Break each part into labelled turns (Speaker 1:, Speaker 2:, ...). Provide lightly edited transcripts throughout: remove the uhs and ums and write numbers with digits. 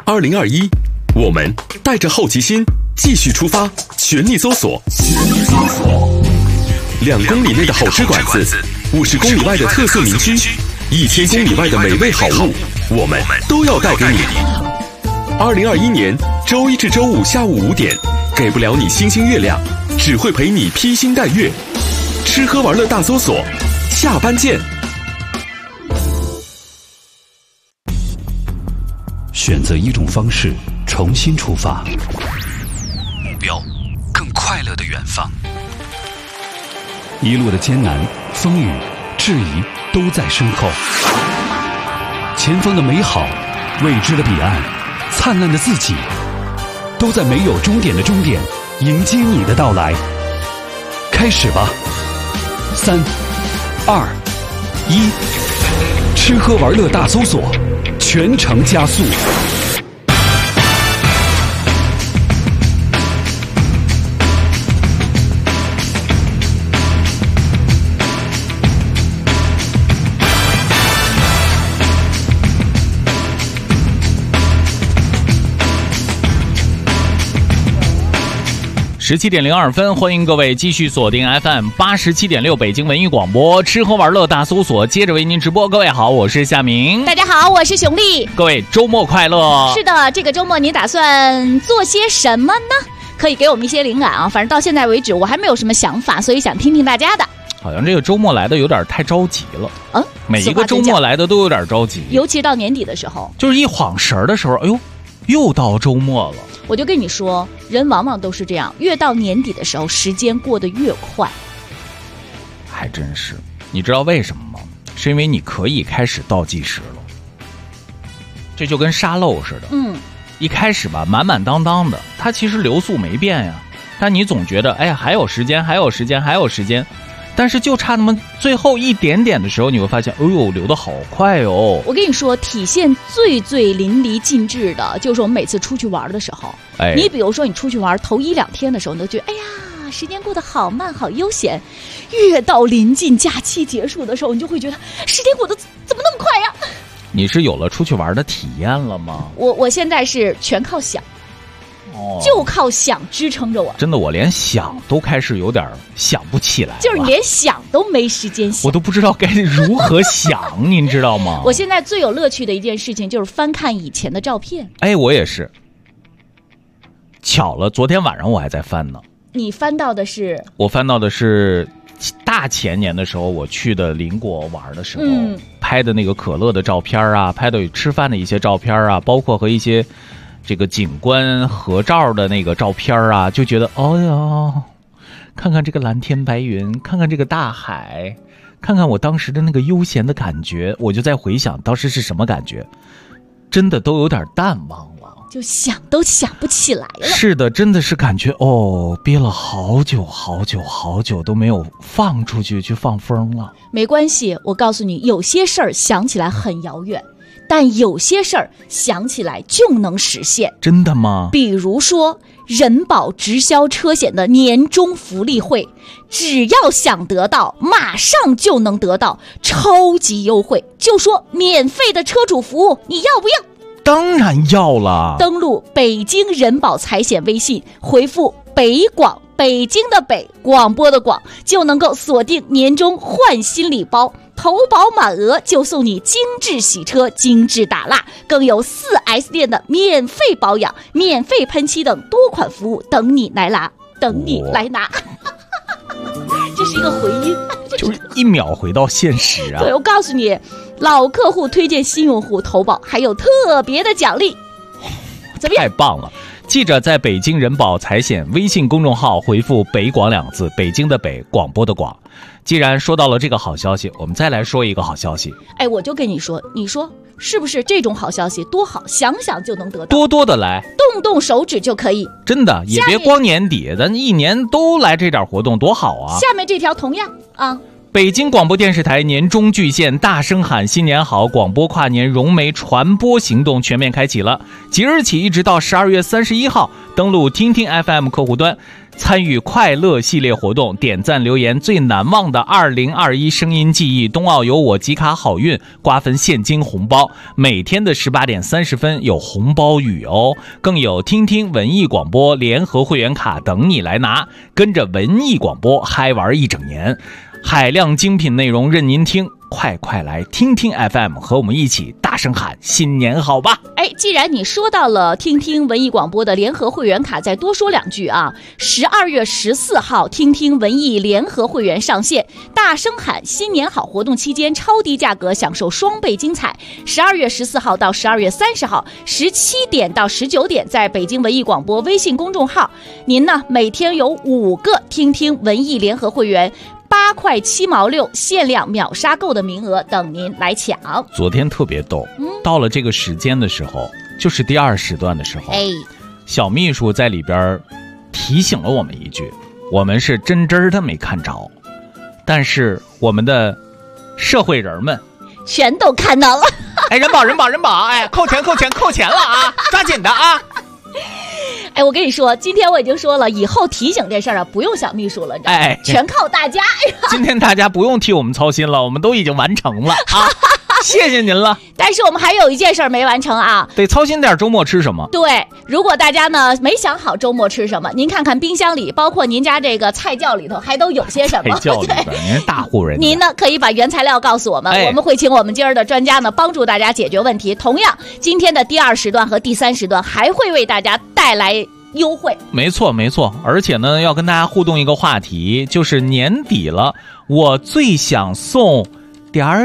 Speaker 1: 2021，我们带着好奇心继续出发，全力搜索，2公里内的好吃馆子，50公里外的特色名区，1000公里外的美味好物，我们都要带给你。2021年周一至周五下午5点，给不了你星星月亮，只会陪你披星戴月。吃喝玩乐大搜索，下班见。
Speaker 2: 选择一种方式，重新出发，目标更快乐的远方。一路的艰难、风雨、质疑都在身后，前方的美好、未知的彼岸、灿烂的自己，都在没有终点的终点迎接你的到来。开始吧，3、2、1，吃喝玩乐大搜索，全程加速。
Speaker 3: 17:02，欢迎各位继续锁定 FM87.6 北京文艺广播，吃喝玩乐大搜索，接着为您直播。各位好，我是夏明。
Speaker 4: 大家好，我是熊丽。
Speaker 3: 各位周末快乐。
Speaker 4: 是的，这个周末你打算做些什么呢？可以给我们一些灵感啊。反正到现在为止我还没有什么想法，所以想听听大家的。
Speaker 3: 好像这个周末来的有点太着急了。每一个周末来的都有点着急，
Speaker 4: 尤其到年底的时候，
Speaker 3: 就是一晃神儿的时候，哎呦，又到周末了。
Speaker 4: 我就跟你说，人往往都是这样，越到年底的时候，时间过得越快。
Speaker 3: 还真是，你知道为什么吗？是因为你可以开始倒计时了。这就跟沙漏似的，一开始吧，满满当当的，它其实流速没变呀，但你总觉得，哎呀，还有时间，还有时间，还有时间。但是就差那么最后一点点的时候，你会发现，哎呦，流得好快哦！
Speaker 4: 我跟你说，体现最淋漓尽致的，就是我们每次出去玩的时候。你比如说，你出去玩头1-2天的时候，你都觉得，哎呀，时间过得好慢，好悠闲。越到临近假期结束的时候，你就会觉得时间过得怎么那么快呀？
Speaker 3: 你是有了出去玩的体验了吗？
Speaker 4: 我现在是全靠想。就靠想支撑着我。
Speaker 3: 真的，我连想都开始有点想不起来了，
Speaker 4: 就是连想都没时间想，
Speaker 3: 我都不知道该如何想您知道吗？
Speaker 4: 我现在最有乐趣的一件事情就是翻看以前的照片。
Speaker 3: 我也是。巧了，昨天晚上我还在翻呢。
Speaker 4: 你翻到的是？我
Speaker 3: 翻到的是大前年的时候，我去的邻国玩的时候，拍的那个可乐的照片啊，拍的吃饭的一些照片啊，包括和一些这个景观合照的那个照片啊，就觉得哦哟，看看这个蓝天白云，看看这个大海，看看我当时的那个悠闲的感觉，我就在回想当时是什么感觉，真的都有点淡忘了，
Speaker 4: 就想都想不起来了。
Speaker 3: 是的，真的是感觉憋了好久都没有放出去放风了。
Speaker 4: 没关系，我告诉你，有些事儿想起来很遥远，但有些事儿想起来就能实现。
Speaker 3: 真的吗？
Speaker 4: 比如说人保直销车险的年终福利会，只要想得到，马上就能得到超级优惠，就说免费的车主服务，你要不要？
Speaker 3: 当然要了。
Speaker 4: 登录北京人保财险微信，回复北广，北京的北，广播的广，就能够锁定年终换新礼包，投保满额就送你精致洗车、精致打蜡，更有4S 店的免费保养、免费喷漆等多款服务等你来拿，等你来拿。这是一个回音，
Speaker 3: 就是1秒回到现实啊！
Speaker 4: 对，我告诉你，老客户推荐新用户投保，还有特别的奖励，怎么样？
Speaker 3: 太棒了！记着在北京人保财险微信公众号回复北广2字，北京的北，广播的广。既然说到了这个好消息，我们再来说一个好消息。
Speaker 4: 我就跟你说，你说是不是这种好消息多好，想想就能得到，
Speaker 3: 多多的来，
Speaker 4: 动手指就可以。
Speaker 3: 真的，也别光年底，咱一年都来这点活动多好啊。
Speaker 4: 下面这条同样啊，
Speaker 3: 北京广播电视台年终巨献，大声喊新年好，广播跨年融媒传播行动全面开启了。即日起一直到12月31号，登录听听 FM 客户端， 参与快乐系列活动，点赞留言最难忘的2021声音记忆，冬奥有我集卡好运，瓜分现金红包，每天的18点30分有红包雨哦，更有听听文艺广播联合会员卡等你来拿，跟着文艺广播嗨玩一整年，海量精品内容任您听，快来听听 FM， 和我们一起大声喊新年好吧。
Speaker 4: 既然你说到了听听文艺广播的联合会员卡，再多说两句啊。12月14号听听文艺联合会员上线，大声喊新年好活动期间超低价格享受双倍精彩。12月14号到12月30号17点到19点在北京文艺广播微信公众号，您呢每天有5个听听文艺联合会员8块7毛6限量秒杀购的名额等您来抢。
Speaker 3: 昨天特别逗，到了这个时间的时候，就是第2时段的时候，小秘书在里边提醒了我们一句，我们是真的没看着，但是我们的社会人们
Speaker 4: 全都看到了。
Speaker 3: 人保，扣钱了啊，抓紧的啊。
Speaker 4: 我跟你说，今天我已经说了，以后提醒这事儿啊，不用小秘书了，全靠大家。
Speaker 3: 今天大家不用替我们操心了，我们都已经完成了啊。谢谢您了。
Speaker 4: 但是我们还有一件事没完成啊，
Speaker 3: 得操心点周末吃什么。
Speaker 4: 对，如果大家呢没想好周末吃什么，您看看冰箱里，包括您家这个菜窖里头还都有些什么。
Speaker 3: 菜窖里边，您是大户人家。
Speaker 4: 您呢可以把原材料告诉我们，我们会请我们今儿的专家呢帮助大家解决问题。同样，今天的第2时段和第3时段还会为大家带来优惠。没错，
Speaker 3: 而且呢要跟大家互动一个话题，就是年底了，我最想送点儿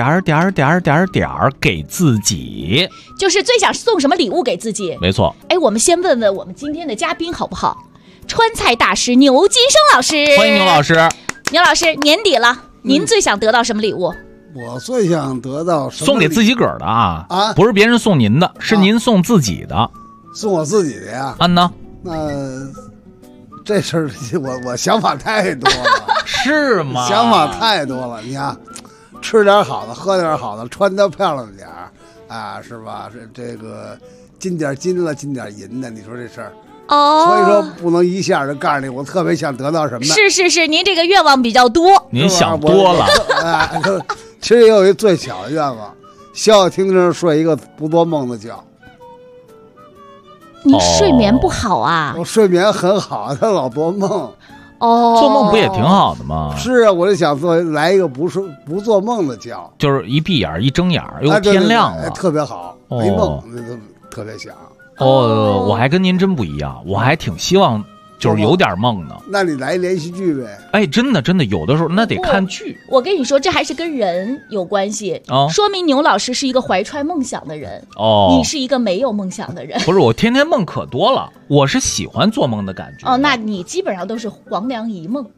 Speaker 3: 给自己，
Speaker 4: 就是最想送什么礼物给自己。
Speaker 3: 没错。
Speaker 4: 我们先问问我们今天的嘉宾好不好？川菜大师牛金生老师，
Speaker 3: 欢迎牛老师。
Speaker 4: 牛老师，年底了，您最想得到什么礼物？
Speaker 5: 我最想得到什么
Speaker 3: 送给自己个儿的啊，不是别人送您的，是您送自己的。
Speaker 5: 送我自己的呀？
Speaker 3: 呢？
Speaker 5: 那这事儿我想法太多了。
Speaker 3: 是吗？
Speaker 5: 想法太多了。你看，吃点好的，喝点好的，穿得漂亮点啊，是吧？这个进点金了，进点银的，你说这事儿。所以说不能一下就告诉你我特别想得到什么。
Speaker 4: 是，您这个愿望比较多。
Speaker 3: 您想多了。
Speaker 5: 其实也有一最小的愿望，消消停停睡一个不做梦的觉。
Speaker 4: 你睡眠不好啊？
Speaker 5: 我睡眠很好，他老做梦。
Speaker 3: 做梦不也挺好的吗？
Speaker 5: 是啊，我就想来一个不做梦的觉，
Speaker 3: 就是一闭眼一睁眼又天亮了，
Speaker 5: 特别好，没梦，特别想。
Speaker 3: 我还跟您真不一样，我还挺希望就是有点梦呢。
Speaker 5: 那你来连续剧呗？
Speaker 3: 真的，有的时候那得看剧。
Speaker 4: 我跟你说，这还是跟人有关系，说明牛老师是一个怀揣梦想的人。你是一个没有梦想的人。
Speaker 3: 不是，我天天梦可多了，我是喜欢做梦的感觉。
Speaker 4: 那你基本上都是黄粱一梦。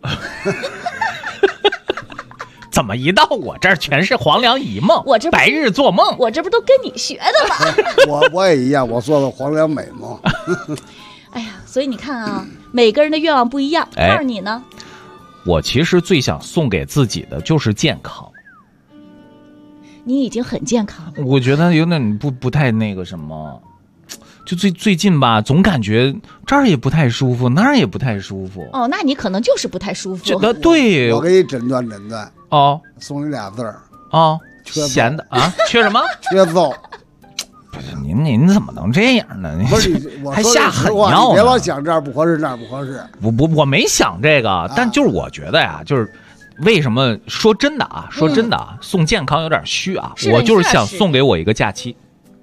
Speaker 3: 怎么一到我这儿全是黄粱一梦？
Speaker 4: 我这
Speaker 3: 白日做梦，
Speaker 4: 我这不都跟你学的吗？
Speaker 5: 我也一样，我做的黄粱美梦。
Speaker 4: 所以你看啊，每个人的愿望不一样。而你呢？
Speaker 3: 我其实最想送给自己的就是健康。
Speaker 4: 你已经很健康了。
Speaker 3: 我觉得有点不太那个什么，就最近吧，总感觉这儿也不太舒服，那儿也不太舒服。
Speaker 4: 那你可能就是不太舒服。
Speaker 3: 对，
Speaker 5: 我给你诊断。送你俩字儿
Speaker 3: 闲的啊，缺什么？
Speaker 5: 缺揍。
Speaker 3: 不是您怎么能这样呢？
Speaker 5: 不是我
Speaker 3: 还下狠药呢？
Speaker 5: 别老想这儿不合适，那儿不合适。
Speaker 3: 我没想这个，但就是我觉得呀，就是为什么说真的啊，送健康有点虚啊。我就是想送给我一个假期，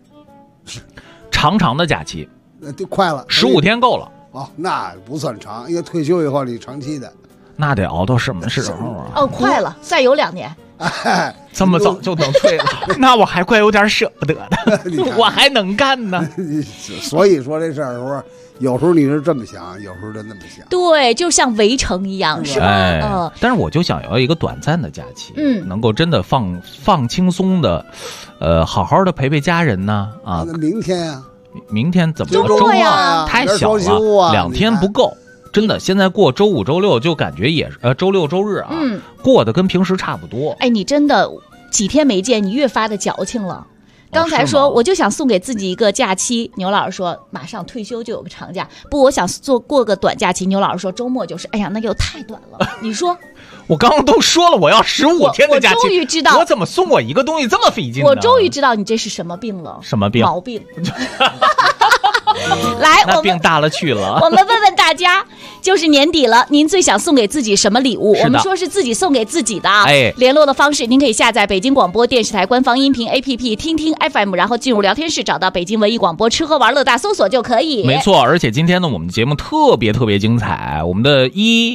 Speaker 3: 长的假期。
Speaker 5: 就快了
Speaker 3: ，15天够了。
Speaker 5: 那不算长，因为退休以后你长期的。
Speaker 3: 那得熬到什么时候啊？
Speaker 4: 快了，再有2年。
Speaker 3: 这么早就能退了，那我还怪有点舍不得的。我还能干呢。
Speaker 5: 所以说这事儿的时候，有时候你是这么想，有时候就那么想。
Speaker 4: 对，就像围城一样，是吧？
Speaker 3: 但是我就想要一个短暂的假期，能够真的放轻松的，好好的陪家人呢。
Speaker 5: 那明天呀？
Speaker 3: 明天怎么
Speaker 4: 周末呀？
Speaker 3: 太小了，2天不够。真的，现在过周5、周6就感觉也周6、周日啊，过得跟平时差不多。
Speaker 4: 你真的几天没见，你越发的矫情了。 刚才说我就想送给自己一个假期，牛老师说马上退休就有个长假，不，我想过个短假期。牛老师说周末就是，哎呀，那又太短了。你说，
Speaker 3: 我刚刚都说了我要15天的假期，
Speaker 4: 我终于知道
Speaker 3: 我怎么送我一个东西这么费劲呢？
Speaker 4: 我终于知道你这是什么病了？
Speaker 3: 什么病？
Speaker 4: 毛病。来，
Speaker 3: 那病大了去了。
Speaker 4: 我们问问大家，就是年底了，您最想送给自己什么礼物？我们说是自己送给自己的啊。联络的方式，您可以下载北京广播电视台官方音频 APP 听听 FM， 然后进入聊天室，找到北京文艺广播吃喝玩乐大搜索就可以。
Speaker 3: 没错，而且今天呢，我们的节目特别精彩，我们的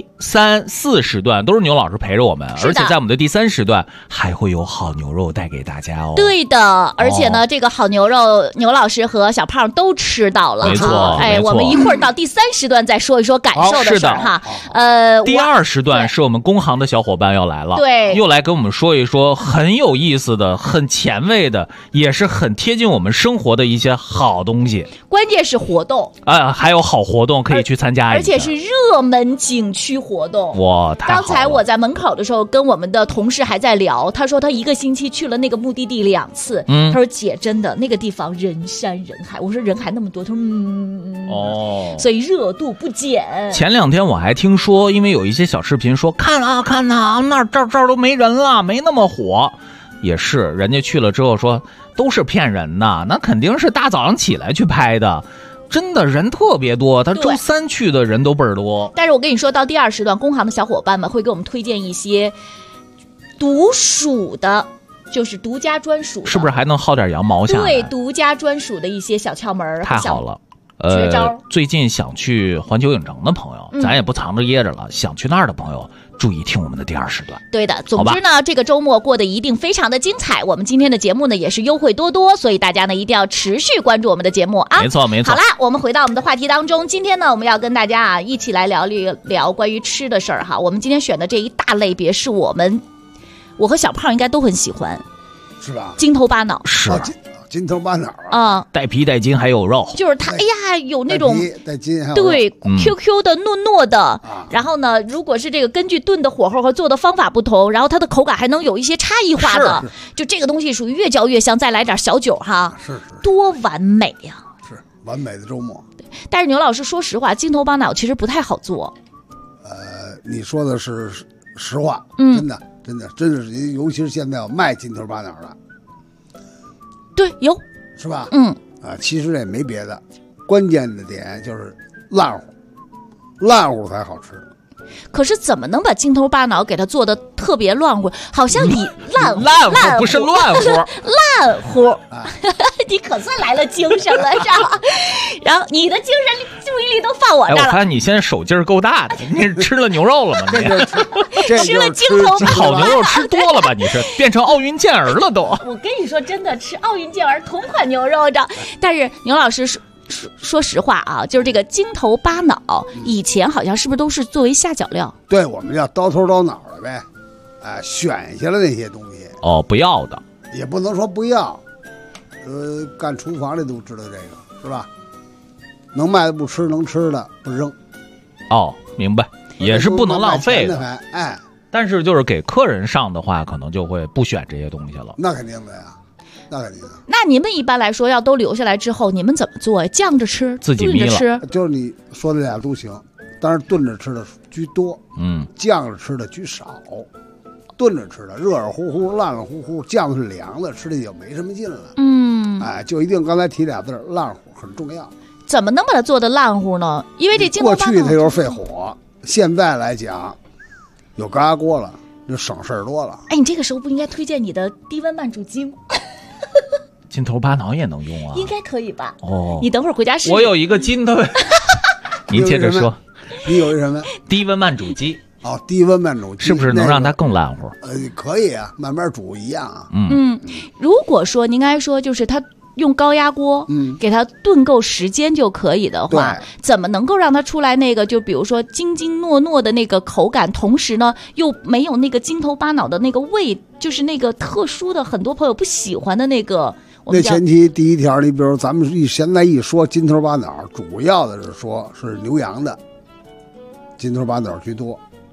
Speaker 3: 1、3、4时段都是牛老师陪着我们，而且在我们的第3时段还会有好牛肉带给大家哦。
Speaker 4: 对的，而且呢，这个好牛肉，牛老师和小胖都吃到了。
Speaker 3: 没错，
Speaker 4: 我们一会儿到第3时段再说一说感受的事儿哈。
Speaker 3: 第2时段是我们工行的小伙伴要来了，
Speaker 4: 对，
Speaker 3: 又来跟我们说一说很有意思的、很前卫的，也是很贴近我们生活的一些好东西。
Speaker 4: 关键是活动
Speaker 3: 还有好活动可以去参加一下，
Speaker 4: 而且是热门景区活动。
Speaker 3: 哇，太好了！
Speaker 4: 刚才我在门口的时候跟我们的同事还在聊，他说他1个星期去了那个目的地2次。他说姐，真的那个地方人山人海。我说人还那么多，他说所以热度不减。
Speaker 3: 前2天我还听说，因为有一些小视频说看啊，那这儿都没人了，没那么火。也是，人家去了之后说都是骗人的，那肯定是大早上起来去拍的。真的人特别多，他周3去的人都倍儿多。
Speaker 4: 但是我跟你说，到第2时段，工行的小伙伴们会给我们推荐一些独属的，就是独家专属的，
Speaker 3: 是不是还能薅点羊毛下来？
Speaker 4: 对，独家专属的一些小窍门，
Speaker 3: 太好了。
Speaker 4: 绝招。
Speaker 3: 最近想去环球影城的朋友，咱也不藏着掖着了，想去那儿的朋友，注意听我们的第2时段。
Speaker 4: 对的，总之呢，这个周末过得一定非常的精彩。我们今天的节目呢也是优惠多多，所以大家呢一定要持续关注我们的节目啊。
Speaker 3: 没错。
Speaker 4: 好啦，我们回到我们的话题当中，今天呢我们要跟大家一起来聊一聊关于吃的事儿哈。我们今天选的这一大类别是我和小胖应该都很喜欢，是吧？筋头巴脑
Speaker 3: 是。
Speaker 5: 筋头巴脑啊，
Speaker 3: 带皮带筋还有肉，
Speaker 4: 就是它，哎呀，有那种
Speaker 5: 带筋还有
Speaker 4: 对 QQ 的糯糯的，然后呢，如果是这个根据炖的火候和做的方法不同，然后它的口感还能有一些差异化的，就这个东西属于越嚼越香，再来点小酒哈，
Speaker 5: 是
Speaker 4: 多完美呀！
Speaker 5: 是完美的周末。
Speaker 4: 但是牛老师说实话，筋头巴脑其实不太好做。
Speaker 5: 你说的是实话，真的是，尤其是现在有卖筋头巴脑的。
Speaker 4: 对，有
Speaker 5: 是吧？其实也没别的，关键的点就是烂乎才好吃。
Speaker 4: 可是怎么能把筋头巴脑给它做的特别乱乎？好像以烂
Speaker 3: 乎不是乱乎，
Speaker 4: 烂乎。你可算来了精神了，是吧？然后你的精神注意力都放我这儿了。
Speaker 3: 我看你现在手劲儿够大的，你是吃了牛肉了吗？
Speaker 4: 吃了筋头巴脑，
Speaker 3: 好牛肉吃多了吧？你是变成奥运健儿了都？
Speaker 4: 我跟你说，真的吃奥运健儿同款牛肉的。但是牛老师说实话啊，就是这个筋头巴脑，以前好像是不是都是作为下脚料？
Speaker 5: 对，我们要刀头刀脑的呗，选下来那些东西。
Speaker 3: 不要的，
Speaker 5: 也不能说不要。干厨房里都知道这个是吧？能卖的不吃，能吃的不扔。
Speaker 3: 明白，也是不能浪费
Speaker 5: 的。
Speaker 3: 但是就是给客人上的话，可能就会不选这些东西了。
Speaker 5: 那肯定的呀，
Speaker 4: 那你们一般来说要都留下来之后，你们怎么做呀？酱着吃，
Speaker 3: 自己糜了
Speaker 4: 吃？
Speaker 5: 就是你说的俩都行，但是炖着吃的居多，酱着吃的居少。炖着吃的热热乎乎烂烂乎乎，酱是凉的，吃的就没什么劲了。就一定刚才提俩字烂乎很重要。
Speaker 4: 怎么能把它做的烂乎呢？因为这筋头巴脑
Speaker 5: 过去它就是费火，现在来讲有高压锅了，就省事儿多了。
Speaker 4: 你这个时候不应该推荐你的低温慢煮鸡吗？
Speaker 3: 筋头巴脑也能用啊，
Speaker 4: 应该可以吧？你等会儿回家试。
Speaker 3: 我有一个筋头，您接着说。
Speaker 5: 你有一什么？
Speaker 3: 低温慢煮鸡。
Speaker 5: 低温慢煮鸡
Speaker 3: 是不是能让它更烂乎？
Speaker 5: 可以啊，慢慢煮一样啊。
Speaker 4: 如果说您刚才说就是它用高压锅，给它炖够时间就可以的话，怎么能够让它出来那个就比如说筋筋糯糯的那个口感，同时呢又没有那个筋头巴脑的那个味，就是那个特殊的很多朋友不喜欢的那个。
Speaker 5: 那前提第一条，你比如咱们现在一说筋头巴脑，主要的是说是牛羊的筋头巴脑居多。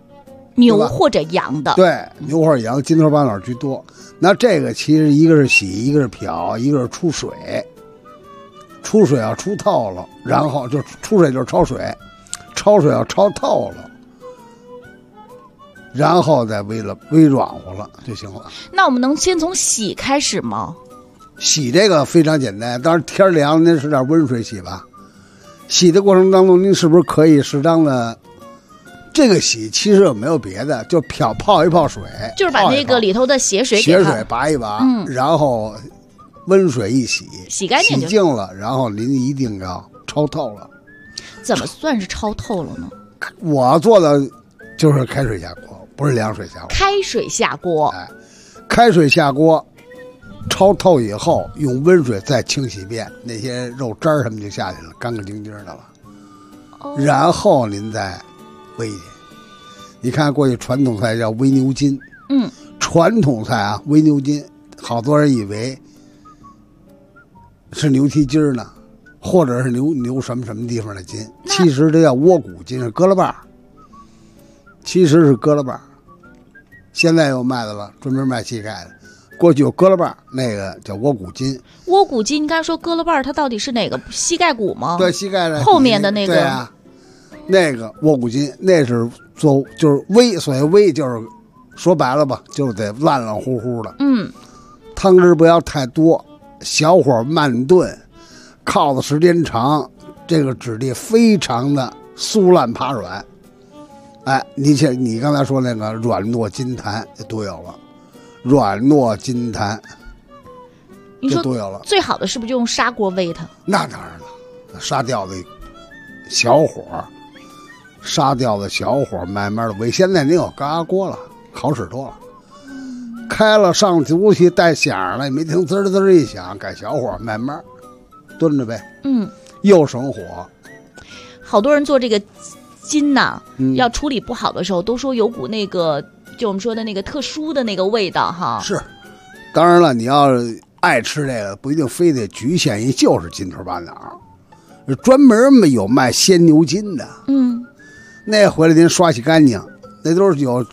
Speaker 4: 牛或者羊的。
Speaker 5: 对，牛或者羊，筋头巴脑居多。那这个其实一个是洗，一个是漂，一个是出水。出水要出透了，然后就出水就是焯水，焯水要焯透了，然后再微软和了就行了。
Speaker 4: 那我们能先从洗开始吗？
Speaker 5: 洗这个非常简单，当然天凉您使点温水洗吧。洗的过程当中，您是不是可以适当的？这个洗其实也没有别的，就泡一泡水，
Speaker 4: 就是把那个里头的血水
Speaker 5: 拔一拔，然后温水一洗，
Speaker 4: 洗干净
Speaker 5: 洗净了，然后您一定要焯透了。
Speaker 4: 怎么算是焯透了呢？
Speaker 5: 我做的就是开水下锅，不是凉水下锅。
Speaker 4: 开水下锅，
Speaker 5: 哎，开水下锅，焯透以后，用温水再清洗一遍，那些肉渣什么就下去了，干干净净的了。然后您再煨去。你看过去传统菜叫煨牛筋，传统菜啊，煨牛筋，好多人以为是牛蹄筋呢，或者是牛什么地方的筋，其实这叫窝骨筋，是胳膊把，其实是胳膊把。现在有卖的了，专门卖膝盖的。过去有胳膊把，那个叫窝骨筋。窝
Speaker 4: 骨筋，你刚才说胳膊把，它到底是哪个？膝盖骨吗？
Speaker 5: 对，膝盖的
Speaker 4: 后面的那个。
Speaker 5: 对啊，那个窝骨筋，那是就是煨，所谓煨就是说白了吧，就得烂烂乎乎的。汤汁不要太多，小火慢炖，靠的时间长，这个质地非常的酥烂趴软。哎，你刚才说那个软糯筋弹就都有了，软糯筋弹，
Speaker 4: 你说
Speaker 5: 都有了。
Speaker 4: 最好的是不是就用砂锅煨它？
Speaker 5: 那当然了，砂吊的小火，砂吊的小火慢慢的煨。现在您有高压锅了，好使多了。开了上足去带响了，没听滋滋一响，改小火慢慢炖着呗。又省火。
Speaker 4: 好多人做这个筋呐，要处理不好的时候，都说有股那个，就我们说的那个特殊的那个味道哈。
Speaker 5: 是，当然了，你要是爱吃这个，不一定非得局限于就是筋头巴脑，专门有卖鲜牛筋的。那回来您刷洗干净，那都是有。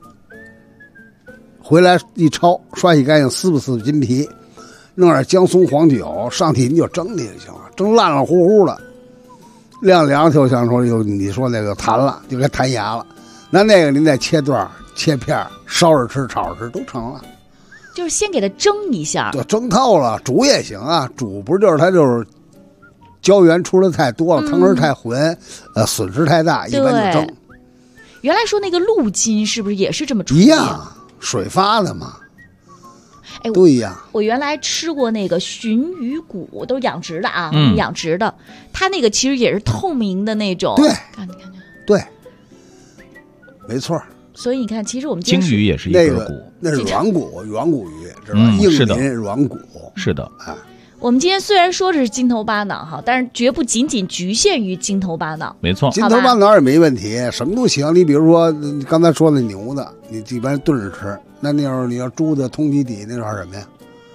Speaker 5: 回来一焯，刷洗干净，撕不撕筋皮，弄点姜松黄酒，上屉您就蒸去就行了，蒸烂烂乎乎的，凉就像说你说那个弹了，就该弹牙了。那个您再切段切片，烧着吃，炒着吃都成了。
Speaker 4: 就是先给它蒸一下，
Speaker 5: 就蒸透了，煮也行啊。煮不是就是它就是胶原出的太多了，汤汁太浑，损失太大，一般就蒸。
Speaker 4: 原来说那个鹿筋是不是也是这么处理？
Speaker 5: 一样。水发的嘛，
Speaker 4: 哎，
Speaker 5: 都一样。
Speaker 4: 我原来吃过那个鲟鱼骨，都是养殖的啊，养殖的，它那个其实也是透明的那种。
Speaker 5: 对，
Speaker 4: 看，
Speaker 5: 对，没错。
Speaker 4: 所以你看，其实我们
Speaker 3: 鲸鱼也是一根骨，
Speaker 5: 那是软骨鱼，知道吧？硬鳞软骨，
Speaker 3: 是的
Speaker 5: 啊。
Speaker 4: 我们今天虽然说是筋头巴脑哈，但是绝不仅仅局限于筋头巴脑。
Speaker 3: 没错，
Speaker 5: 筋头巴脑也没问题，什么都行。你比如说你刚才说那牛的，你一般炖着吃。那会儿你要猪的通脊底那块什么呀？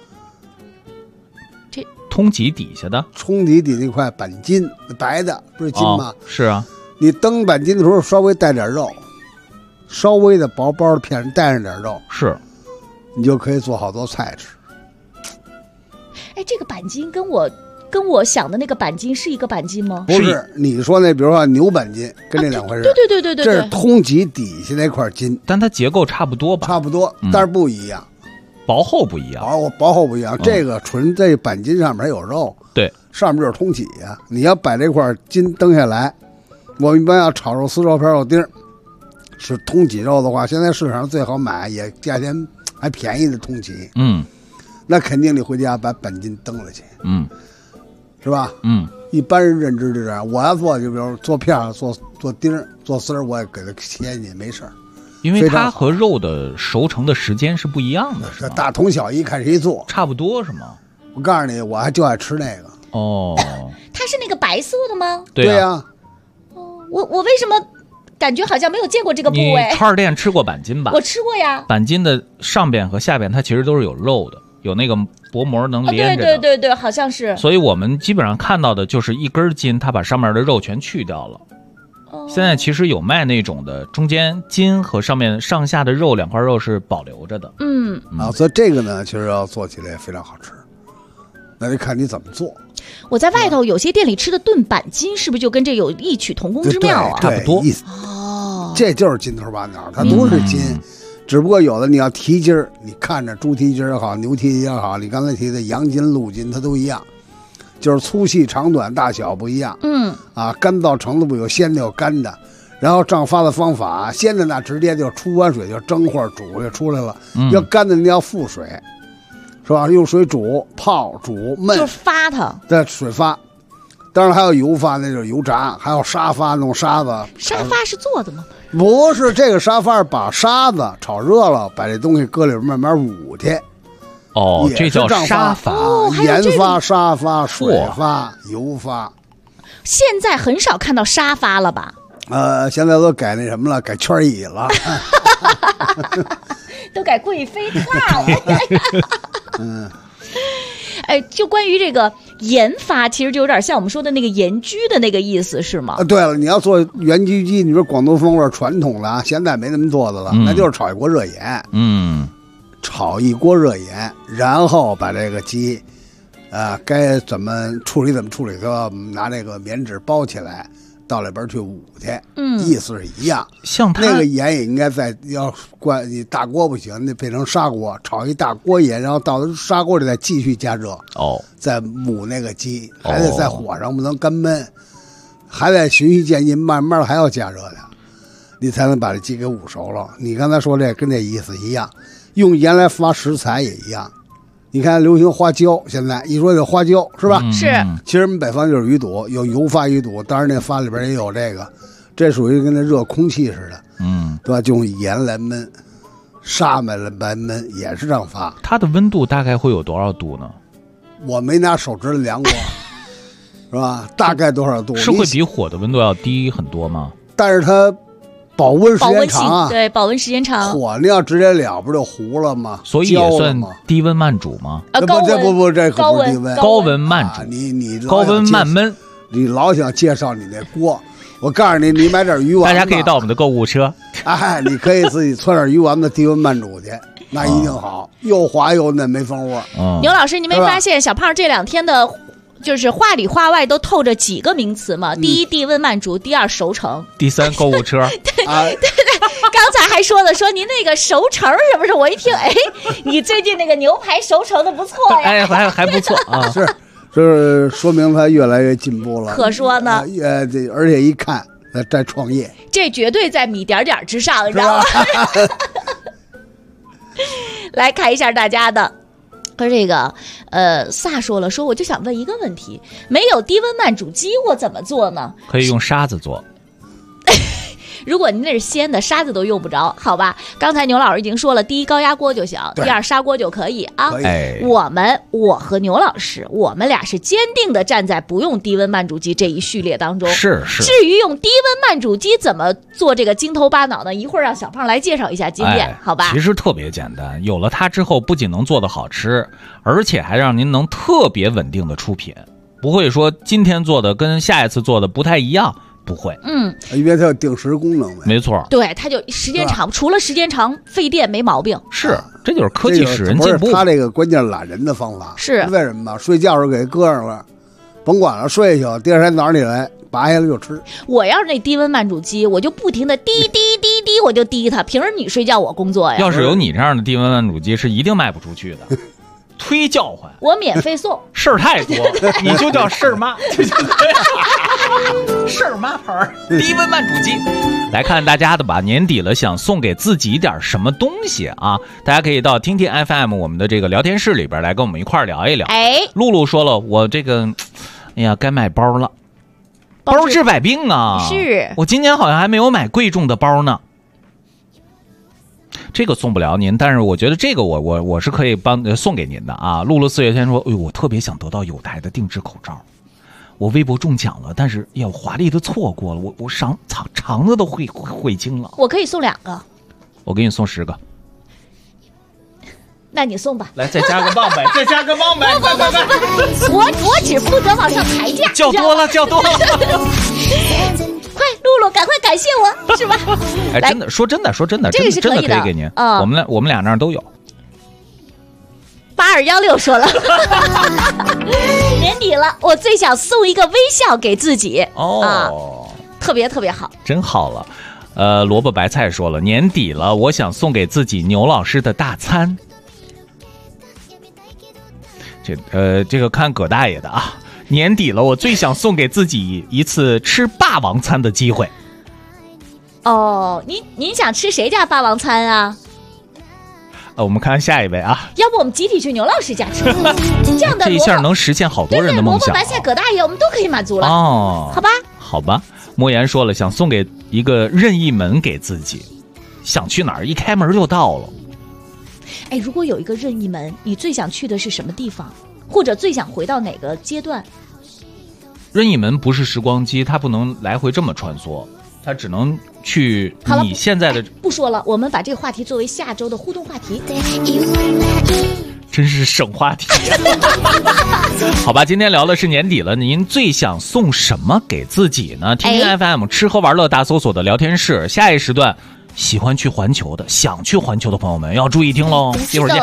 Speaker 3: 这通脊底下的
Speaker 5: 通脊底那块板筋，白的不是筋吗？
Speaker 3: 是啊。
Speaker 5: 你蹬板筋的时候稍微带点肉，稍微的薄的片带上点肉，
Speaker 3: 是，
Speaker 5: 你就可以做好多菜吃。
Speaker 4: 哎，这个板筋跟我想的那个板筋是一个板筋吗？
Speaker 5: 不是，你说那比如说牛板筋跟这两回事。
Speaker 4: 对，
Speaker 5: 这是通脊底下那块筋，
Speaker 3: 但它结构差不多吧？
Speaker 5: 差不多，但是不一样，
Speaker 3: 薄厚不一样，
Speaker 5: 薄厚不一样。这个纯这板筋上面还有肉，
Speaker 3: 对，
Speaker 5: 上面就是通脊呀。你要把这块筋蹬下来，我们一般要炒肉丝、肉片、肉丁，是通脊肉的话，现在市场上最好买，也价钱还便宜的通脊。那肯定你回家把板筋蹬了去，是吧？一般人认知就这样。我要做，就比如做片、做丁、做丝儿，我也给它切进去，没事儿。
Speaker 3: 因为它和肉的熟成的时间是不一样的，是吧？
Speaker 5: 大同小异，看谁做，
Speaker 3: 差不多是吗？
Speaker 5: 我告诉你，我就爱吃那个。
Speaker 3: 哦，
Speaker 4: 它是那个白色的吗？
Speaker 5: 对呀。
Speaker 4: 我为什么感觉好像没有见过这个部位？
Speaker 3: 你串儿店吃过板筋吧？
Speaker 4: 我吃过呀。
Speaker 3: 板筋的上边和下边它其实都是有肉的。有那个薄膜能连着的，
Speaker 4: 对，好像是。
Speaker 3: 所以我们基本上看到的就是一根筋，它把上面的肉全去掉了， 现在其实有卖那种的，中间筋和上下的肉2块肉是保留着的。
Speaker 5: 所以这个呢，其实要做起来也非常好吃。那得看你怎么做。
Speaker 4: 我在外头有些店里吃的炖板筋，是不是就跟这有异曲同工之妙啊？
Speaker 3: 差不多。
Speaker 5: 这就是筋头巴脑，它都是筋，只不过有的你要蹄筋儿，你看着猪蹄筋也好，牛蹄筋也好，你刚才提的羊筋、鹿筋，它都一样，就是粗细、长短、大小不一样。干燥程度不有鲜的有干的，然后胀发的方法，鲜的那直接就出完水就蒸或者煮就出来了，要干的你要复水。是吧？用水煮、泡、煮、焖，
Speaker 4: 就是发它，
Speaker 5: 在水发。当然还有油发，那就是油炸，还有沙发，弄沙子。
Speaker 4: 沙发是做的吗？
Speaker 5: 不是，这个沙发把沙子炒热了，把这东西搁里边慢慢捂去。
Speaker 3: 这叫沙发。
Speaker 5: 盐发、沙发、水发、油发。
Speaker 4: 现在很少看到沙发了吧？
Speaker 5: 现在都改那什么了，改圈椅了。
Speaker 4: 都改贵妃榻了。就关于这个盐发，其实就有点像我们说的那个盐焗的那个意思，是吗？
Speaker 5: 对了，你要做盐焗鸡，你说广东风味传统的，现在没那么做的了，那就是炒一锅热盐。炒一锅热盐，然后把这个鸡，该怎么处理怎么处理，都要拿那个棉纸包起来。到里边去捂去，意思是一样。
Speaker 3: 像
Speaker 5: 那个盐也应该要灌，你大锅不行，那变成砂锅，炒一大锅盐，然后到砂锅里再继续加热。再捂那个鸡，还得在火上，不能干焖，还得循序渐进，慢慢的还要加热的，你才能把这鸡给捂熟了。你刚才说这跟这意思一样，用盐来发食材也一样。你看流行花椒，现在一说这花椒是吧？
Speaker 4: 是。
Speaker 5: 其实我们北方就是鱼肚，有油发鱼肚，当然那发里边也有这个，这属于跟那热空气似的，对吧？就用盐来焖，沙来焖也是这样发。
Speaker 3: 它的温度大概会有多少度呢？
Speaker 5: 我没拿手指量过，是吧？大概多少度？
Speaker 3: 是会比火的温度要低很多吗？
Speaker 5: 但是它保温时间长啊，
Speaker 4: 对，保温时间长。
Speaker 5: 火你要直接燎不就糊了吗？
Speaker 3: 所以也算低温慢煮吗？
Speaker 4: 高温，
Speaker 5: 这可不是低温，
Speaker 3: 高温慢煮。
Speaker 5: 你
Speaker 3: 高温慢焖，
Speaker 5: 你老想介绍你那锅，我告诉你，你买点鱼丸子，
Speaker 3: 大家可以到我们的购物车。
Speaker 5: 你可以自己汆点鱼丸子，低温慢煮去，那一定好，又滑又嫩，没蜂窝。
Speaker 4: 牛老师，你没发现小胖这2天的？就是话里话外都透着几个名词嘛，第一低温慢煮，第二熟成，
Speaker 3: 第3购物车。
Speaker 4: 对，刚才还说您那个熟成是不是？我一听，你最近那个牛排熟成的不错呀，
Speaker 3: 还不错啊，
Speaker 5: 是说明他越来越进步了。
Speaker 4: 可说呢，
Speaker 5: 而且一看在创业，
Speaker 4: 这绝对在米点点之上，你知道吗？来看一下大家的。和这个萨说了，我就想问一个问题，没有低温慢煮鸡我怎么做呢？
Speaker 3: 可以用沙子做。
Speaker 4: 如果您那是鲜的，沙子都用不着，好吧？刚才牛老师已经说了，第一高压锅就行，第二砂锅就可以啊。我和牛老师，我们俩是坚定的站在不用低温慢煮鸡这一序列当中。
Speaker 3: 是。
Speaker 4: 至于用低温慢煮鸡怎么做这个筋头巴脑呢？一会儿让小胖来介绍一下经验，好吧？
Speaker 3: 其实特别简单，有了它之后，不仅能做得好吃，而且还让您能特别稳定的出品，不会说今天做的跟下一次做的不太一样。不会，
Speaker 5: 因为它有定时功能呗。
Speaker 3: 没错，
Speaker 4: 对，它就时间长，除了时间长费电没毛病。
Speaker 3: 是，这就是科技使人进步。
Speaker 5: 它这个关键懒人的方法
Speaker 4: 是
Speaker 5: 为什么？睡觉时候给搁上了，甭管了，睡去，第二天早上起来拔下来就吃。
Speaker 4: 我要是那低温慢煮鸡，我就不停的滴滴滴滴，我就滴它。平时你睡觉，我工作呀。
Speaker 3: 要是有你这样的低温慢煮鸡，是一定卖不出去的。忒叫唤，
Speaker 4: 我免费送，
Speaker 3: 事儿太多，你就叫事儿妈，事儿妈牌低温慢煮鸡。来看大家的吧，年底了，想送给自己点什么东西啊？大家可以到听听 FM 我们的这个聊天室里边来跟我们一块儿聊一聊。露露说了，我这个，该买包了，包治百病啊。
Speaker 4: 是
Speaker 3: 我今年好像还没有买贵重的包呢。这个送不了您，但是我觉得这个我是可以送给您的啊。露露4月天说，我特别想得到有台的定制口罩，我微博中奖了，但是我华丽的错过了，我肠子都悔青了。
Speaker 4: 我可以送2个，
Speaker 3: 我给你送10个。
Speaker 4: 那你送吧，
Speaker 3: 来再加个棒呗，再加个棒呗。
Speaker 4: 不，我只负责往上抬价。
Speaker 3: 叫多了。快，
Speaker 4: 露了，赶快感谢我，是吧？
Speaker 3: 哎，真的说真的，
Speaker 4: 这个是
Speaker 3: 真的可以给您啊。我们俩那儿都有。
Speaker 4: 8216说了，年底了，我最想送一个微笑给自己特别特别好，
Speaker 3: 真好了。萝卜白菜说了，年底了，我想送给自己牛老师的大餐。这个看葛大爷的啊。年底了，我最想送给自己一次吃霸王餐的机会。
Speaker 4: 您想吃谁家霸王餐啊？
Speaker 3: 我们看下一位啊。
Speaker 4: 要不我们集体去牛老师家吃？这样的
Speaker 3: 这一下能实现好多人的梦想。
Speaker 4: 萝卜白菜葛大爷，我们都可以满足了。好吧。莫言说了，想送给一个任意门给自己，想去哪儿一开门就到了。 哎，如果有一个任意门，你最想去的是什么地方？或者最想回到哪个阶段？
Speaker 3: 任意门不是时光机，它不能来回这么穿梭，它只能去你现在的。
Speaker 4: 不说了，我们把这个话题作为下周的互动话题。
Speaker 3: 真是省话题。好吧，今天聊的是年底了，您最想送什么给自己呢？听听 FM 吃喝玩乐大搜索的聊天室，下一时段。喜欢去环球的，想去环球的朋友们要注意听喽！一会儿见。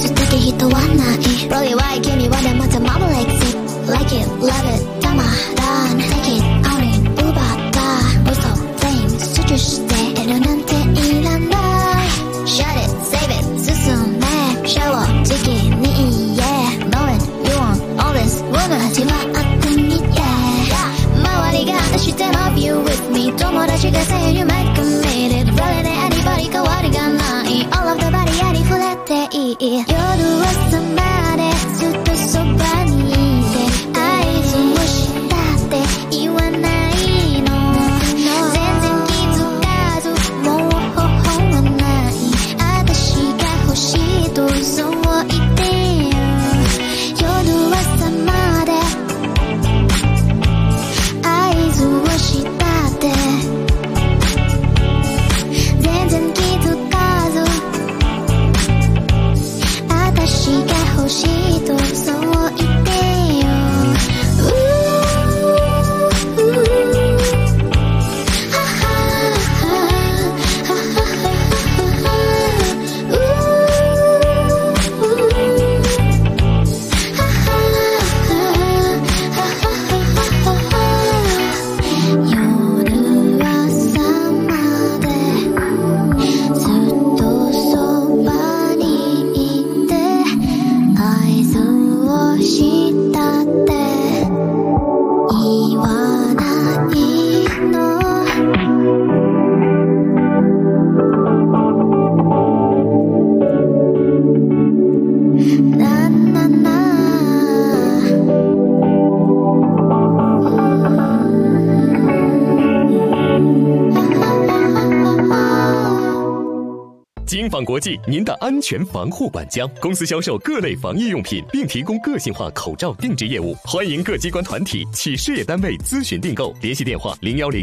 Speaker 1: 金纺国际，您的安全防护管家，公司销售各类防疫用品，并提供个性化口罩定制业务。欢迎各机关团体企事业单位咨询订购，联系电话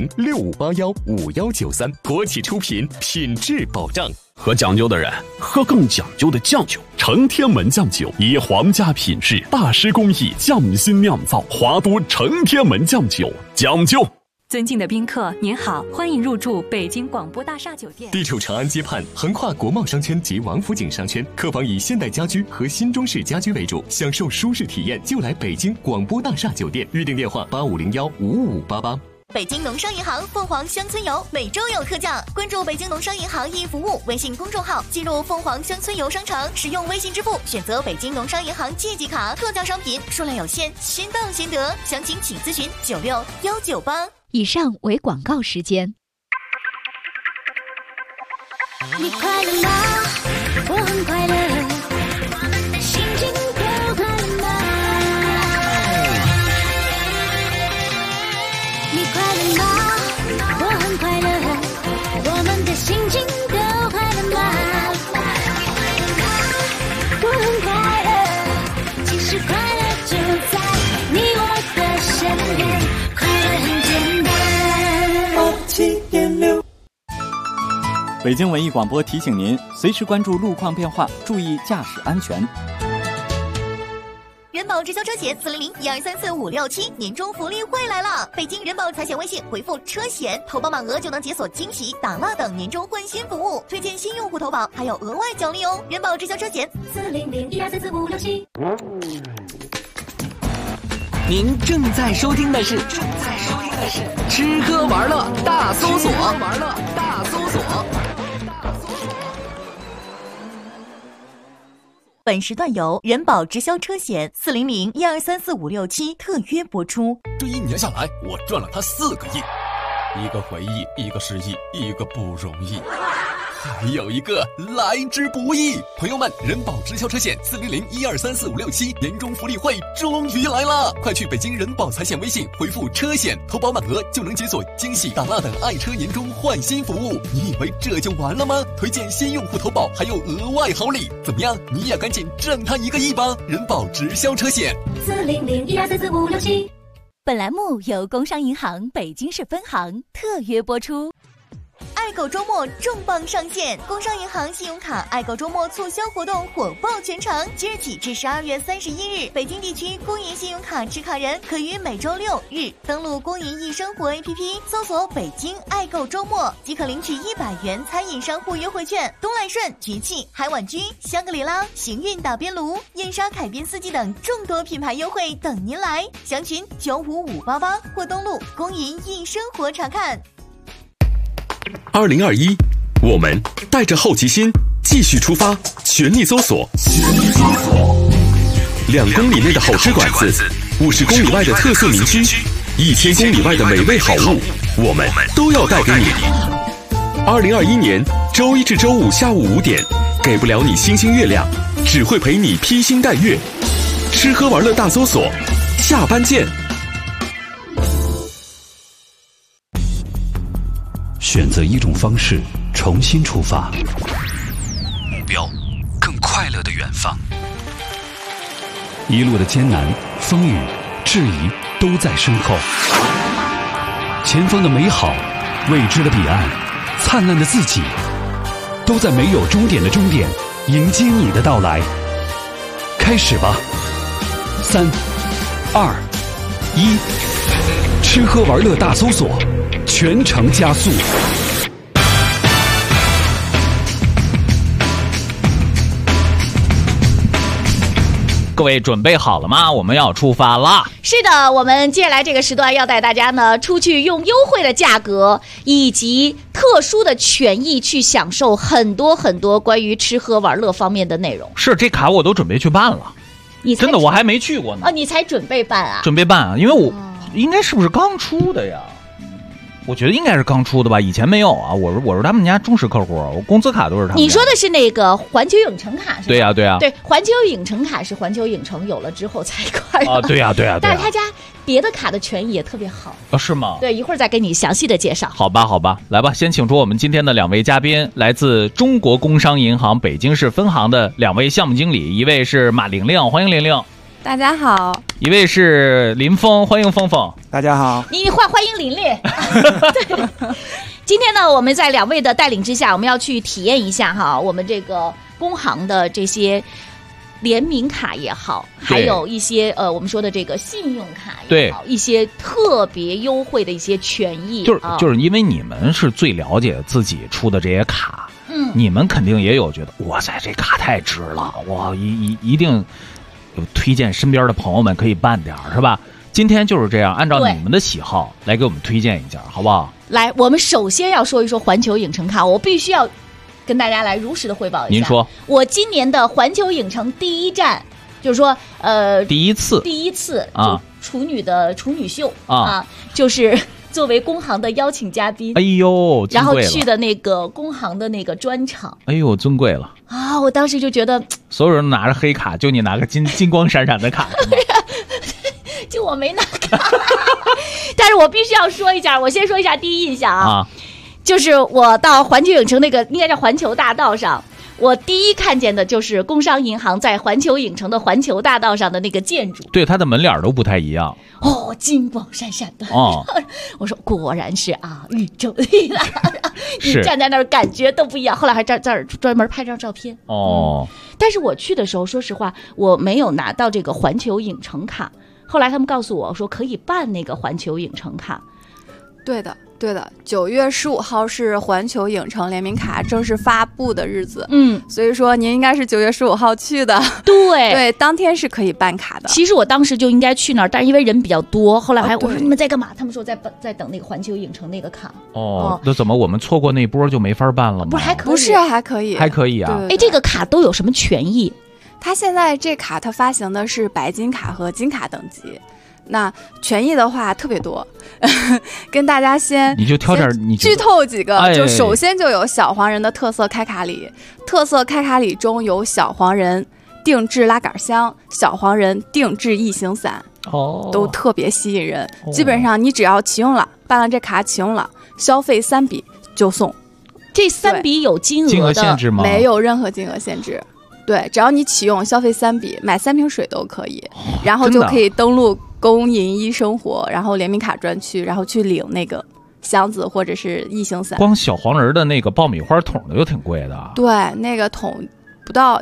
Speaker 1: 010-6581-5193。国企出品，品质保障。
Speaker 6: 喝讲究的人，喝更讲究的酱酒。承天门酱酒以皇家品质、大师工艺匠心酿造，华都承天门酱酒，讲究。
Speaker 7: 尊敬的宾客，您好，欢迎入住北京广播大厦酒店。
Speaker 1: 地处长安街畔，横跨国贸商圈及王府井商圈，客房以现代家居和新中式家居为主，享受舒适体验就来北京广播大厦酒店。预订电话8501-55588。
Speaker 8: 北京农商银行凤凰乡村游每周有特价，关注北京农商银行易服务微信公众号，进入凤凰乡村游商城，使用微信支付，选择北京农商银行借记卡，特价商品数量有限，先到先得，详情请咨询96198。
Speaker 7: 以上为广告时间。
Speaker 9: 你快乐吗？我很快乐，心情都快乐吗？你快乐吗？我很快乐，我们的心情都快乐吗？我很快乐，其实快乐就在你我的身边，快乐很简单。7.6
Speaker 10: 北京文艺广播提醒您，随时关注路况变化，注意驾驶安全。
Speaker 8: 人保直销车险400-1234-567年终福利会来了！北京人保财险微信回复车险，投保满额就能解锁惊喜、打蜡等年终换新服务，推荐新用户投保还有额外奖励哦！人保直销车险400-1234-567。
Speaker 11: 您正在收听的是吃喝玩乐大搜索。
Speaker 8: 本时段由人保直销车险400-1234-567特约播出。
Speaker 6: 这1年下来，我赚了他4个亿，一个回忆，一个失忆，一个不容易，还有一个来之不易。朋友们，人保直销车险400-1234-567年终福利会终于来了！快去北京人保财险微信回复车险，投保满额就能解锁惊喜、打蜡等爱车年终换新服务。你以为这就完了吗？推荐新用户投保还有额外好礼，怎么样？你也赶紧挣他1个亿吧！人保直销车险
Speaker 8: 400-1234-567。本栏目由工商银行北京市分行特约播出。爱狗周末重磅上线，工商银行信用卡爱狗周末促销活动火爆全城，即日起至12月31日，北京地区公银信用卡持卡人可于每周6日登录公银易生活 APP， 搜索北京爱狗周末，即可领取100元餐饮商户优惠券，东来顺、菊记、海碗居、香格里拉、行运打边炉、燕莎凯宾斯基等众多品牌优惠等您来，详询95588或登录公银易生活查看。
Speaker 1: 2021，我们带着好奇心继续出发，全力搜索。2公里内的好吃馆子，50公里外的特色名区，1000公里外的美味好物，我们都要带给你。2021年周一至周五下午5点，给不了你星星月亮，只会陪你披星戴月。吃喝玩乐大搜索，下班见。
Speaker 2: 选择一种方式，重新出发，目标更快乐的远方。一路的艰难、风雨、质疑都在身后，前方的美好、未知的彼岸、灿烂的自己，都在没有终点的终点迎接你的到来。开始吧，3、2、1，吃喝玩乐大搜索，全程加速。
Speaker 3: 各位准备好了吗？我们要出发啦！
Speaker 4: 是的，我们接下来这个时段要带大家呢出去用优惠的价格以及特殊的权益去享受很多很多关于吃喝玩乐方面的内容。
Speaker 3: 是，这卡我都准备去办了。真的我还没去过呢。
Speaker 4: 哦，你才准备办啊？
Speaker 3: 准备办啊，因为我应该是不是刚出的呀？我觉得应该是刚出的吧，以前没有啊。我是他们家忠实客户，我工资卡都是他们家。
Speaker 4: 你说的是那个环球影城卡是吧？
Speaker 3: 对呀对呀。
Speaker 4: 对，环球影城卡是环球影城有了之后才快
Speaker 3: 啊。对呀对呀。
Speaker 4: 但是他家别的卡的权益也特别好
Speaker 3: 啊。是吗？
Speaker 4: 对，一会儿再给你详细的介绍。
Speaker 3: 好吧好吧，来吧，先请出我们今天的2位嘉宾，来自中国工商银行北京市分行的2位项目经理，一位是马玲玲，欢迎玲玲。
Speaker 12: 大家好。
Speaker 3: 一位是林峰，欢迎峰峰。
Speaker 12: 大家好。
Speaker 4: 你欢迎琳琳。对，今天呢，我们在2位的带领之下，我们要去体验一下哈，我们这个工行的这些联名卡也好，还有一些我们说的这个信用卡也好，一些特别优惠的一些权益。
Speaker 3: 就是因为你们是最了解自己出的这些卡，你们肯定也有觉得哇塞，这卡太值了，我一定有推荐身边的朋友们可以办点是吧？今天就是这样，按照你们的喜好来给我们推荐一下，好不好？
Speaker 4: 来，我们首先要说一说环球影城卡，我必须要跟大家来如实的汇报一下。
Speaker 3: 您说，
Speaker 4: 我今年的环球影城第一站，就是说第一次啊，处女秀啊，就是作为工行的邀请嘉宾。
Speaker 3: 哎呦，
Speaker 4: 然后去的那个工行的那个专场。
Speaker 3: 哎呦，尊贵了
Speaker 4: 啊！我当时就觉得，
Speaker 3: 所有人拿着黑卡，就你拿个金光闪闪的卡。
Speaker 4: 就我没拿卡，但是我必须要说一下，我先说一下第一印象啊，就是我到环球影城那个应该叫环球大道上， 我第一看见的就是工商银行在环球影城的环球大道上的那个建筑，
Speaker 3: 对，它的门脸都不太一样。
Speaker 4: 哦，金光闪闪的。
Speaker 3: 哦，
Speaker 4: 我说果然是啊，宇宙力量，你
Speaker 3: 是
Speaker 4: 站在那儿感觉都不一样。后来还这儿专门拍张照片。
Speaker 3: 哦，
Speaker 4: 但是我去的时候，说实话，我没有拿到这个环球影城卡。后来他们告诉我说可以办那个环球影城卡。
Speaker 12: 对的，9月15号是环球影城联名卡正式发布的日子，所以说您应该是9月15号去的，对，当天是可以办卡的。
Speaker 4: 其实我当时就应该去那儿，但是因为人比较多，后来我说你们在干嘛？他们说在等那个环球影城那个卡。
Speaker 3: 那怎么我们错过那波就没法办了吗？
Speaker 4: 不是还可以？
Speaker 12: 不是还可以，
Speaker 3: 还可以啊。
Speaker 4: 哎，这个卡都有什么权益？
Speaker 12: 它现在这卡它发行的是白金卡和金卡等级。那权益的话特别多，跟大家你
Speaker 3: 就挑点你
Speaker 12: 剧透几个，就首先就有小黄人的特色开卡礼，特色开卡礼中有小黄人定制拉杆箱、小黄人定制异形伞，都特别吸引人。基本上你只要启用了，办了这卡启用了，消费3笔就送。
Speaker 4: 这3笔有金额
Speaker 3: 限制吗？
Speaker 12: 没有任何金额限制。对，只要你启用消费3笔，买3瓶水都可以，然后就可以登录公银一生活，然后联名卡专区，然后去领那个箱子或者是异形伞。
Speaker 3: 光小黄人的那个爆米花桶的就挺贵的。
Speaker 12: 对，那个桶不到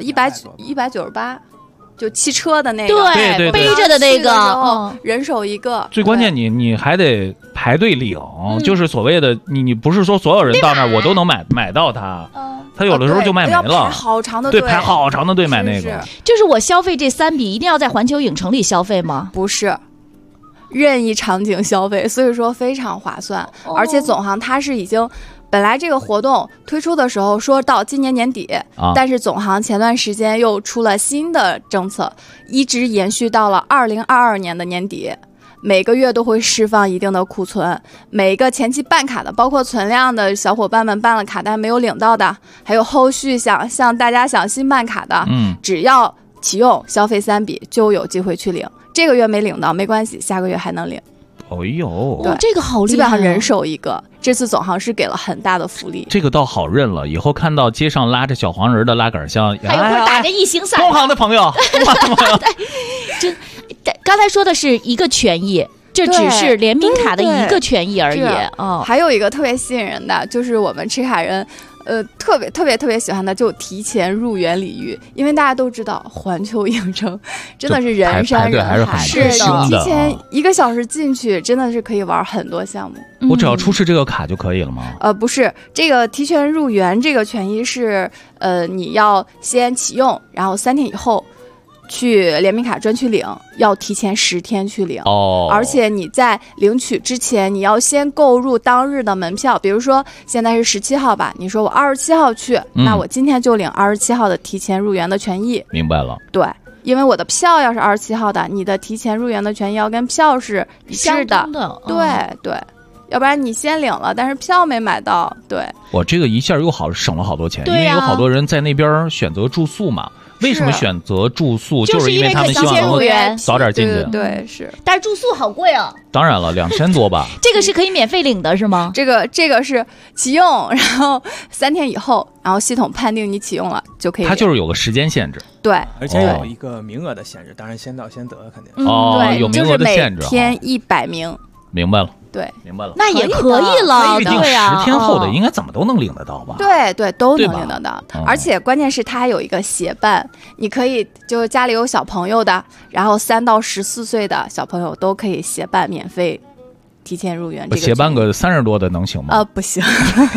Speaker 12: 198，就汽车的那个，
Speaker 4: 对，背着的那个，
Speaker 12: 人手一个。
Speaker 3: 最关键你还得排队领，就是所谓的你不是说所有人到那儿我都能买到它。他有的时候就卖没了，
Speaker 12: 排好长的队，
Speaker 3: 对，排好长的队买那个。
Speaker 4: 就是我消费这3笔一定要在环球影城里消费吗？
Speaker 12: 不是，任意场景消费，所以说非常划算。而且总行它是已经本来这个活动推出的时候说到今年年底，但是总行前段时间又出了新的政策，一直延续到了2022年的年底。每个月都会释放一定的库存，每个前期办卡的，包括存量的小伙伴们办了卡但没有领到的，还有后续向大家想新办卡的，只要启用消费3笔就有机会去领。这个月没领到没关系，下个月还能领。
Speaker 3: 哎呦，
Speaker 4: 对，这个好厉害，
Speaker 12: 基本上人手一个。这次总行是给了很大的福利，
Speaker 3: 这个倒好认了。以后看到街上拉着小黄人的拉杆箱，
Speaker 4: 还有会打着异形伞，
Speaker 3: 同行的朋友，
Speaker 4: 真，刚才说的是一个权益，这只是联名卡的一个权益而已。
Speaker 12: 还有一个特别吸引人的，就是我们持卡人。特别喜欢的就提前入园礼遇，因为大家都知道环球影城真的是人山人海，
Speaker 3: 是
Speaker 12: 提前1个小时进去，真的是可以玩很多项目。
Speaker 3: 我只要出示这个卡就可以了吗？
Speaker 12: 不是，这个提前入园这个权益是你要先启用，然后3天以后去联名卡专区领，要提前10天去领。而且你在领取之前，你要先购入当日的门票。比如说现在是17号吧，你说我27号去，那我今天就领27号的提前入园的权益。
Speaker 3: 明白了。
Speaker 12: 对，因为我的票要是27号的，你的提前入园的权益要跟票是一致的。对，要不然你先领了，但是票没买到。对，
Speaker 3: 我这个一下又省了好多钱，因为有好多人在那边选择住宿嘛。为什么选择住宿？就是因为他们希望能早点进去。
Speaker 12: 对，是。
Speaker 4: 但是住宿好贵啊！
Speaker 3: 当然了，2000多吧。
Speaker 4: 这个是可以免费领的，是吗？
Speaker 12: 这个是启用，然后3天以后，然后系统判定你启用了就可以。
Speaker 3: 它就是有个时间限制。
Speaker 12: 对，
Speaker 13: 而且有一个名额的限制，当然先到先得肯定。
Speaker 12: 对，
Speaker 3: 有名额的限制。
Speaker 12: 就是每天100名。
Speaker 3: 明白了。
Speaker 12: 对，
Speaker 3: 明白了，
Speaker 4: 那也可以了。
Speaker 3: 预定10天后的，应该怎么都能领得到吧？
Speaker 12: 对，都能领得到。而且关键是它还有一个协办，你可以就家里有小朋友的，然后3到14岁的小朋友都可以协办免费提前入园。
Speaker 3: 协办个30多的能行吗？
Speaker 12: 不行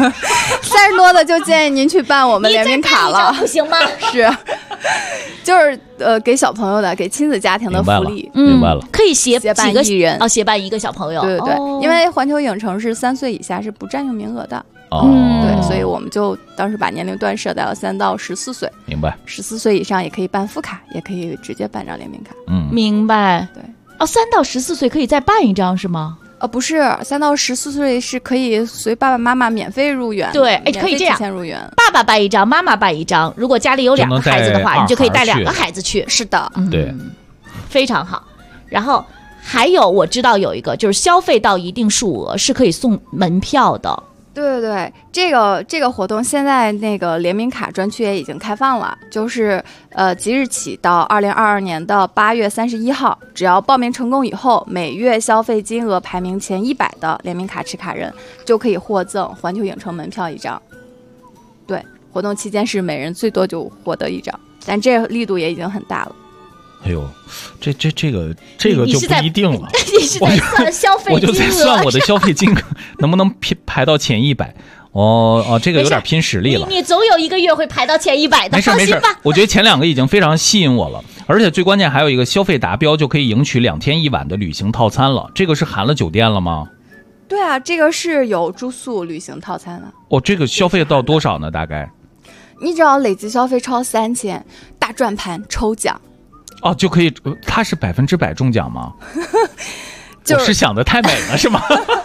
Speaker 12: ，30多的就建议您去办我们联名卡了，
Speaker 4: 不行吗？
Speaker 12: 是。就是给小朋友的，给亲子家庭的福利。
Speaker 3: 明白了，
Speaker 4: 可以协
Speaker 12: 办1人
Speaker 4: 协办1个小朋友。
Speaker 12: 对，因为环球影城是3岁以下是不占用名额的。对，所以我们就当时把年龄段设在了3到14岁。
Speaker 3: 明白。
Speaker 12: 14岁以上也可以办副卡，也可以直接办张联名卡。
Speaker 4: 明白。
Speaker 12: 对。
Speaker 4: 3到14岁可以再办一张是吗？
Speaker 12: 不是，3到14岁是可以随爸爸妈妈免费入园。
Speaker 4: 对，可以这样，
Speaker 12: 提前入园，
Speaker 4: 爸爸办1张，妈妈办1张。如果家里有2个孩子的话，你就可以带2个孩子去。
Speaker 12: 是的，
Speaker 3: 对，
Speaker 4: 非常好。然后还有我知道有一个，就是消费到一定数额是可以送门票的。
Speaker 12: 对对对，这个活动现在那个联名卡专区也已经开放了，就是即日起到2022年的8月31号，只要报名成功以后，每月消费金额排名前100的联名卡持卡人就可以获赠环球影城门票1张。对，活动期间是每人最多就获得1张，但这力度也已经很大了。
Speaker 3: 哎呦，这个就不一定了。
Speaker 4: 你是在算消费金额？
Speaker 3: 我就在算我的消费金额能不能排到前100。这个有点拼实力了。
Speaker 4: 你总有一个月会排到前100的，
Speaker 3: 没事。我觉得前2个已经非常吸引我了，而且最关键还有一个消费达标就可以赢取2天1晚的旅行套餐了。这个是含了酒店了吗？
Speaker 12: 对啊，这个是有住宿旅行套餐的。
Speaker 3: 这个消费到多少呢？大概？
Speaker 12: 你只要累计消费超3000，大转盘抽奖。
Speaker 3: 就可以，它是100%中奖吗？我是想的太美了，是吗？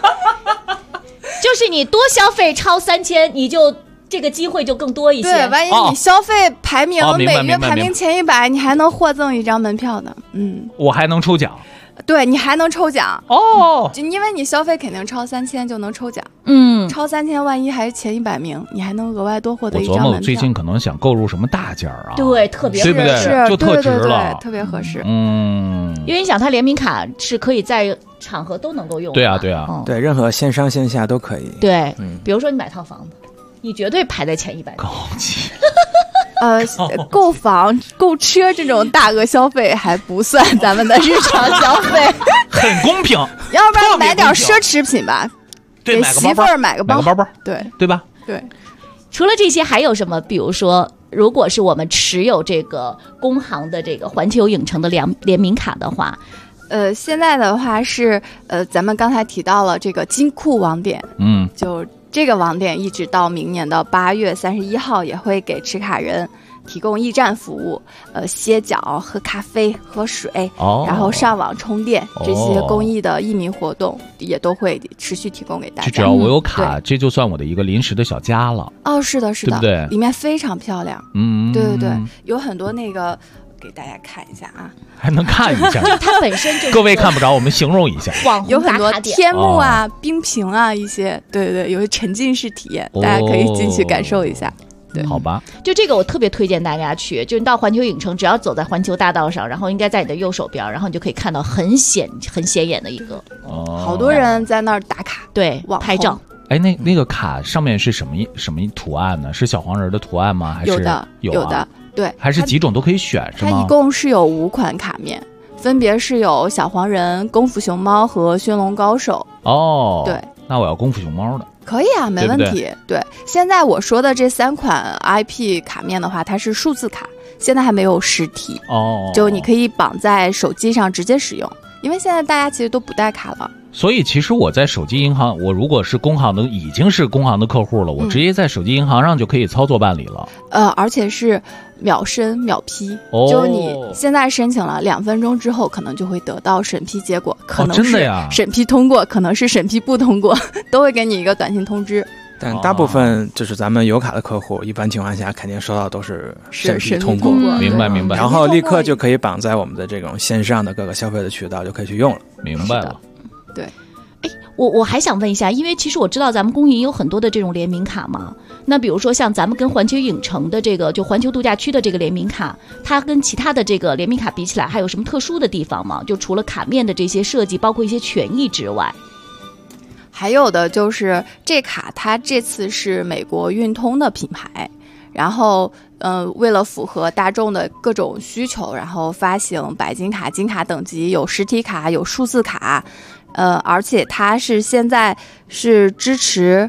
Speaker 4: 就是你多消费超3000，你就这个机会就更多一些。
Speaker 12: 对，万一你消费排名每月排名前100，你还能获赠1张门票的。
Speaker 3: 我还能抽奖。
Speaker 12: 对，你还能抽奖就因为你消费肯定超3000就能抽奖。超3000，万一还是前100名，你还能额外多获得1张门票。
Speaker 3: 我琢磨最近可能想购入什么大件啊？
Speaker 4: 对，特别
Speaker 3: 对不对？就特值了，
Speaker 12: 对，特别合适。
Speaker 4: 因为你想，它联名卡是可以在场合都能够用的。
Speaker 3: 对啊，
Speaker 13: 对，任何线上线下都可以。
Speaker 4: 对，比如说你买套房子，你绝对排在前100。
Speaker 3: 高级。
Speaker 12: 购房、购车这种大额消费还不算咱们的日常消费，
Speaker 3: 很公平。
Speaker 12: 要不然买点奢侈品吧，给媳妇儿买个包
Speaker 3: 包，对吧？
Speaker 12: 对。
Speaker 4: 除了这些，还有什么？比如说，如果是我们持有这个工行的这个环球影城的联名卡的话，
Speaker 12: 现在的话是咱们刚才提到了这个金库网点，就。这个网点一直到明年的8月31号也会给持卡人提供驿站服务，歇脚、喝咖啡、喝水，然后上网充电，这些公益的益民活动也都会持续提供给大家。
Speaker 3: 只要我有卡，这就算我的一个临时的小家了。
Speaker 12: 是的，是的，
Speaker 3: 对不对？
Speaker 12: 里面非常漂亮。对，有很多那个。给大家看一下啊，
Speaker 3: 还能看一下，
Speaker 4: 它本身就是
Speaker 3: 各位看不着，我们形容一下，
Speaker 12: 有很多天幕啊、冰屏啊一些，对，有沉浸式体验，大家可以进去感受一下。对，
Speaker 3: 好吧。
Speaker 4: 就这个我特别推荐大家去，就你到环球影城，只要走在环球大道上，然后应该在你的右手边，然后你就可以看到很显眼的一个，
Speaker 12: 好多人在那儿打卡，
Speaker 4: 对，拍照。
Speaker 3: 那个卡上面是什么图案呢？是小黄人的图案吗？还是有的。
Speaker 12: 对，
Speaker 3: 还是几种都可以选，是吗？
Speaker 12: 它一共是有5款卡面，分别是有小黄人、功夫熊猫和驯龙高手。
Speaker 3: 对，那我要功夫熊猫的。
Speaker 12: 可以啊，没问题。对，现在我说的这3款 IP 卡面的话，它是数字卡，现在还没有实体。就你可以绑在手机上直接使用，因为现在大家其实都不带卡了。
Speaker 3: 所以其实我在手机银行，我如果是工行的，已经是工行的客户了，我直接在手机银行上就可以操作办理了。
Speaker 12: 而且是秒申秒批，就你现在申请了2分钟之后，可能就会得到审批结果，可能是审批通过，可能是审批不通过，都会给你一个短信通知。
Speaker 13: 但大部分就是咱们有卡的客户，一般情况下肯定收到都是审批通过。
Speaker 3: 明白。
Speaker 13: 然后立刻就可以绑在我们的这种线上的各个消费的渠道，就可以去用了。
Speaker 3: 明白了。
Speaker 12: 对，
Speaker 4: 我还想问一下，因为其实我知道咱们工银有很多的这种联名卡嘛，那比如说像咱们跟环球影城的这个就环球度假区的这个联名卡，它跟其他的这个联名卡比起来，还有什么特殊的地方吗？就除了卡面的这些设计，包括一些权益之外，
Speaker 12: 还有的就是这卡它这次是美国运通的品牌，然后为了符合大众的各种需求，然后发行白金卡、金卡等级，有实体卡，有数字卡，而且它是现在是支持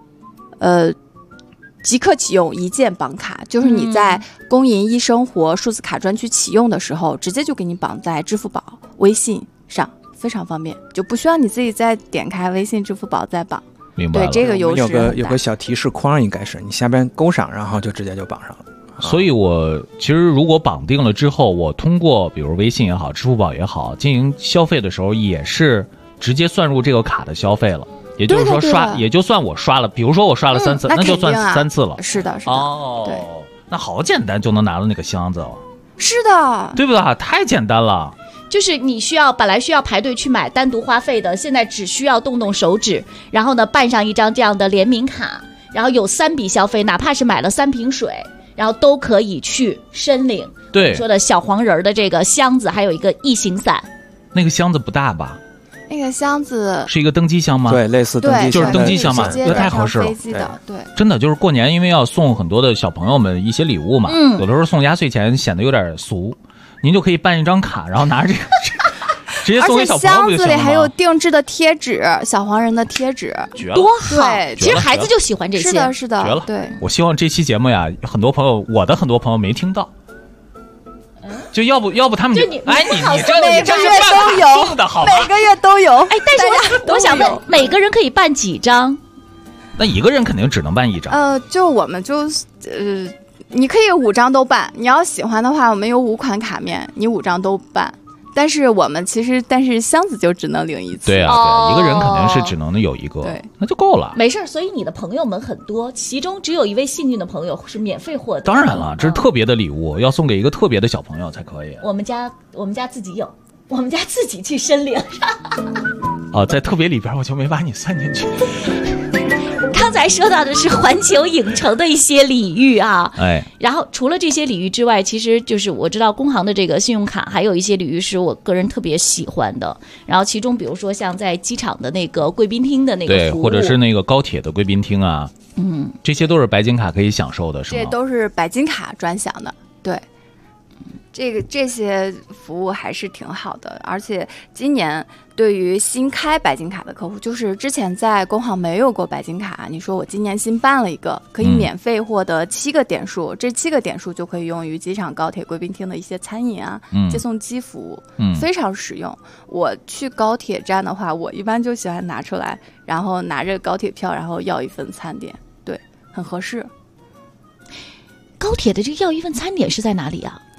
Speaker 12: 即刻启用一键绑卡，就是你在工银一生活数字卡专区启用的时候，直接就给你绑在支付宝、微信上，非常方便，就不需要你自己再点开微信、支付宝再绑。
Speaker 3: 明白了。
Speaker 12: 对，这个优势
Speaker 13: 有个小提示框，应该是你下边勾上，然后就直接就绑上了。
Speaker 3: 所以我其实如果绑定了之后，我通过比如微信也好、支付宝也好进行消费的时候，也是直接算入这个卡的消费了。也就是说也就算我刷了，比如说我刷了3次，那就算3次了。
Speaker 12: 是的，
Speaker 3: 对，那好简单就能拿到那个箱子了。
Speaker 12: 是的，
Speaker 3: 对不对？太简单了。
Speaker 4: 就是你本来需要排队去买单独花费的，现在只需要动动手指，然后呢办上一张这样的联名卡，然后有3笔消费，哪怕是买了3瓶水，然后都可以去申领。
Speaker 3: 对，
Speaker 4: 说的小黄人的这个箱子，还有一个异形伞。
Speaker 3: 那个箱子不大吧？
Speaker 12: 那个箱子
Speaker 3: 是一个登机箱吗？
Speaker 13: 对，类似登机箱，
Speaker 3: 就是登机箱嘛，那太合适了。
Speaker 12: 对，
Speaker 3: 真的就是过年，因为要送很多的小朋友们一些礼物嘛，有的时候送压岁钱显得有点俗，您就可以办一张卡，然后拿着这个直接送给小朋友不就行了吗？
Speaker 12: 而且箱子里还有定制的贴纸，小黄人的贴纸，
Speaker 4: 多好！
Speaker 12: 对，
Speaker 4: 其实孩子就喜欢这些。
Speaker 12: 是的，
Speaker 3: 绝了！
Speaker 12: 对，
Speaker 3: 我希望这期节目呀，我的很多朋友没听到。就要不他们就你
Speaker 12: 每个月都有，每个月都有。
Speaker 4: 哎，但是我想问，每个人可以办几张？
Speaker 3: 那一个人肯定只能办1张。
Speaker 12: 就我们你可以5张都办。你要喜欢的话，我们有5款卡面，你5张都办。但是箱子就只能领1次。
Speaker 3: 对啊，一个人肯定是只能有一个，那就够了。
Speaker 4: 没事，所以你的朋友们很多，其中只有一位幸运的朋友是免费获得。
Speaker 3: 当然了，这是特别的礼物，要送给一个特别的小朋友才可以。
Speaker 4: 我们家自己有，我们家自己去申领。
Speaker 3: 在特别里边我就没把你算进去。
Speaker 4: 刚才说到的是环球影城的一些礼遇啊，然后除了这些礼遇之外，其实就是我知道工行的这个信用卡还有一些礼遇是我个人特别喜欢的，然后其中比如说像在机场的那个贵宾厅的那个服务，
Speaker 3: 对，或者是那个高铁的贵宾厅啊，这些都是白金卡可以享受的，是吗？
Speaker 12: 这都是白金卡专享的，对。这些服务还是挺好的，而且今年对于新开白金卡的客户，就是之前在工行没有过白金卡，你说我今年新办了一个，可以免费获得7个点数，这7个点数就可以用于机场、高铁、贵宾厅的一些餐饮啊、接送机服务，非常实用。我去高铁站的话，我一般就喜欢拿出来，然后拿着高铁票，然后要一份餐点，对，很合适。
Speaker 4: 高铁的这个要一份餐点是在哪里啊？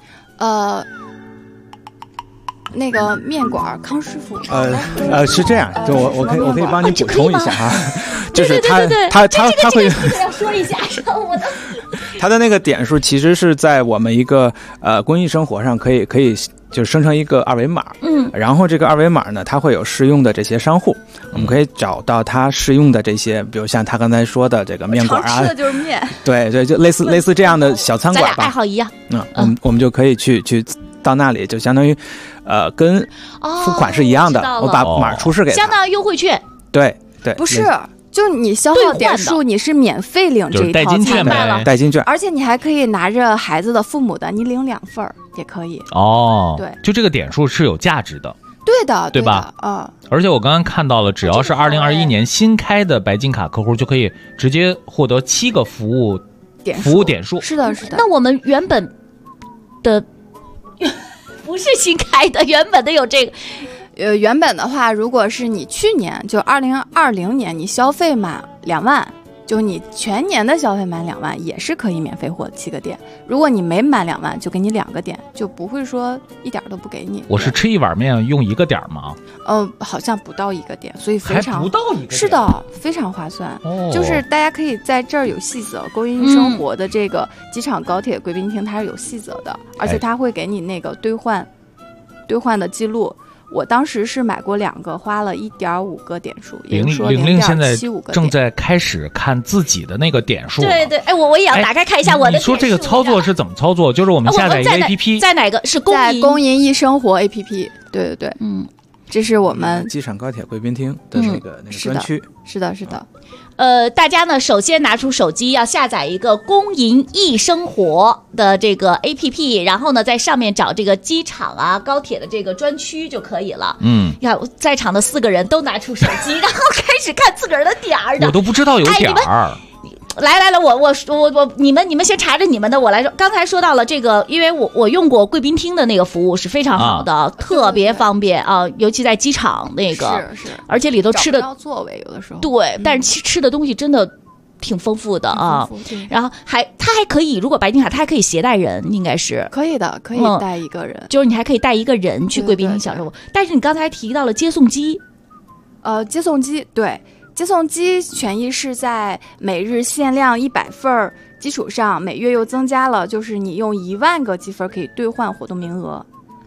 Speaker 12: 那个面馆康师傅。
Speaker 13: 是这样，就我可以帮你补充一下哈，就是他会
Speaker 4: 要说一下，
Speaker 13: 他的那个点数其实是在我们一个公益生活上可以就生成一个二维码，然后这个二维码呢，它会有适用的这些商户，我们可以找到它适用的这些，比如像他刚才说的这个面馆啊，
Speaker 12: 常吃的就是面，
Speaker 13: 对，就类似这样的小餐馆吧，
Speaker 4: 咱俩爱好一样，
Speaker 13: 我们就可以去到那里，就相当于跟付款是一样的，我把码出示给他，
Speaker 4: 相当于优惠券，
Speaker 13: 对，
Speaker 12: 不是。就你消耗点数，你是免费领这一套餐
Speaker 3: 呗，
Speaker 13: 代金券，
Speaker 12: 而且你还可以拿着孩子的、父母的，你领2份也可以。
Speaker 3: 对，就这个点数是有价值的，
Speaker 12: 对的，
Speaker 3: 对吧？而且我刚刚看到了，只要是2021年新开的白金卡客户，就可以直接获得7个服务点数。
Speaker 12: 是的。
Speaker 4: 那我们原本的不是新开的，原本的有这个。
Speaker 12: 原本的话，如果是你去年就2020年你消费满2万，就你全年的消费满2万，也是可以免费获7个点。如果你没满2万，就给你2个点，就不会说一点都不给你。
Speaker 3: 我是吃一碗面用1个点吗？
Speaker 12: 好像不到1个点，所以非常
Speaker 3: 还不到1个点，
Speaker 12: 是的，非常划算。就是大家可以在这儿有细则，公益生活的这个机场、高铁、贵宾厅它是有细则的，而且它会给你那个兑换的记录。我当时是买过2个，花了1.5个点数，也就是说
Speaker 3: 玲现在
Speaker 12: 0.75个点。
Speaker 3: 正在开始看自己的那个点数。
Speaker 4: 对，我也要打开看一下我的点数。
Speaker 3: 你说这个操作是怎么操作？就是我们下载一个 APP，
Speaker 4: 在哪个是
Speaker 12: 公银易生活 APP？ 对，这是我们
Speaker 13: 机场、高铁、贵宾厅的那个专区。
Speaker 12: 是的。
Speaker 4: 大家呢，首先拿出手机，要下载一个公银易生活的这个 APP， 然后呢，在上面找这个机场啊、高铁的这个专区就可以了。你看，在场的4个人都拿出手机，然后开始看自个儿的点儿的。
Speaker 3: 我都不知道有点儿。
Speaker 4: 来，你们先查着你们的，我来说。刚才说到了这个，因为我用过贵宾厅的那个服务是非常好的，特别方便啊，尤其在机场那个，
Speaker 12: 是，
Speaker 4: 而且里头吃的
Speaker 12: 找不到座位有的时候，
Speaker 4: 对，但是吃的东西真的挺丰富的啊。然后它还可以，如果白金卡它还可以携带人，应该是
Speaker 12: 可以的，可以带一个人，
Speaker 4: 就是你还可以带一个人去贵宾厅享受。但是你刚才提到了接送机，
Speaker 12: 接送机对。接送机权益是在每日限量100份基础上，每月又增加了，就是你用1万个积分可以兑换活动名额。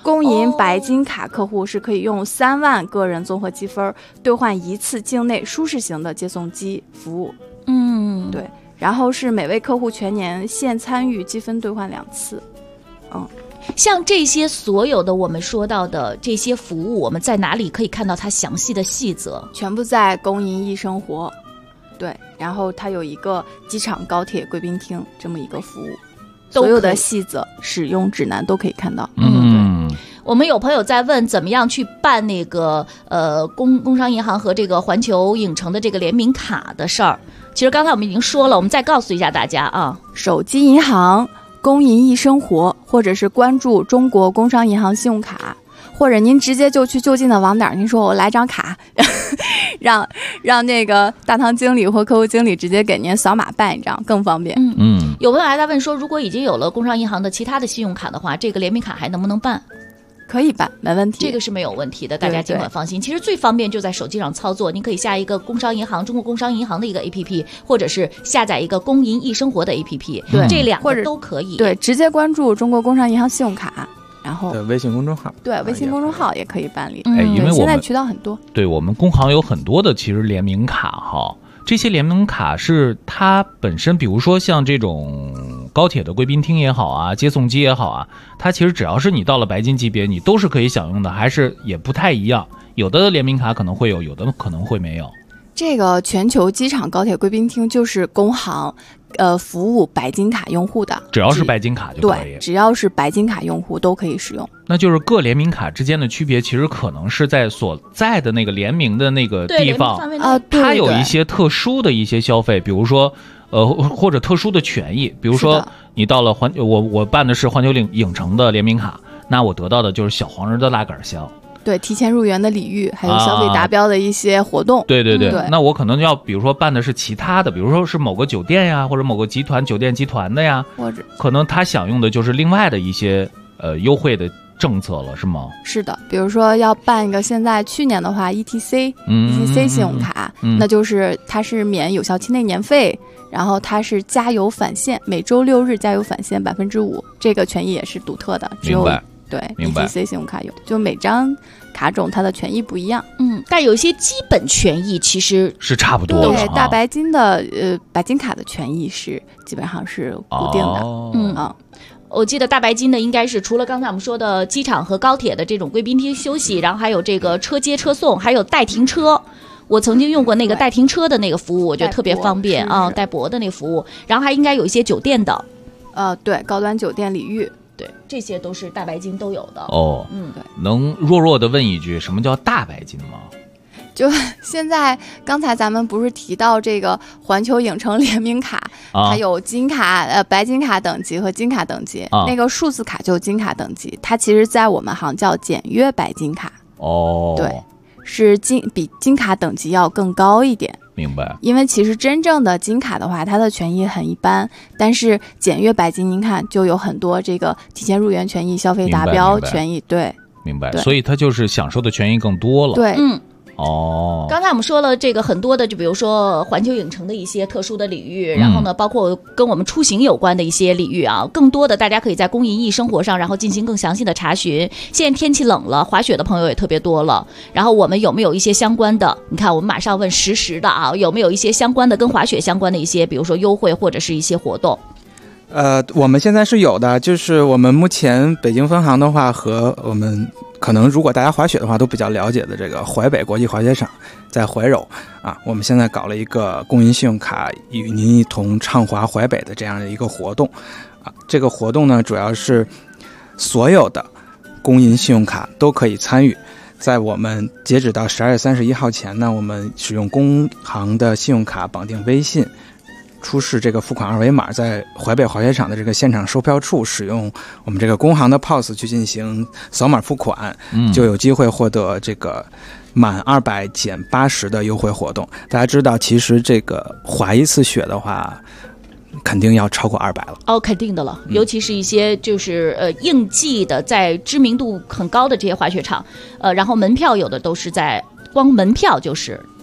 Speaker 12: 公银白金卡客户是可以用3万个人综合积分兑换1次境内舒适型的接送机服务。对。然后是每位客户全年限参与积分兑换2次。
Speaker 4: 像这些所有的我们说到的这些服务，我们在哪里可以看到它详细的细则？
Speaker 12: 全部在公银易生活。对，然后它有一个机场高铁贵宾厅这么一个服务，所有的细则使用指南都可以看到。
Speaker 4: 我们有朋友在问怎么样去办那个工商银行和这个环球影城的这个联名卡的事儿。其实刚才我们已经说了，我们再告诉一下大家啊，
Speaker 12: 手机银行公银易生活，或者是关注中国工商银行信用卡，或者您直接就去就近的网点，您说我来张卡，让那个大堂经理或客户经理直接给您扫码办一张，更方便。
Speaker 4: 有朋友还在问说，如果已经有了工商银行的其他的信用卡的话，这个联名卡还能不能办？
Speaker 12: 可以办，没问题，
Speaker 4: 这个是没有问题的，大家尽管放心。其实最方便就在手机上操作，您可以下一个工商银行、中国工商银行的一个 APP， 或者是下载一个公银易生活的 APP， 这2个都可以。
Speaker 12: 对，直接关注中国工商银行信用卡，然后
Speaker 13: 微信公众号，
Speaker 12: 对，微信公众号也可以办理。
Speaker 3: 因为
Speaker 12: 现在渠道很多。
Speaker 3: 对，我们工行有很多的其实联名卡哈。这些联名卡是它本身，比如说像这种高铁的贵宾厅也好啊，接送机也好啊，它其实只要是你到了白金级别，你都是可以享用的，还是也不太一样。有的联名卡可能会有，有的可能会没有。
Speaker 12: 这个全球机场高铁贵宾厅就是工行服务白金卡用户的，
Speaker 3: 只要是白金卡就可以。
Speaker 12: 对，只要是白金卡用户都可以使用。
Speaker 3: 那就是各联名卡之间的区别，其实可能是在所在的那个联名的那个地方它有一些特殊的一些消费，比如说或者特殊的权益，比如说你到了我办的是环球影城的联名卡，那我得到的就是小黄人的拉杆箱。
Speaker 12: 对，提前入园的礼遇，还有消费达标的一些活动。
Speaker 3: 对，那我可能要比如说办的是其他的，比如说是某个酒店呀，或者某个集团酒店集团的呀，
Speaker 12: 或者
Speaker 3: 可能他享用的就是另外的一些优惠的政策了，是吗？
Speaker 12: 是的，比如说要办一个现在去年的话 ETC 信用卡，那就是它是免有效期内年费，然后它是加油返现，每周6日加油返现5%，这个权益也是独特的，只有对 ETC 信用卡有，就每张卡种它的权益不一样。
Speaker 4: 但有一些基本权益其实
Speaker 3: 是差不多的。
Speaker 12: 对，大白金的白金卡的权益是基本上是固定的。
Speaker 4: 我记得大白金的应该是除了刚才我们说的机场和高铁的这种贵宾厅休息，然后还有这个车接车送，还有代停车。我曾经用过那个代停车的那个服务，我觉得特别方便啊，代泊的那个服务。然后还应该有一些酒店的，
Speaker 12: 对，高端酒店礼遇。
Speaker 4: 对，这些都是大白金都有的。
Speaker 12: 对。
Speaker 3: 能弱的问一句，什么叫大白金吗？
Speaker 12: 就现在，刚才咱们不是提到这个环球影城联名卡，它有金卡、白金卡等级和金卡等级。那个数字卡就是金卡等级，它其实在我们行叫简约白金卡。对，是比金卡等级要更高一点。
Speaker 3: 明白。
Speaker 12: 因为其实真正的金卡的话，它的权益很一般，但是简约白金您看就有很多这个提前入园权益、消费达标权益。对，
Speaker 3: 明白。所以它就是享受的权益更多了。
Speaker 12: 对，
Speaker 4: 刚才我们说了这个很多的，就比如说环球影城的一些特殊的礼遇，然后呢，包括跟我们出行有关的一些礼遇啊，更多的大家可以在公银易生活上，然后进行更详细的查询。现在天气冷了，滑雪的朋友也特别多了，然后我们有没有一些相关的？你看，我们马上问实时的啊，有没有一些相关的跟滑雪相关的一些，比如说优惠或者是一些活动？
Speaker 13: 我们现在是有的，就是我们目前北京分行的话，和我们可能如果大家滑雪的话都比较了解的这个淮北国际滑雪场，在怀柔啊，我们现在搞了一个公银信用卡与您一同畅滑淮北的这样的一个活动啊。这个活动呢，主要是所有的公银信用卡都可以参与。在我们截止到12月31号前呢，我们使用工行的信用卡绑定微信，出示这个付款二维码，在淮北滑雪场的这个现场售票处使用我们这个工行的 POS 去进行扫码付款，就有机会获得这个满200减80的优惠活动。大家知道，其实这个滑一次雪的话，肯定要超过200了。
Speaker 4: 肯定的了，尤其是一些就是应季的，在知名度很高的这些滑雪场，然后门票有的都是在光门票就是。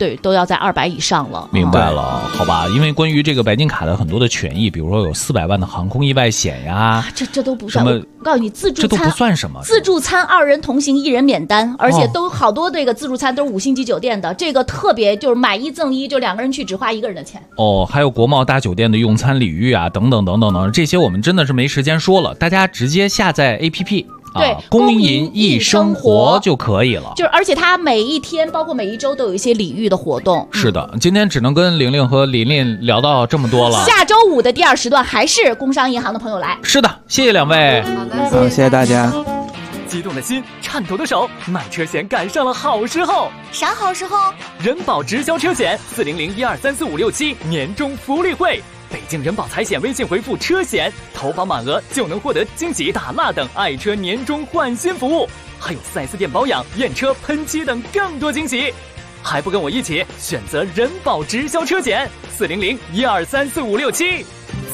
Speaker 4: 对，都要在200以上了。
Speaker 3: 明白了，好吧？因为关于这个白金卡的很多的权益，比如说有400万的航空意外险呀，
Speaker 4: 这都不算。我告诉你，自助餐
Speaker 3: 这都不算什么。
Speaker 4: 自助餐2人同行1人免单，而且都好多这个自助餐都是5星级酒店的，这个特别就是买1赠1，就2个人去只花1个人的钱。
Speaker 3: 还有国贸大酒店的用餐礼遇啊，等等等等等，这些我们真的是没时间说了，大家直接下载 APP。
Speaker 4: 对，
Speaker 3: 公银易生活就可以了。
Speaker 4: 就是，而且它每一天，包括每一周都有一些礼遇的活动。
Speaker 3: 是的，今天只能跟玲玲和琳琳聊到这么多了。
Speaker 4: 下周5的第2时段还是工商银行的朋友来。
Speaker 3: 是的，谢谢2位。
Speaker 13: 好，谢谢大家。
Speaker 11: 激动的心，颤抖的手，买车险赶上了好时候。
Speaker 8: 啥好时候？
Speaker 11: 人保直销车险400123456年终福利会。北京人保财险微信回复车险，投保满额就能获得惊喜大蜡等爱车年终换新服务，还有4S店保养、验车、喷漆等更多惊喜。还不跟我一起选择人保直销车险4001234567400123456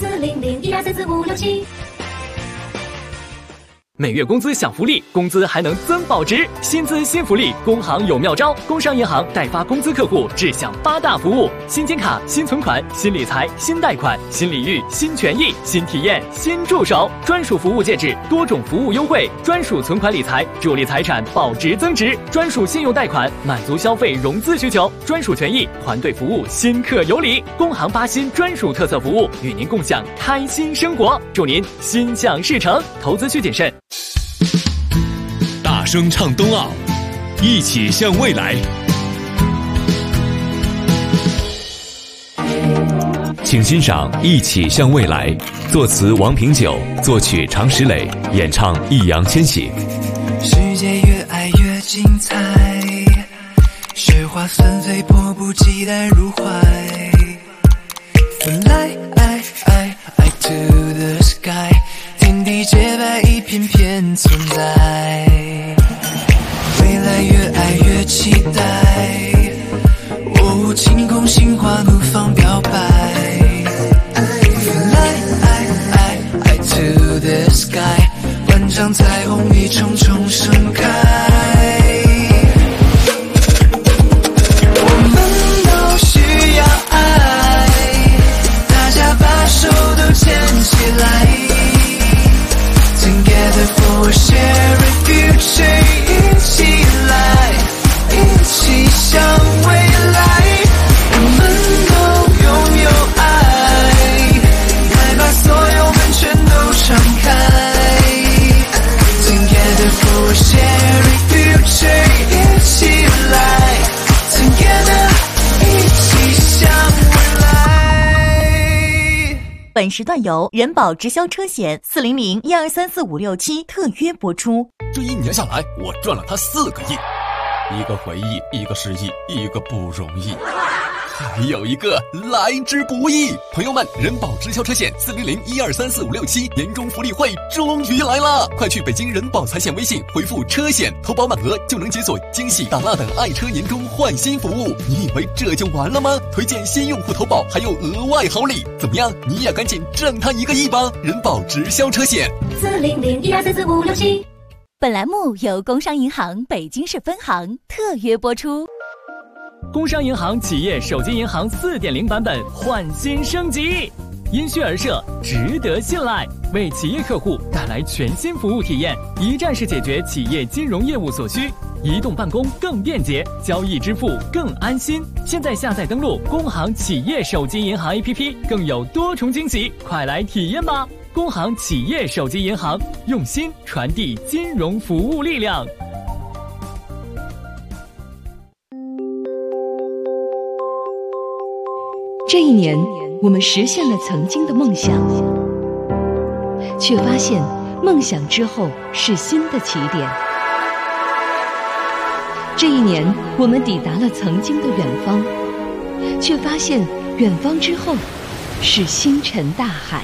Speaker 11: 每月工资享福利，工资还能增保值，薪资新福利，工行有妙招。工商银行代发工资客户只享8大服务：新金卡、新存款、新理财、新贷款、新礼遇、新权益、新体验、新助手，专属服务介质，多种服务优惠，专属存款理财，助力财产保值增值，专属信用贷款，满足消费融资需求，专属权益，团队服务，新客有礼。工行8新专属特色服务，与您共享开心生活，祝您心想事成。投资需谨慎。
Speaker 1: 大声唱冬奥，一起向未来。请欣赏《一起向未来》，作词王平久，作曲常石磊，演唱易烊千玺。
Speaker 14: 世界越爱越精彩，雪花纷飞，迫不及待入怀。Fly to the sky， 天地洁白，一片片存在。未来越爱越期待，晴空心花怒放表白。Fly to the sky， 万丈彩虹一重重盛开。我们都需要爱，大家把手都牵起来。Together for a shared future， 一起来，一起向未来。我们都拥有爱，来把所有门全都敞开。Together for a shared future， 一起来 ，Together 一起向未来。
Speaker 8: 本时段由人保直销车险40012345677特约播出。
Speaker 6: 这1年下来，我赚了他4个亿，一个回忆，一个失忆，一个不容易，还有一个来之不易。朋友们，人保直销车险40012345677年终福利会终于来了！快去北京人保财险微信回复车险，投保满额就能解锁惊喜大蜡等爱车年终换新服务。你以为这就完了吗？推荐新用户投保还有额外好礼，怎么样？你也赶紧挣他1个亿吧！人保直销车险
Speaker 8: 40012345677。本栏目由工商银行北京市分行特约播出。
Speaker 11: 工商银行企业手机银行 4.0 版本换新升级，因需而设，值得信赖，为企业客户带来全新服务体验，一站式解决企业金融业务所需，移动办公更便捷，交易支付更安心。现在下载登录工行企业手机银行 APP， 更有多重惊喜，快来体验吧！工行企业手机银行，用心传递金融服务力量。
Speaker 15: 这一年，我们实现了曾经的梦想，却发现梦想之后是新的起点。这一年，我们抵达了曾经的远方，却发现远方之后是星辰大海。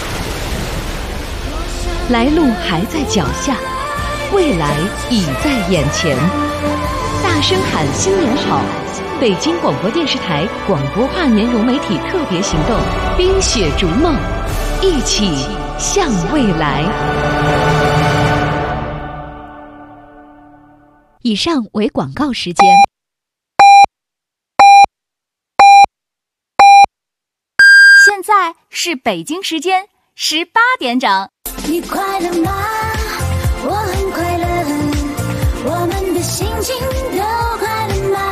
Speaker 15: 来路还在脚下，未来已在眼前。大声喊新年好！北京广播电视台广播跨年融媒体特别行动，冰雪逐梦，一起向未来。
Speaker 8: 以上为广告时间。
Speaker 16: 在是北京时间18点整。
Speaker 9: 你快乐吗？我很快乐，我们的心情都快乐吗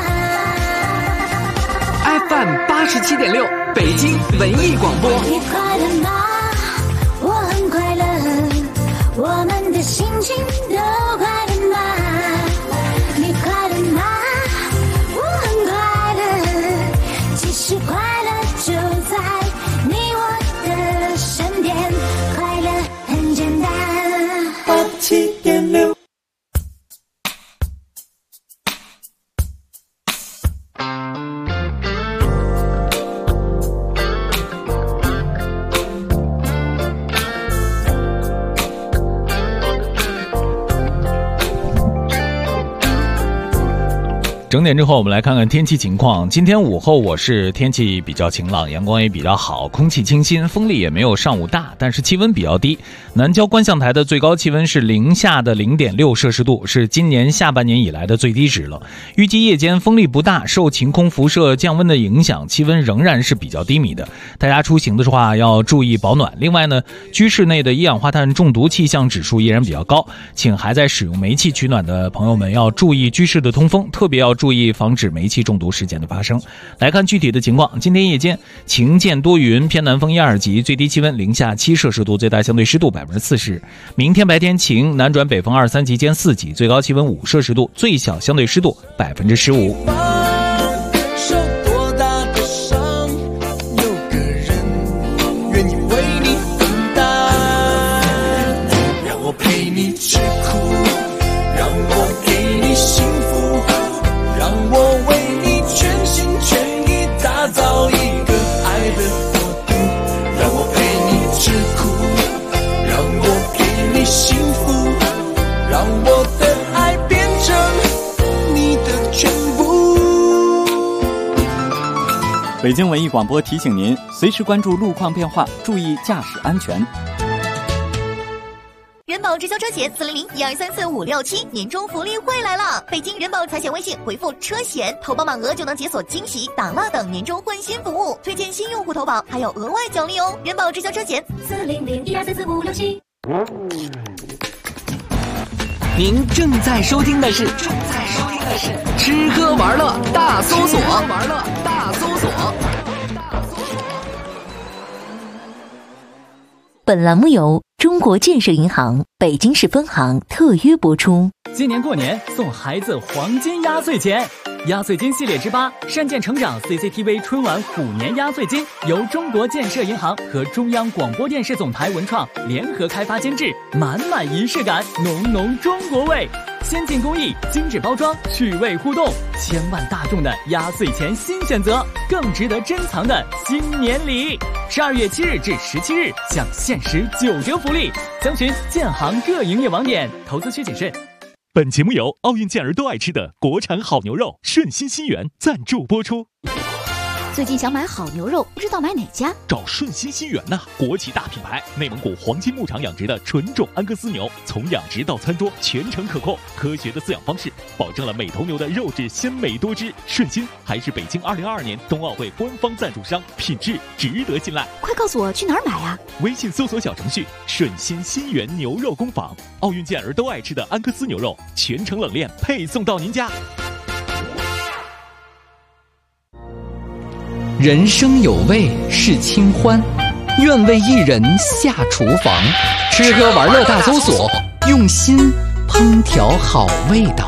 Speaker 11: ？FM 87.6，北京文艺广播。
Speaker 9: 你快乐吗？我很快乐，我们的心情都快乐吗？你快乐吗？我很快乐，其实快乐就在你我的身边，快乐很简单。87.6。
Speaker 3: 整点之后我们来看看天气情况。今天午后我市天气比较晴朗，阳光也比较好，空气清新，风力也没有上午大，但是气温比较低。南郊观象台的最高气温是零下的 0.6 摄氏度，是今年下半年以来的最低值了。预计夜间风力不大，受晴空辐射降温的影响，气温仍然是比较低迷的。大家出行的话要注意保暖。另外呢，居室内的一氧化碳中毒气象指数依然比较高，请还在使用煤气取暖的朋友们要注意居室的通风，特别要注意防止煤气中毒事件的发生。来看具体的情况，今天夜间晴间多云，偏南风1、2级，最低气温零下7摄氏度，最大相对湿度40%。明天白天晴，南转北风2、3级兼4级，最高气温5摄氏度，最小相对湿度15%。
Speaker 10: 北京文艺广播提醒您，随时关注路况变化，注意驾驶安全。
Speaker 8: 人保直销车险400-1234-567年终福利会来了！北京人保财险微信回复车险，投保满额就能解锁惊喜、打蜡等年终换新服务，推荐新用户投保还有额外奖励哦！人保直销车险400-1234-567。
Speaker 11: 您正在收听的是吃喝玩乐大搜索。
Speaker 15: 本栏目由中国建设银行北京市分行特约播出。
Speaker 11: 今年过年送孩子黄金压岁钱，压岁金系列之8善建成长 CCTV 春晚虎年压岁金由中国建设银行和中央广播电视总台文创联合开发监制，满满仪式感，浓浓中国味，先进工艺，精致包装，趣味互动，千万大众的压岁钱新选择，更值得珍藏的新年礼。12月7日至17日享限时9折福利，详询建行各营业网点，投资需谨慎。
Speaker 1: 本节目由奥运健儿都爱吃的国产好牛肉顺心新源赞助播出。
Speaker 4: 最近想买好牛肉，不知道买哪家？
Speaker 1: 找顺心新源呐，国际大品牌，内蒙古黄金牧场养殖的纯种安格斯牛，从养殖到餐桌全程可控，科学的饲养方式保证了每头牛的肉质鲜美多汁。顺心还是北京2022年冬奥会官方赞助商，品质值得信赖。
Speaker 4: 快告诉我去哪儿买啊？
Speaker 1: 微信搜索小程序顺心新源牛肉工坊，奥运健儿都爱吃的安格斯牛肉，全程冷链配送到您家。
Speaker 17: 人生有味是清欢，愿为一人下厨房，吃喝玩乐大搜索，用心烹调好味道。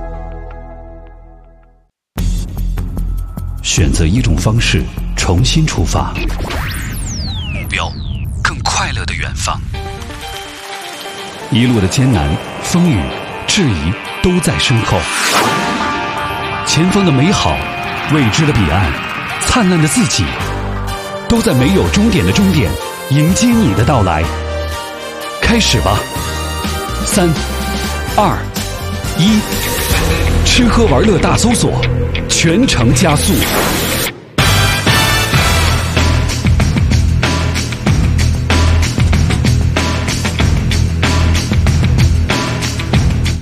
Speaker 2: 选择一种方式，重新出发，目标更快乐的远方。一路的艰难、风雨、质疑都在身后，前方的美好，未知的彼岸，灿烂的自己，都在没有终点的终点迎接你的到来。开始吧，3、2、1，吃喝玩乐大搜索，全程加速。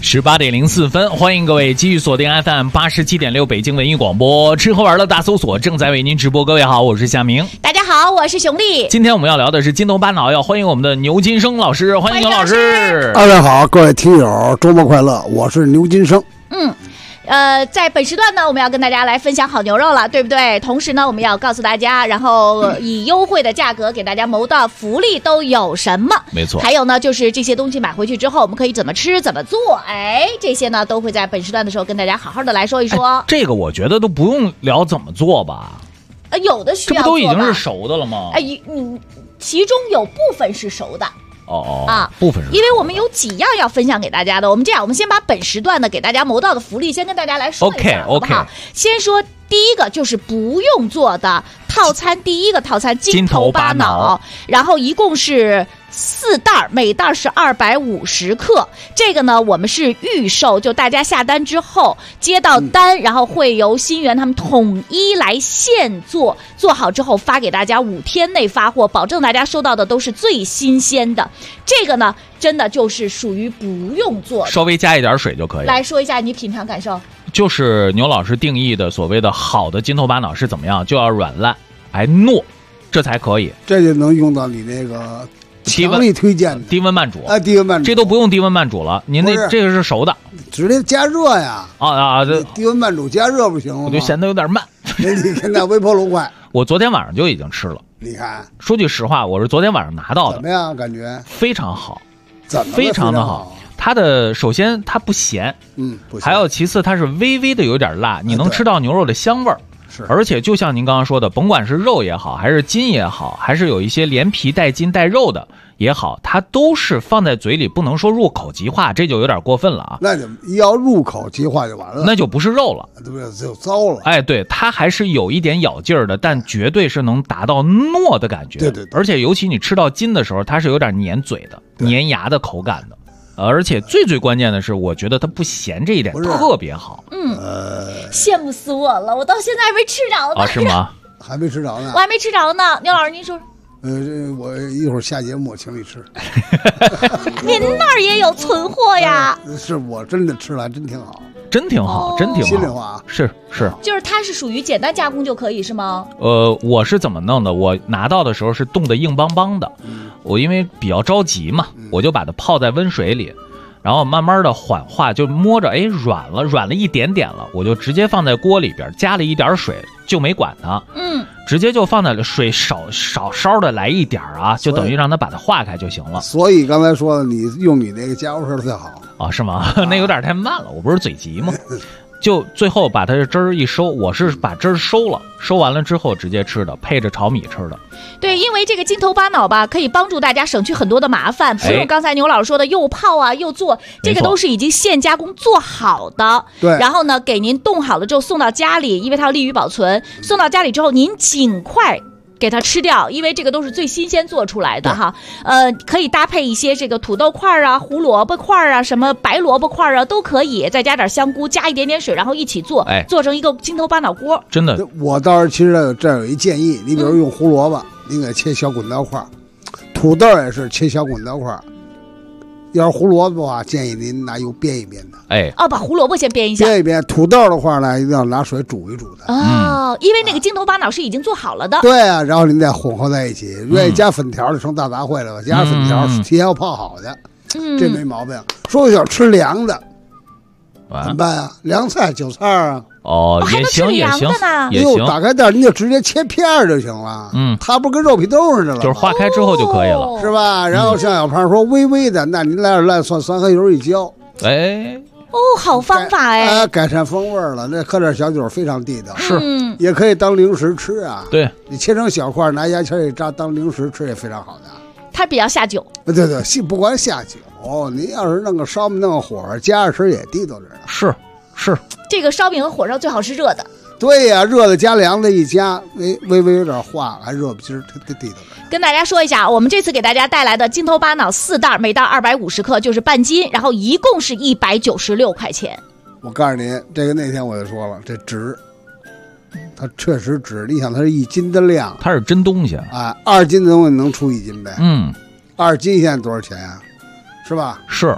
Speaker 3: 18:04，欢迎各位继续锁定 FM 87.6北京文艺广播，吃喝玩乐大搜索正在为您直播。各位好，我是夏明。
Speaker 4: 大家好，我是熊丽。
Speaker 3: 今天我们要聊的是金头巴脑，要欢迎我们的牛金生老师，欢迎牛老师。
Speaker 5: 大家好，各位听友，周末快乐，我是牛金生。
Speaker 4: 在本时段呢，我们要跟大家来分享好牛肉了，对不对？同时呢，我们要告诉大家，然后以优惠的价格给大家谋到福利都有什么？
Speaker 3: 没错。
Speaker 4: 还有呢，就是这些东西买回去之后，我们可以怎么吃、怎么做？这些呢都会在本时段的时候跟大家好好的来说一说。
Speaker 3: 这个我觉得都不用聊怎么做吧？
Speaker 4: 有的需要做吧，
Speaker 3: 这不都已经是熟的了吗？
Speaker 4: 其中有部分是熟的。
Speaker 3: 部分是，
Speaker 4: 因为我们有几样要分享给大家的。我们这样，我们先把本时段的给大家谋到的福利先跟大家来说一下，好不好？先说第一个，就是不用做的套餐，第一个套餐金头巴脑，然后一共是4袋，每袋是250克。这个呢，我们是预售，就大家下单之后接到单，然后会由新源他们统一来现做，做好之后发给大家，5天内发货，保证大家收到的都是最新鲜的。这个呢，真的就是属于不用做的，
Speaker 3: 稍微加一点水就可以。
Speaker 4: 来说一下你品尝感受。
Speaker 3: 就是牛老师定义的所谓的好的金头巴脑是怎么样，就要软烂还糯，这才可以。
Speaker 5: 这就能用到你那个强力推荐的
Speaker 3: 低温慢煮
Speaker 5: 低温慢煮，
Speaker 3: 这都不用低温慢煮了，您那这个是熟的，
Speaker 5: 直接加热呀。低温慢煮加热不行了吗？
Speaker 3: 我就嫌它有点慢。
Speaker 5: 你现在微波炉快。
Speaker 3: 我昨天晚上就已经吃了。
Speaker 5: 你看，
Speaker 3: 说句实话，我是昨天晚上拿到的。
Speaker 5: 怎么样？感觉
Speaker 3: 非常好，
Speaker 5: 怎么
Speaker 3: 非常的好。它的首先它不咸，
Speaker 5: 不咸，
Speaker 3: 还有其次它是微微的有点辣，你能吃到牛肉的香味儿。
Speaker 5: 是，
Speaker 3: 而且就像您刚刚说的，甭管是肉也好，还是筋也好，还是有一些连皮带筋带肉的也好，它都是放在嘴里不能说入口即化，这就有点过分了啊。
Speaker 5: 那就要入口即化就完了，
Speaker 3: 那就不是肉了，
Speaker 5: 对不对？就糟了。
Speaker 3: 对，它还是有一点咬劲儿的，但绝对是能达到糯的感觉。
Speaker 5: 对，
Speaker 3: 而且尤其你吃到筋的时候，它是有点粘嘴的、粘牙的口感的。而且最关键的是，我觉得它不咸，这一点特别好。
Speaker 4: 羡慕死我了，我到现在还没吃着呢。
Speaker 3: 是吗？
Speaker 5: 还没吃着呢。
Speaker 4: 我还没吃着呢。牛老师，您说说。
Speaker 5: 我一会儿下节目请你吃。
Speaker 4: 您那儿也有存货呀？
Speaker 5: 是我真的吃了，真挺好。
Speaker 3: 真挺好，真挺好。
Speaker 5: 心里话
Speaker 3: 是，
Speaker 4: 就是它是属于简单加工就可以是吗？
Speaker 3: 我是怎么弄的？我拿到的时候是冻得硬邦邦的，我因为比较着急嘛，我就把它泡在温水里，然后慢慢的缓化，就摸着软了一点点了，我就直接放在锅里边，加了一点水，就没管它，直接就放在了水少烧的来一点啊，就等于让它把它化开就行了。
Speaker 5: 所以刚才说你用你那个加工式最好
Speaker 3: 是吗？那有点太慢了，我不是嘴急吗？就最后把它的汁儿一收，我是把汁儿收了，收完了之后直接吃的，配着炒米吃的。
Speaker 4: 对，因为这个金头巴脑吧，可以帮助大家省去很多的麻烦，不用刚才牛老师说的又泡啊又做，这个都是已经现加工做好的。
Speaker 5: 对，
Speaker 4: 然后呢，给您冻好了之后送到家里，因为它要利于保存，送到家里之后您尽快给它吃掉，因为这个都是最新鲜做出来的哈。可以搭配一些这个土豆块啊、胡萝卜块啊、什么白萝卜块啊都可以，再加点香菇，加一点点水，然后一起做，做成一个金头巴脑锅。
Speaker 3: 真的，
Speaker 5: 我倒是其实这有一建议，你比如用胡萝卜，你给切小滚刀块，土豆也是切小滚刀块。要是胡萝卜的话，建议您拿油煸一煸的。
Speaker 4: 把胡萝卜先煸一下。
Speaker 5: 煸一煸，土豆的话呢，一定要拿水煮一煮的。
Speaker 4: 因为那个金头巴脑是已经做好了的。
Speaker 5: 对啊，然后您再混合在一起，愿意加粉条的成大杂烩了，加粉条提前要泡好的，这没毛病。说想吃凉的，怎么办啊？凉菜、韭菜啊。
Speaker 3: 也行，
Speaker 5: 打开袋您就直接切片就行了。它不跟肉皮冻似的了，
Speaker 3: 就是化开之后就可以了，
Speaker 5: 是吧？然后像小胖说微微的，那您来点烂蒜、酸和油一浇，
Speaker 4: 好方法
Speaker 5: 改善风味了。那喝点小酒非常地道，
Speaker 3: 是，
Speaker 5: 也可以当零食吃啊。
Speaker 3: 对，
Speaker 5: 你切成小块，拿牙签一扎当零食吃也非常好的。
Speaker 4: 它比较下酒。
Speaker 5: 对，不光下酒，您要是弄个烧饼、弄个火烧加着吃也地道着呢。
Speaker 3: 是，
Speaker 4: 这个烧饼和火烧最好是热的。
Speaker 5: 对呀，热的加凉的一加，微微有点化，还热不筋儿，地道。
Speaker 4: 跟大家说一下，我们这次给大家带来的金头巴脑4袋，每袋250克，就是半斤，然后一共是196块钱。
Speaker 5: 我告诉您，这个那天我就说了，这值，它确实值。你想，它是1斤的量，
Speaker 3: 它是真东西
Speaker 5: 啊，2斤的东西能出1斤呗？
Speaker 3: 2
Speaker 5: 斤现在多少钱呀？是吧？
Speaker 3: 是。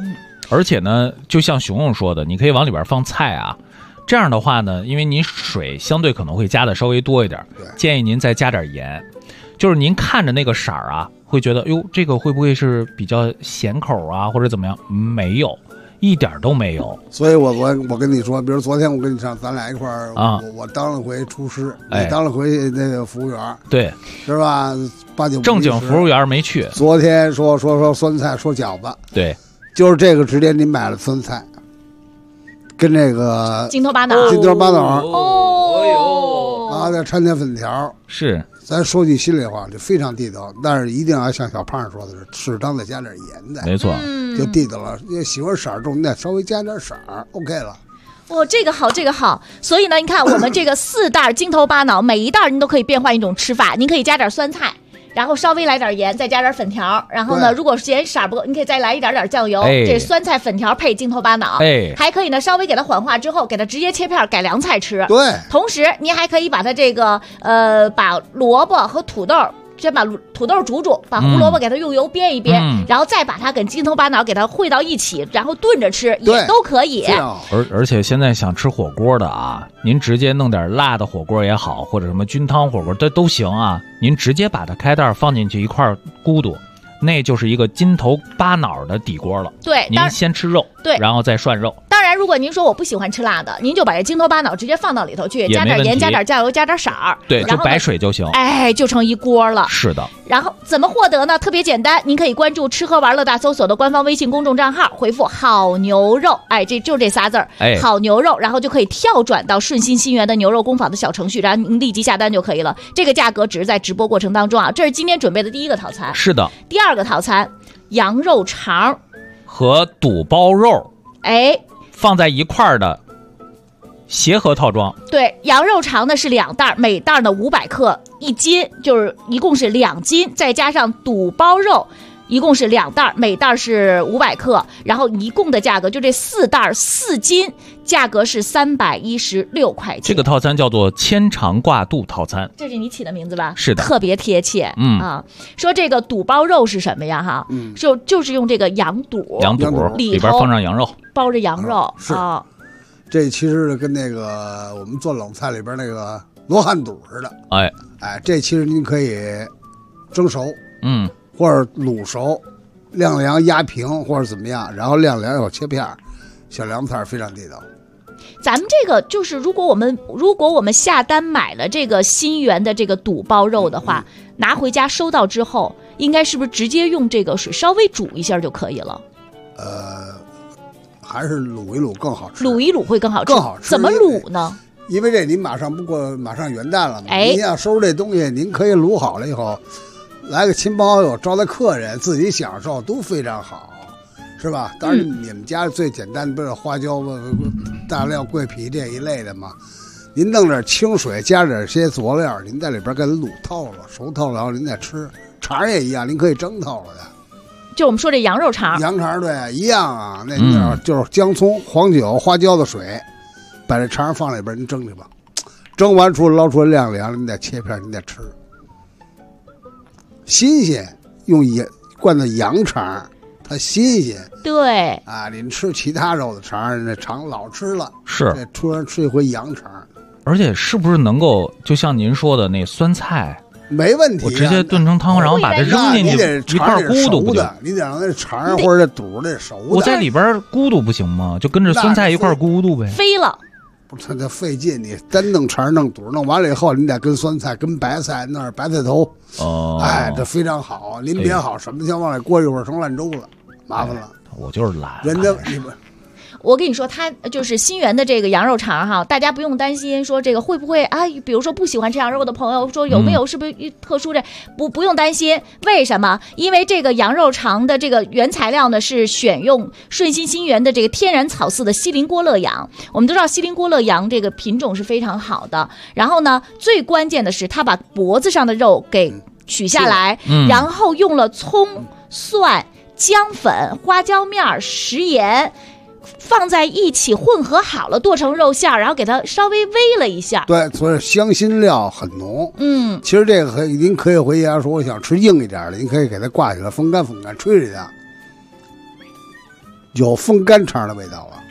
Speaker 3: 而且呢，就像熊熊说的，你可以往里边放菜啊。这样的话呢，因为您水相对可能会加的稍微多一点，建议您再加点盐。就是您看着那个色儿啊，会觉得哟，这个会不会是比较咸口啊，或者怎么样？没有，一点都没有。
Speaker 5: 所以我跟你说，比如昨天我跟你上，咱俩一块儿啊，我当了回厨师，你当了回那个服务员，
Speaker 3: 对，
Speaker 5: 是吧？8、9
Speaker 3: 正经服务员没去。
Speaker 5: 昨天说酸菜，说饺子，
Speaker 3: 对，
Speaker 5: 就是这个直接你买了酸菜。跟那个
Speaker 4: 筋头巴脑，
Speaker 5: 啊，再掺点粉条，
Speaker 3: 是。
Speaker 5: 咱说句心里话，这非常地道，但是一定要像小胖说的是，适当的加点盐的，
Speaker 3: 没错，
Speaker 5: 就地道了。要喜欢色儿重，你得稍微加点色儿 ，OK 了。
Speaker 4: 这个好，这个好。所以呢，你看我们这个4袋筋头巴脑，每一袋您都可以变换一种吃法，您可以加点酸菜。然后稍微来点盐，再加点粉条。然后呢，如果嫌色不够，你可以再来一点酱油。这酸菜粉条配筋头巴脑，还可以呢，稍微给它缓化之后，给它直接切片改凉菜吃。
Speaker 5: 对，
Speaker 4: 同时您还可以把它这个把萝卜和土豆。先把土豆煮煮，把胡萝卜给它用油煸一煸，然后再把它跟筋头巴脑给它烩到一起，然后炖着吃也都可以。
Speaker 3: 而且现在想吃火锅的啊，您直接弄点辣的火锅也好，或者什么菌汤火锅都行啊。您直接把它开袋放进去一块咕嘟，那就是一个筋头巴脑的底锅了。
Speaker 4: 对，
Speaker 3: 您先吃肉，
Speaker 4: 对，
Speaker 3: 然后再涮肉。
Speaker 4: 当然，如果您说我不喜欢吃辣的，您就把这筋头巴脑直接放到里头去，加点盐，加点酱油，加点色儿，
Speaker 3: 对，就白水就行。
Speaker 4: 就成一锅了。
Speaker 3: 是的。
Speaker 4: 然后怎么获得呢？特别简单，您可以关注吃喝玩乐大搜索的官方微信公众账号，回复好牛肉，这就这仨字儿，好牛肉，然后就可以跳转到顺心新源的牛肉工坊的小程序，然后您立即下单就可以了。这个价格只是在直播过程当中啊。这是今天准备的第一个套餐。
Speaker 3: 是的。
Speaker 4: 第二个套餐，羊肉肠
Speaker 3: 和肚包肉，放在一块儿的协和套装。
Speaker 4: 对，羊肉肠呢是2袋，每袋呢500克1斤，就是一共是2斤，再加上肚包肉一共是2袋，每袋是500克，然后一共的价格就这4袋4斤，价格是316块钱。
Speaker 3: 这个套餐叫做牵肠挂肚套餐，
Speaker 4: 这是你起的名字吧？
Speaker 3: 是的，
Speaker 4: 特别贴切。说这个肚包肉是什么呀？哈，就是用这个羊肚里边
Speaker 3: 放上羊肉，
Speaker 4: 包着羊肉
Speaker 5: 啊。这其实跟那个我们做冷菜里边那个罗汉肚似的。这其实您可以蒸熟，或者卤熟，晾凉压平或者怎么样，然后晾凉以后切片，小凉菜非常地道。
Speaker 4: 咱们这个就是，如果我们下单买了这个新源的这个肚包肉的话，拿回家收到之后，应该是不是直接用这个水稍微煮一下就可以了？
Speaker 5: 还是卤一卤更好吃。
Speaker 4: 卤一卤会更好吃。
Speaker 5: 更好吃。
Speaker 4: 怎么卤呢？
Speaker 5: 因为这您马上元旦了嘛，您要收拾这东西，您可以卤好了以后，来个亲朋好友招待客人，自己享受都非常好，是吧？当然你们家最简单的不是花椒、大料、桂皮这一类的嘛？您弄点清水，加点些佐料，您在里边给它卤透了、熟透了，然后您再吃。肠也一样，您可以蒸透了的。
Speaker 4: 就我们说这羊肉肠，
Speaker 5: 羊肠对一样啊，那就是姜葱、黄酒、花椒的水，把这肠放里边，您蒸去吧。蒸完出来捞出来晾凉，您再切片，您再吃。新鲜，用灌的羊肠，它新鲜。
Speaker 4: 对
Speaker 5: 啊，您吃其他肉的肠，那肠老吃了，
Speaker 3: 是
Speaker 5: 这突然吃一回羊肠，
Speaker 3: 而且是不是能够就像您说的那酸菜？
Speaker 5: 没问题、
Speaker 3: 我直接炖成汤，然后把它扔进去一块咕嘟不就？
Speaker 5: 你得让那肠或者这肚得熟的。
Speaker 3: 我在里边咕嘟不行吗？就跟着酸菜一块咕嘟呗。
Speaker 4: 飞了，
Speaker 5: 不是它费劲，你单弄肠弄肚，弄完了以后，你得跟酸菜、跟白菜弄点白菜头。这非常好。您别好，什么先往里过一会儿成烂粥了，麻烦了。
Speaker 3: 我就是懒。
Speaker 5: 人家你们。
Speaker 4: 我跟你说，它就是新源的这个羊肉肠哈，大家不用担心说这个会不会啊？比如说不喜欢吃羊肉的朋友说有没有是不是特殊的？不用担心，为什么？因为这个羊肉肠的这个原材料呢是选用顺心新源的这个天然草饲的西林郭勒羊。我们都知道西林郭勒羊这个品种是非常好的。然后呢，最关键的是它把脖子上的肉给取下来，然后用了葱、蒜、姜粉、花椒面、食盐。放在一起混合好了，剁成肉馅，然后给它稍微煨了一下。
Speaker 5: 对，所以香辛料很浓。其实这个您可以回家说，我想吃硬一点的，您可以给它挂起来风干，吹着它。 有风干肠的味道了。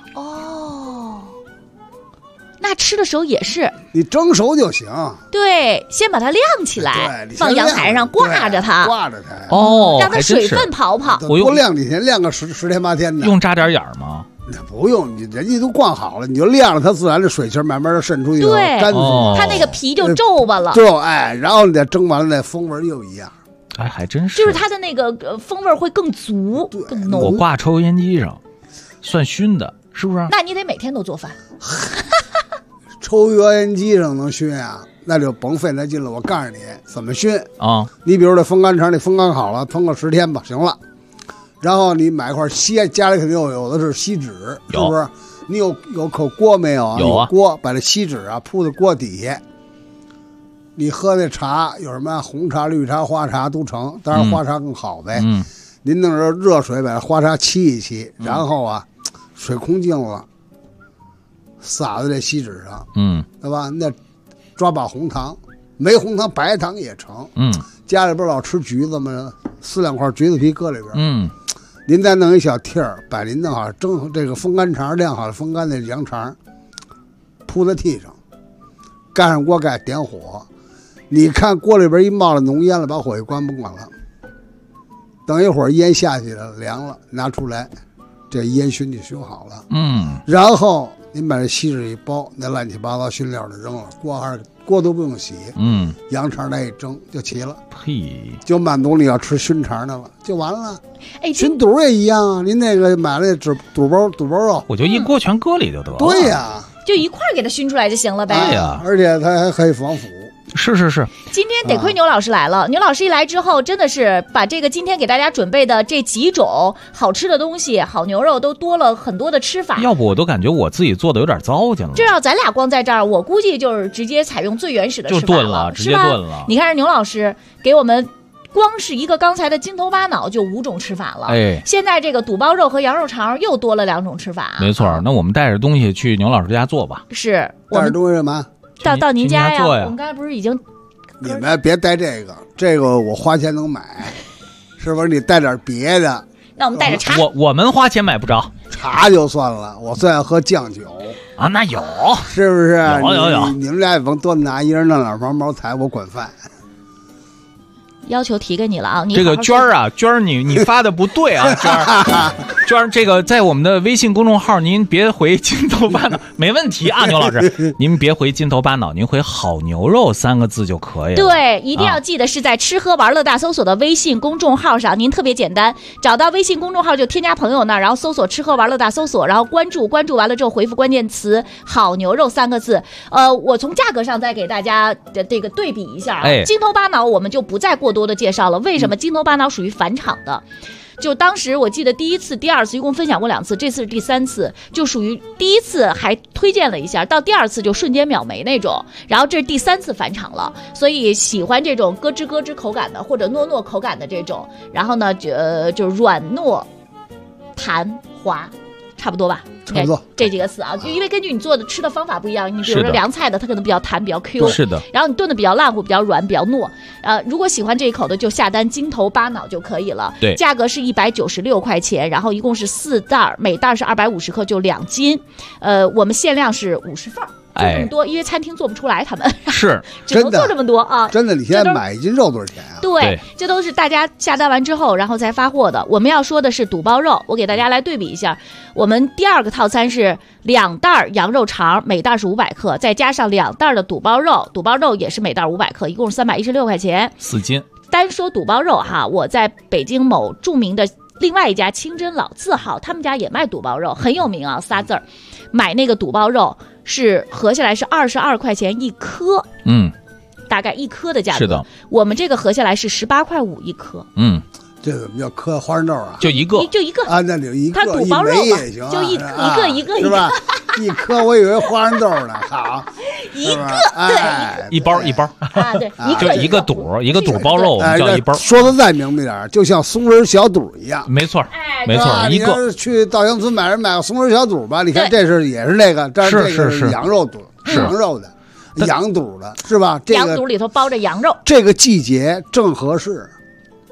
Speaker 4: 那吃的时候也是，
Speaker 5: 你蒸熟就行。
Speaker 4: 对，先把它晾起来，放阳台上挂着它，让它水分跑跑。
Speaker 5: 多晾几天，晾个10天8天的。
Speaker 3: 用扎点眼吗？
Speaker 5: 不用，人家都灌好了，你就晾了，它自然的水气慢慢的渗出去，干
Speaker 4: 死它那个皮就皱巴了。
Speaker 5: 然后你再蒸完了，那风味又一样。
Speaker 3: 还真是，
Speaker 4: 就是它的那个风味会更足、更浓。
Speaker 3: 我挂抽油烟机上，算熏的，是不是？
Speaker 4: 那你得每天都做饭。
Speaker 5: 抽油烟机上能熏啊，那就甭费那劲了。我告诉你怎么熏
Speaker 3: 啊！
Speaker 5: 你比如这风干肠，你风干好了，烹个10天吧，行了。然后你买块锡，家里肯定有的是锡纸，是不是？你有口锅没有啊？
Speaker 3: 有啊。
Speaker 5: 锅把这锡纸啊铺在锅底下。你喝那茶有什么红茶、绿茶、花茶都成，当然花茶更好呗。您弄着热水把花茶沏一沏，然后啊，水空净了。撒在这锡纸上，对吧？那抓把红糖，没红糖白糖也成。家里边老吃橘子嘛，4两块橘子皮搁里边。您再弄一小屉儿，把您弄好蒸这个风干肠晾好了，风干的羊肠铺在屉上，盖上锅盖，点火。你看锅里边一冒了浓烟了，把火一关，甭管了。等一会儿烟下去了，凉了，拿出来，这烟熏就熏好了。然后您把这锡纸一包，那乱七八糟熏料就扔了，锅都不用洗。羊肠再一蒸就齐了。
Speaker 3: 嘿，
Speaker 5: 就满足你要吃熏肠的了，就完了。熏肚也一样啊，您那个买了肚包肉，
Speaker 3: 我就一锅全搁里就得了。
Speaker 5: 对呀，
Speaker 4: 就一块给它熏出来就行了呗。
Speaker 3: 对呀，
Speaker 5: 而且它还可以防腐。
Speaker 3: 是。
Speaker 4: 今天得亏牛老师来了，牛老师一来之后，真的是把这个今天给大家准备的这几种好吃的东西，好牛肉都多了很多的吃法。
Speaker 3: 要不我都感觉我自己做的有点糟践了。
Speaker 4: 这要咱俩光在这儿，我估计就是直接采用最原始的吃法
Speaker 3: 就炖了，直接炖了。
Speaker 4: 你看这牛老师给我们。光是一个刚才的筋头巴脑就5种吃法了，现在这个肚包肉和羊肉肠又多了2种吃法。
Speaker 3: 没错，那我们带着东西去牛老师家做吧。
Speaker 4: 是，
Speaker 5: 带着东西什么？
Speaker 4: 到您家
Speaker 3: 呀？
Speaker 4: 我们刚才不是已经？
Speaker 5: 你们别带这个我花钱能买，是不是？你带点别的。
Speaker 4: 那我们带着茶。
Speaker 3: 我们花钱买不着
Speaker 5: 茶就算了，我最爱喝酱酒
Speaker 3: 啊，那有
Speaker 5: 是不是？
Speaker 3: 有。
Speaker 5: 你们俩也甭多拿，一人弄2毛财，我管饭。
Speaker 4: 要求提给你了啊！
Speaker 3: 这个娟儿啊，娟儿，你发的不对啊，娟儿，这个在我们的微信公众号，您别回筋头巴脑，没问题啊，牛老师，您别回筋头巴脑，您回好牛肉3个字就可以了。
Speaker 4: 对，一定要记得是在吃喝玩乐大搜索的微信公众号上，您特别简单，找到微信公众号就添加朋友那儿，然后搜索吃喝玩乐大搜索，然后关注完了之后回复关键词好牛肉3个字。我从价格上再给大家的这个对比一下啊，筋头巴脑我们就不再过多的介绍了。为什么筋头巴脑属于返场的？就当时我记得第1次、第2次一共分享过2次，这次是第3次，就属于第1次还推荐了一下，到第2次就瞬间秒没那种，然后这是第3次返场了。所以喜欢这种咯吱咯吱口感的或者糯糯口感的这种，然后呢就软糯弹滑，差不多吧。
Speaker 5: 差不多
Speaker 4: 这几个词啊，就因为根据你做的吃的方法不一样，你比如说凉菜的，它可能比较弹，比较 Q，
Speaker 3: 是的。
Speaker 4: 然后你炖的比较烂糊，比较软，比较糯。如果喜欢这一口的，就下单筋头巴脑就可以了。
Speaker 3: 对，
Speaker 4: 价格是196块钱，然后一共是4袋，每袋是250克，就2斤。我们限量是50份。做这么多，因为餐厅做不出来，他们
Speaker 3: 是
Speaker 4: 只能做这么多啊！
Speaker 5: 真的，你现在买1斤肉多少钱啊？
Speaker 4: 对，这都是大家下单完之后，然后才发货的。我们要说的是肚包肉，我给大家来对比一下。我们第2个套餐是2袋羊肉肠，每袋是500克，再加上2袋的肚包肉，肚包肉也是每袋500克，一共是316块钱
Speaker 3: ，4斤。
Speaker 4: 单说肚包肉哈，我在北京某著名的另外一家清真老字号，他们家也卖肚包肉，很有名啊，3字儿。买那个肚包肉是合下来是22块钱1颗，大概1颗的价格。
Speaker 3: 是的，
Speaker 4: 我们这个合下来是18块51颗。
Speaker 5: 这怎么叫颗花生豆啊？
Speaker 3: 就一个
Speaker 5: 啊，那就一个，
Speaker 4: 它肚包肉嘛
Speaker 5: 也行，
Speaker 4: 就一个
Speaker 5: 是吧？1颗我以为花生豆呢，好，
Speaker 4: 一个
Speaker 3: 对，一包
Speaker 4: 啊，对，
Speaker 3: 就一个肚包肉，我们叫一包。
Speaker 5: 说的再明白点，就像松仁小肚一样。
Speaker 3: 没错，没错，一个。
Speaker 5: 去稻香村买个松仁小肚吧，你看这是也是那个，这是羊肉肚，羊肉的，羊肚的是吧？
Speaker 4: 羊肚里头包着羊肉，
Speaker 5: 这个季节正合适。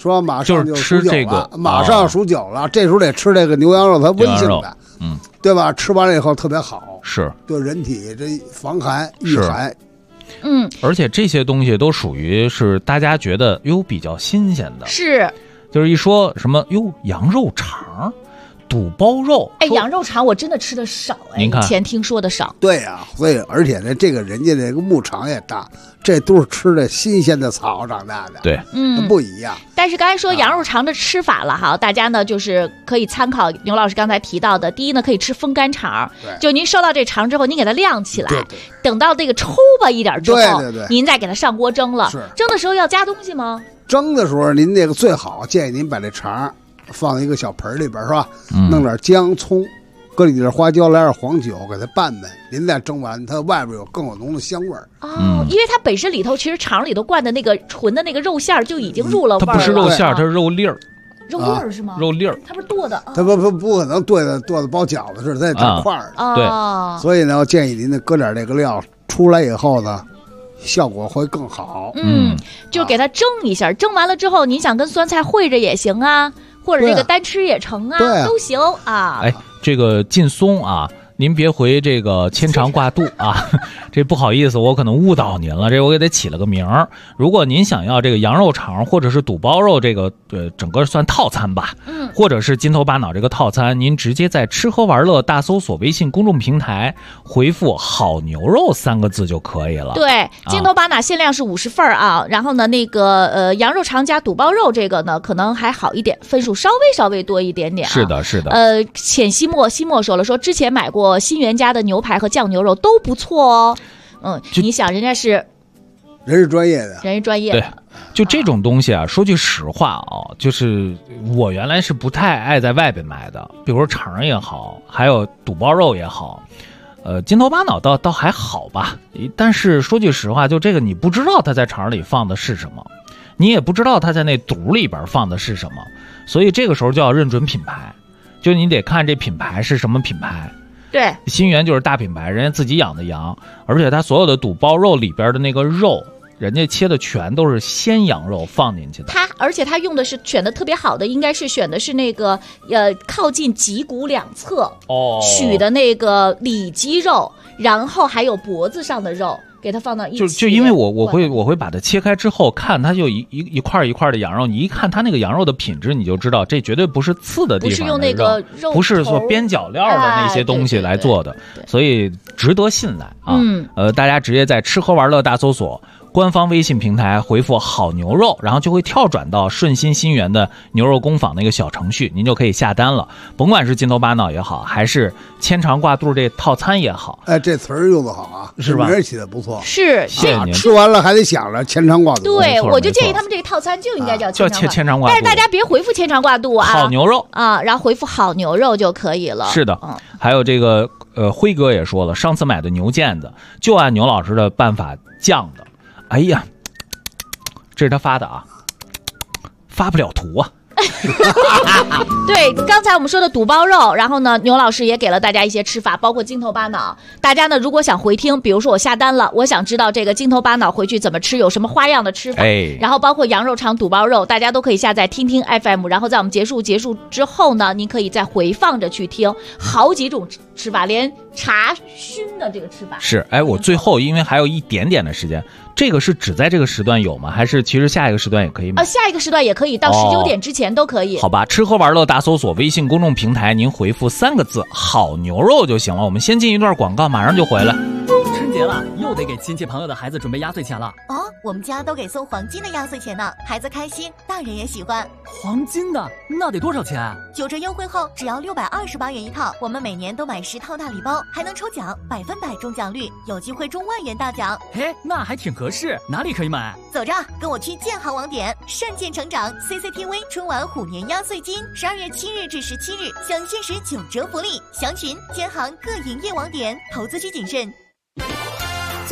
Speaker 5: 说马上就
Speaker 3: 吃这个，
Speaker 5: 马上数9了，这时候得吃这个牛羊肉，它温性的，对吧？吃完了以后特别好，
Speaker 3: 是
Speaker 5: 对人体这防寒御寒。
Speaker 3: 而且这些东西都属于是大家觉得比较新鲜的，
Speaker 4: 是，
Speaker 3: 就是一说什么羊肉肠。肚包肉，
Speaker 4: 羊肉肠我真的吃的少，以前听说的少。
Speaker 5: 对呀，所以而且呢，这个人家这个牧场也大，这都是吃的新鲜的草长大的，
Speaker 3: 对，
Speaker 5: 不一样。
Speaker 4: 但是刚才说羊肉肠的吃法了哈，大家呢就是可以参考牛老师刚才提到的，第一呢可以吃风干肠，就您收到这肠之后，您给它晾起来，等到这个抽吧一点之后，您再给它上锅蒸了。蒸的时候要加东西吗？
Speaker 5: 蒸的时候您那个最好建议您把这肠放一个小盆里边是吧？弄点姜葱，搁里点花椒，来点黄酒，给它拌拌。您再蒸完，它外边有更有浓的香味儿。
Speaker 4: 因为它本身里头其实肠里头灌的那个纯的那个肉馅就已经入了味儿了。
Speaker 3: 它不是肉馅，它是肉粒儿。
Speaker 4: 肉粒儿是吗？
Speaker 3: 肉粒儿，
Speaker 4: 它不是剁的。
Speaker 5: 它不可能剁的包饺子似的，它得大块儿的。
Speaker 3: 对，
Speaker 5: 所以呢，我建议您呢搁点这个料，出来以后呢，效果会更好。
Speaker 4: 就给它蒸一下，蒸完了之后，您想跟酸菜烩着也行啊。或者这个单吃也成啊，都行啊。
Speaker 3: 这个劲松啊，您别回这个牵肠挂肚啊，这不好意思，我可能误导您了，这我给它起了个名儿。如果您想要这个羊肉肠或者是肚包肉这个整个算套餐吧，或者是金头巴脑这个套餐，您直接在吃喝玩乐大搜索微信公众平台回复好牛肉3个字就可以了。
Speaker 4: 对，金头巴脑限量是50份啊，然后呢那个羊肉肠加肚包肉这个呢可能还好一点，分数稍微多一点点。
Speaker 3: 是的，是的。
Speaker 4: 浅西莫说了，说之前买过新源家的牛排和酱牛肉都不错哦。你想人家是
Speaker 5: 人是专业的，
Speaker 3: 对，就这种东西啊，说句实话啊，就是我原来是不太爱在外边买的，比如说肠也好，还有肚包肉也好，金头巴脑倒还好吧。但是说句实话，就这个你不知道它在肠里放的是什么，你也不知道它在那肚里边放的是什么，所以这个时候就要认准品牌，就你得看这品牌是什么品牌。
Speaker 4: 对，
Speaker 3: 新源就是大品牌，人家自己养的羊，而且它所有的肚包肉里边的那个肉，人家切的全都是鲜羊肉放进去的。
Speaker 4: 而且他用的是选的特别好的，应该是选的是那个靠近脊骨两侧取的那个里脊肉，然后还有脖子上的肉。给它放到一起，
Speaker 3: 就因为我会把它切开之后看，它就一块一块的羊肉，你一看它那个羊肉的品质，你就知道这绝对不是刺的地方的肉，
Speaker 4: 不是用那个肉，
Speaker 3: 不是说边角料的那些东西来做的，所以值得信赖啊。大家直接在吃喝玩乐大搜索官方微信平台回复好牛肉，然后就会跳转到顺心新源的牛肉工坊那个小程序，您就可以下单了。甭管是金头巴脑也好，还是牵肠挂肚这套餐也好，
Speaker 5: 这词儿用得好啊，
Speaker 3: 是吧？
Speaker 5: 名儿起的不错，
Speaker 4: 是，
Speaker 3: 谢谢您。
Speaker 5: 吃完了还得想着牵肠挂肚。
Speaker 4: 对，我就建议他们这个套餐就应该叫
Speaker 3: 牵肠挂肚，
Speaker 4: 但是大家别回复牵肠挂肚啊，
Speaker 3: 好牛肉
Speaker 4: 啊，然后回复好牛肉就可以了。
Speaker 3: 是的，还有这个辉哥也说了，上次买的牛腱子就按牛老师的办法酱的。哎呀，这是他发的啊，发不了图啊。
Speaker 4: 对，刚才我们说的肚包肉，然后呢，牛老师也给了大家一些吃法，包括金头巴脑。大家呢，如果想回听，比如说我下单了，我想知道这个金头巴脑回去怎么吃，有什么花样的吃法，然后包括羊肉肠、肚包肉，大家都可以下载听听 FM， 然后在我们结束之后呢，您可以再回放着去听，好几种吃法，连茶熏的这个吃法
Speaker 3: 是。我最后因为还有一点点的时间，这个是只在这个时段有吗？还是其实下一个时段也可以买？
Speaker 4: 下一个时段也可以，到19点之前都可以。
Speaker 3: 好吧，吃喝玩乐大搜索微信公众平台，您回复3个字好牛肉就行了。我们先进一段广告，马上就回来。
Speaker 11: 春节了，又得给亲戚朋友的孩子准备压岁钱了。
Speaker 8: 我们家都给送黄金的压岁钱呢，孩子开心，大人也喜欢。
Speaker 11: 黄金的那得多少钱
Speaker 8: ？9折优惠后只要628元一套，我们每年都买10套大礼包，还能抽奖，100%中奖率，有机会中万元大奖。
Speaker 11: 嘿，那还挺合适，哪里可以买？
Speaker 8: 走着，跟我去建行网点，善建成长 CCTV 春晚虎年压岁金，12月7日至17日享限时9折福利，详询建行各营业网点，投资需谨慎。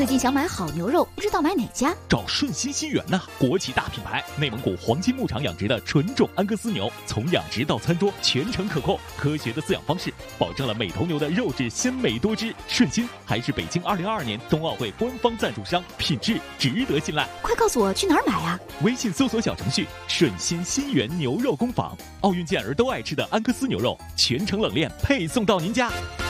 Speaker 4: 最近想买好牛肉，不知道买哪家？
Speaker 18: 找顺心新源呐，国企大品牌，内蒙古黄金牧场养殖的纯种安格斯牛，从养殖到餐桌全程可控，科学的饲养方式保证了每头牛的肉质鲜美多汁。顺心还是北京2022年冬奥会官方赞助商，品质值得信赖。
Speaker 4: 快告诉我去哪儿买啊？
Speaker 18: 微信搜索小程序顺心新源牛肉工坊，奥运健儿都爱吃的安格斯牛肉，全程冷链配送到您家。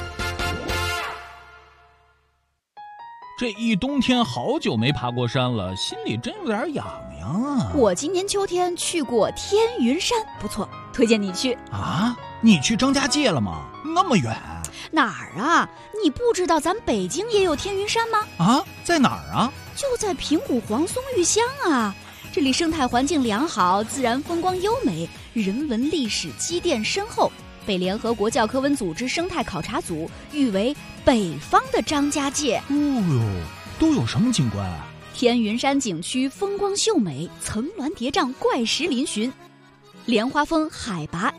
Speaker 3: 这一冬天好久没爬过山了，心里真有点痒痒啊。
Speaker 4: 我今年秋天去过天云山，不错，推荐你去。
Speaker 3: 啊？你去张家界了吗？那么远？
Speaker 4: 哪儿啊？你不知道咱北京也有天云山吗？
Speaker 3: 啊，在哪儿啊？
Speaker 4: 就在平谷黄松峪乡啊。这里生态环境良好，自然风光优美，人文历史积淀深厚，被联合国教科文组织生态考察组誉为北方的张家界。
Speaker 3: 哦哟，都有什么景观啊？
Speaker 4: 天云山景区风光秀美，层峦叠嶂，怪石嶙峋。莲花峰海拔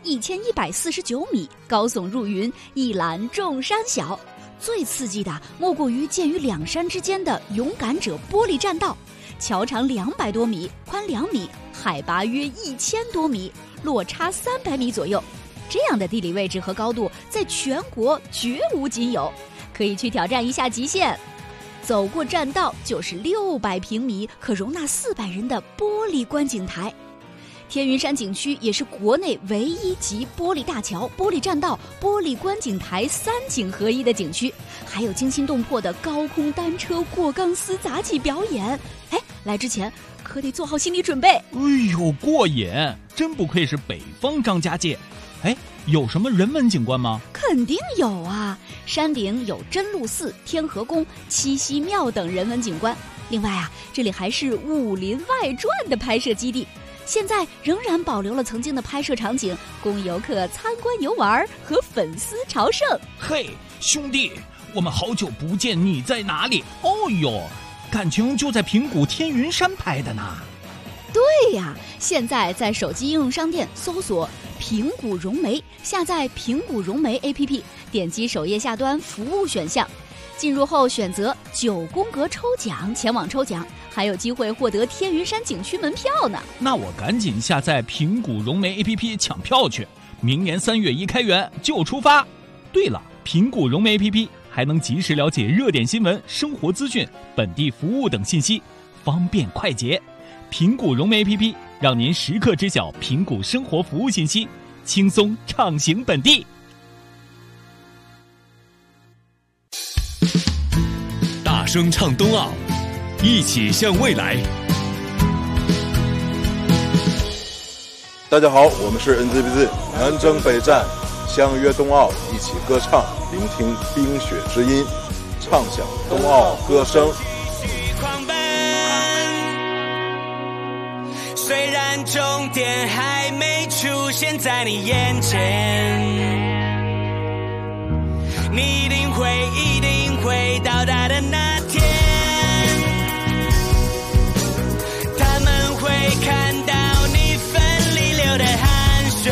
Speaker 4: 1149米，高耸入云，一览众山小。最刺激的莫过于建于两山之间的勇敢者玻璃栈道，桥长200多米，宽2米，海拔约1000多米，落差300米左右。这样的地理位置和高度在全国绝无仅有，可以去挑战一下极限。走过栈道就是600平米，可容纳400人的玻璃观景台。天云山景区也是国内唯一集玻璃大桥、玻璃栈道、玻璃观景台3景合一的景区，还有惊心动魄的高空单车过钢丝杂技表演。哎，来之前可得做好心理准备。
Speaker 3: 哎呦，过瘾！真不愧是北方张家界。哎，有什么人文景观吗？
Speaker 4: 肯定有啊，山顶有真鹿寺、天河宫、七夕庙等人文景观。另外啊，这里还是《武林外传》的拍摄基地，现在仍然保留了曾经的拍摄场景，供游客参观游玩和粉丝朝圣。
Speaker 3: 嘿，兄弟，我们好久不见，你在哪里？哦哟，感情就在平谷天云山拍的呢。
Speaker 4: 对呀，现在在手机应用商店搜索平谷融媒，下载平谷融媒 APP， 点击首页下端服务选项，进入后选择9宫格抽奖，前往抽奖，还有机会获得天云山景区门票呢。
Speaker 3: 那我赶紧下载平谷融媒 APP 抢票去，明年3月1开园就出发。对了，平谷融媒 APP 还能及时了解热点新闻、生活资讯、本地服务等信息，方便快捷。平谷融媒 APP 让您时刻知晓平谷生活服务信息，轻松畅行本地。
Speaker 1: 大声唱冬奥，一起向未来。
Speaker 19: 大家好，我们是 NZBZ 南征北战，相约冬奥，一起歌唱，聆听冰雪之音，畅想冬奥歌声。
Speaker 14: 虽然终点还没出现在你眼前，你一定会到达的那天，他们会看到你奋力流的汗水，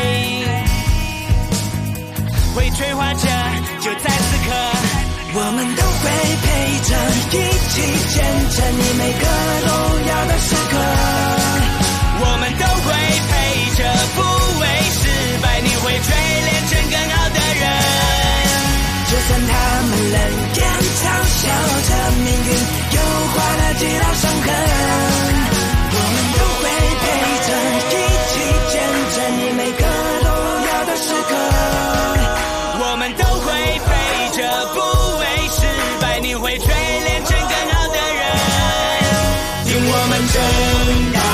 Speaker 14: 会催化着就在此刻，我们都会陪着，一起见证你每个荣耀的时刻。我们都会陪着，不为失败，你会锤炼成更好的人。就算他们冷眼嘲笑着命运，又划了几道伤痕，我们都会陪着，一起见证你每个荣耀的时刻。我们都会陪着，不为失败，你会锤炼成更好的人。听我们正大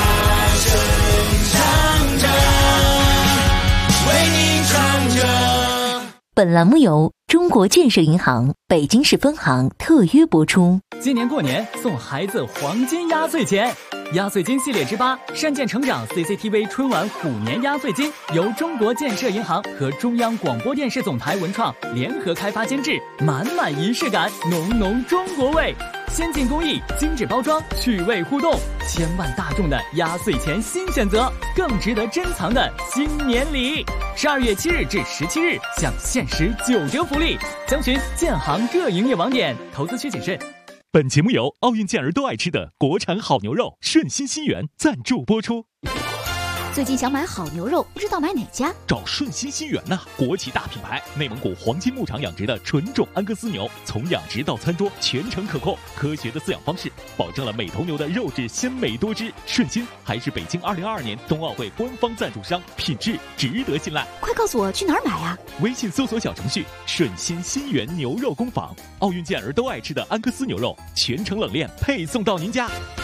Speaker 15: 本栏目由中国建设银行北京市分行特约播出。
Speaker 11: 今年过年送孩子黄金压岁钱，压岁金系列之8山建成长 CCTV 春晚虎年压岁金由中国建设银行和中央广播电视总台文创联合开发监制，满满仪式感，浓浓中国味，先进工艺，精致包装，趣味互动，千万大众的压岁钱新选择，更值得珍藏的新年礼。12月7日至17日享限时9折福利，详询建行各营业网点，投资需谨慎。
Speaker 18: 本节目由奥运健儿都爱吃的国产好牛肉顺心新源赞助播出。
Speaker 4: 最近想买好牛肉，不知道买哪家？
Speaker 18: 找顺心新源呐，国企大品牌，内蒙古黄金牧场养殖的纯种安格斯牛，从养殖到餐桌全程可控，科学的饲养方式保证了每头牛的肉质鲜美多汁。顺心还是北京2022年冬奥会官方赞助商，品质值得信赖。
Speaker 4: 快告诉我去哪儿买啊？
Speaker 18: 微信搜索小程序顺心新源牛肉工坊，奥运健儿都爱吃的安格斯牛肉，全程冷链配送到您家。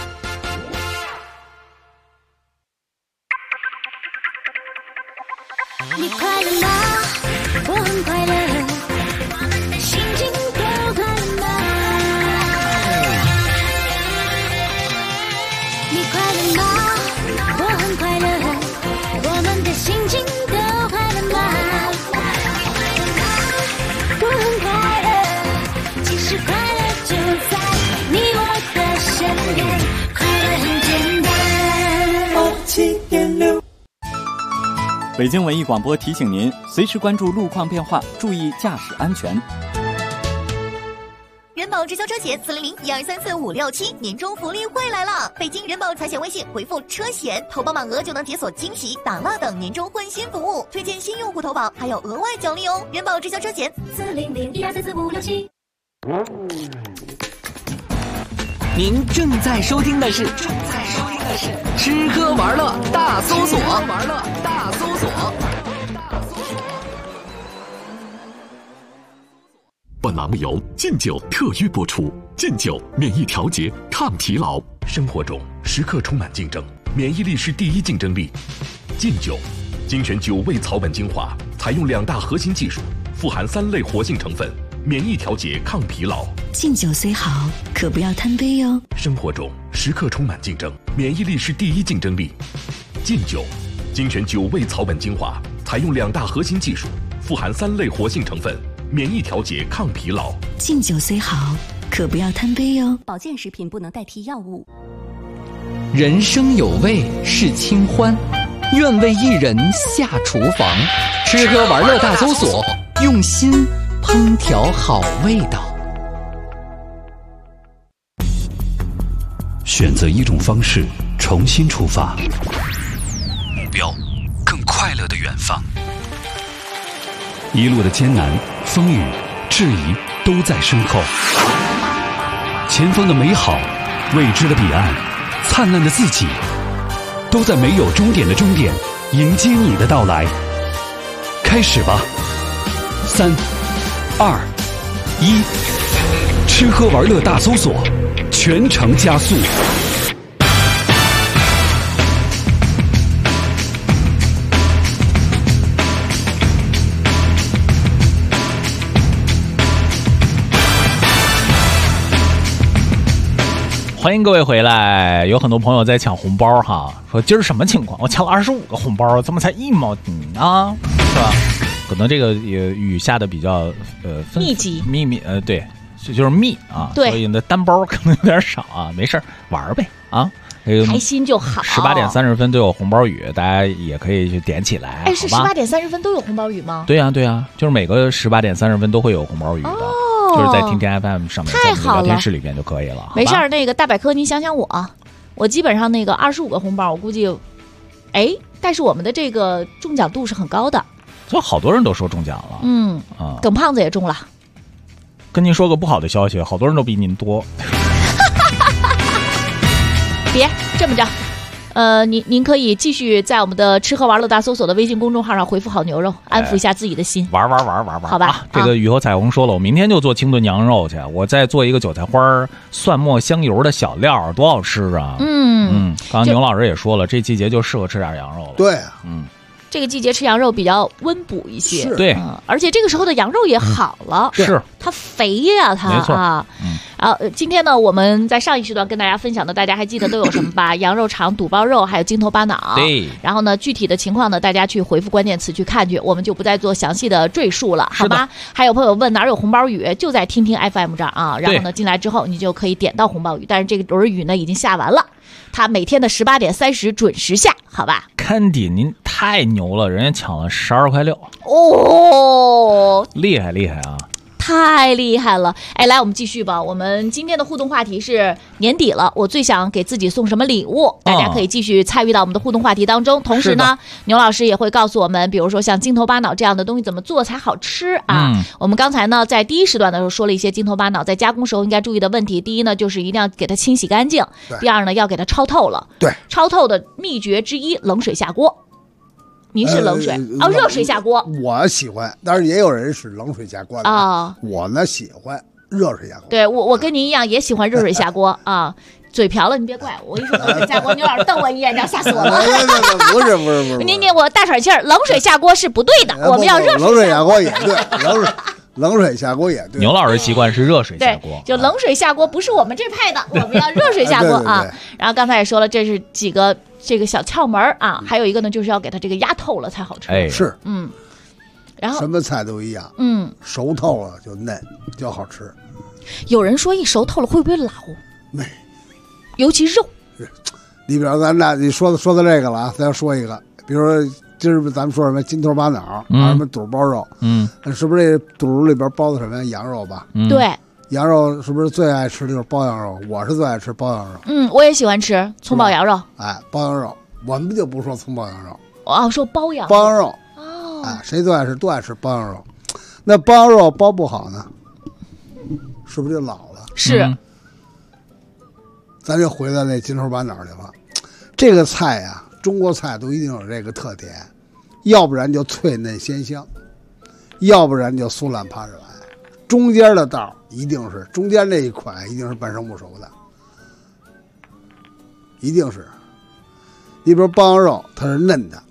Speaker 9: 你快乐吗？我很快乐，心情都快乐吗？你快乐吗？我很快乐，我们的心情都快乐吗？我很快乐，其实快乐就在你我的身边，快乐很简单。7.6
Speaker 10: 北京文艺广播提醒您，随时关注路况变化，注意驾驶安全。
Speaker 8: 人保直销车险400-1234567年终福利会来了！北京人保财险微信回复车险，投保满额就能解锁惊喜、打蜡等年终换新服务，推荐新用户投保还有额外奖励哦！人保直销车险400-1234567。
Speaker 17: 您正在收听的是吃喝玩乐大搜索。
Speaker 1: 本栏目由劲酒特约播出。劲酒免疫调节、抗疲劳。生活中时刻充满竞争，免疫力是第一竞争力。劲酒精选9味草本精华，采用2大核心技术，富含3类活性成分，免疫调节、抗疲劳。
Speaker 20: 劲酒虽好，可不要贪杯哟。
Speaker 1: 生活中时刻充满竞争，免疫力是第一竞争力。劲酒精选9味草本精华，采用2大核心技术，富含3类活性成分，免疫调节、抗疲劳。
Speaker 20: 劲酒虽好，可不要贪杯哟。
Speaker 16: 保健食品不能代替药物。
Speaker 17: 人生有味是清欢，愿为一人下厨房。吃喝玩乐大搜索，用心烹调好味道。
Speaker 2: 选择一种方式，重新出发，目标更快乐的远方。一路的艰难、风雨、质疑都在身后，前方的美好、未知的彼岸、灿烂的自己，都在没有终点的终点迎接你的到来。开始吧，3、2、1，吃喝玩乐大搜索，全程加速。
Speaker 3: 欢迎各位回来。有很多朋友在抢红包哈，说今儿什么情况？我抢了25个红包，怎么才1毛呢？是吧？可能这个也雨下的比较
Speaker 4: 密集，
Speaker 3: 对，就是密啊，
Speaker 4: 对，
Speaker 3: 所以呢单包可能有点少啊，没事玩呗啊，
Speaker 4: 开心就好。
Speaker 3: 18点30分都有红包雨，大家也可以去点起来。
Speaker 4: 哎，是18点30分都有红包雨吗？
Speaker 3: 对呀对呀，就是每个18点30分都会有红包雨的。就是在听天 FM 上面，在我们的聊天室里边就可以了。
Speaker 4: 没事儿，那个大百科，您想想我基本上那个25个红包，我估计，但是我们的这个中奖度是很高的，
Speaker 3: 就好多人都说中奖了。
Speaker 4: 耿胖子也中了。
Speaker 3: 跟您说个不好的消息，好多人都比您多。
Speaker 4: 别这么着。您可以继续在我们的吃喝玩乐大搜索的微信公众号上回复好牛肉，安抚一下自己的心。
Speaker 3: 玩，
Speaker 4: 好吧。
Speaker 3: 这个雨后彩虹说了，我明天就做清炖羊肉去，我再做一个韭菜花、蒜末、香油的小料，多好吃啊！刚刚牛老师也说了，这季节就适合吃点羊肉了。
Speaker 5: 对，
Speaker 4: 这个季节吃羊肉比较温补一些，
Speaker 3: 对，
Speaker 4: 而且这个时候的羊肉也好了，
Speaker 3: 是
Speaker 4: 它肥呀，它
Speaker 3: 没错
Speaker 4: 啊。然后今天呢，我们在上一时段跟大家分享的，大家还记得都有什么吧？羊肉肠、肚包肉，还有筋头巴脑。
Speaker 3: 对。
Speaker 4: 然后呢，具体的情况呢，大家去回复关键词去看去，我们就不再做详细的赘述了，好吧？还有朋友问哪有红包雨，就在听听 FM 这儿啊。然后呢，进来之后你就可以点到红包雨，但是这个轮雨呢已经下完了。他每天的18点30准时下，好吧？
Speaker 3: 看底您太牛了，人家抢了12块6。
Speaker 4: 哦，
Speaker 3: 厉害啊！
Speaker 4: 太厉害了！哎，来，我们继续吧。我们今天的互动话题是年底了，我最想给自己送什么礼物？大家可以继续参与到我们的互动话题当中。同时呢，牛老师也会告诉我们，比如说像筋头巴脑这样的东西怎么做才好吃啊？我们刚才呢在第一时段的时候说了一些筋头巴脑在加工时候应该注意的问题。第一呢，就是一定要给它清洗干净；第二呢，要给它焯透了。
Speaker 5: 对，
Speaker 4: 焯透的秘诀之一，冷水下锅。您是冷水热水下锅。
Speaker 5: 我喜欢，但是也有人是冷水下锅的
Speaker 4: 啊。
Speaker 5: 我呢喜欢热水下锅。
Speaker 4: 对，我跟您一样也喜欢热水下锅啊。嘴瓢了，你别怪我。我一说冷水下锅，牛老师瞪我一眼，你要吓死我了。
Speaker 5: 不是，
Speaker 4: 您我大喘气儿，冷水下锅是不对的，我们要热
Speaker 5: 水。冷水下锅也对，冷水下锅也对。
Speaker 3: 牛老师习惯是热水下锅，
Speaker 4: 就冷水下锅不是我们这派的，我们要热水下锅啊。然后刚才也说了，这是几个这个小窍门啊，还有一个呢，就是要给它这个压透了才好吃。
Speaker 5: 哎，是，
Speaker 4: 然后
Speaker 5: 什么菜都一样，熟透了就嫩就好吃。
Speaker 4: 有人说一熟透了会不会老？
Speaker 5: 没，
Speaker 4: 尤其肉。
Speaker 5: 里边你说到这个了啊，再说一个，比如说今儿咱们说什么筋头巴脑，什么肚包肉，是不是这肚里边包的什么羊肉吧？
Speaker 4: 对。
Speaker 5: 羊肉是不是最爱吃的就是包羊肉？我是最爱吃包羊肉。
Speaker 4: 我也喜欢吃葱爆羊肉。
Speaker 5: 哎，包羊肉，我们就不说葱爆羊肉，
Speaker 4: 说包羊肉。
Speaker 5: 包羊肉。哦。哎，谁最爱吃都爱吃包羊肉。那包羊肉包不好呢，是不是就老了？
Speaker 4: 是。
Speaker 5: 咱就回到那筋头巴脑去了。这个菜呀，中国菜都一定有这个特点，要不然就脆嫩鲜香，要不然就酥烂趴软。中间的道一定是中间那一款一定是半生不熟的，一定是。你比如包羊肉它是嫩的，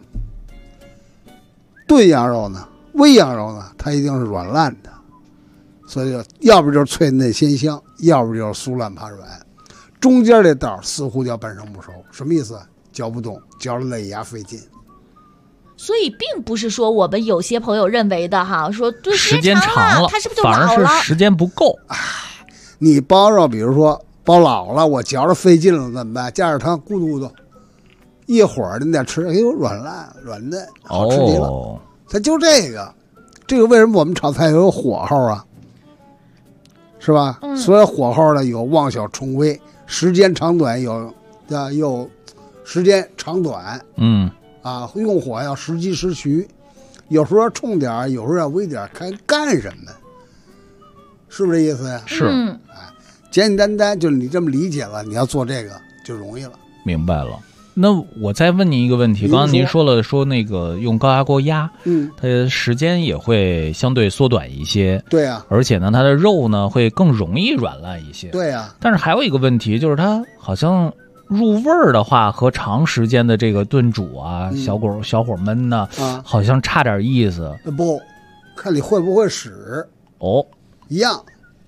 Speaker 5: 炖羊肉呢、煨羊肉呢，它一定是软烂的，所以要不就是脆嫩鲜香，要不就是酥烂趴软。中间这道似乎叫半生不熟，什么意思？嚼不动，嚼着肋牙费劲。
Speaker 4: 所以并不是说我们有些朋友认为的哈，说对
Speaker 3: 时间长了，
Speaker 4: 它是不是就老了？
Speaker 3: 反而是时间不够。
Speaker 5: 你包肉，比如说包老了，我嚼着费劲了怎么办？加点汤，咕嘟咕嘟，一会儿你再吃，哎呦，软烂软嫩，好吃极了。它就这个为什么我们炒菜有火候啊？是吧？所以火候呢有旺小冲微，时间长短有时间长短。用火要时机时徐，有时候要冲点，有时候要微点，看干什么，是不是这意思呀？
Speaker 3: 是，
Speaker 5: 简简单单，就是你这么理解了，你要做这个就容易了。
Speaker 3: 明白了。那我再问您一个问题，刚刚您说了说那个用高压锅压，它时间也会相对缩短一些。
Speaker 5: 对啊，
Speaker 3: 而且呢，它的肉呢会更容易软烂一些。
Speaker 5: 对啊，
Speaker 3: 但是还有一个问题就是它好像入味儿的话和长时间的这个炖煮啊，小火焖呢，好像差点意思。
Speaker 5: 不，看你会不会使。一样。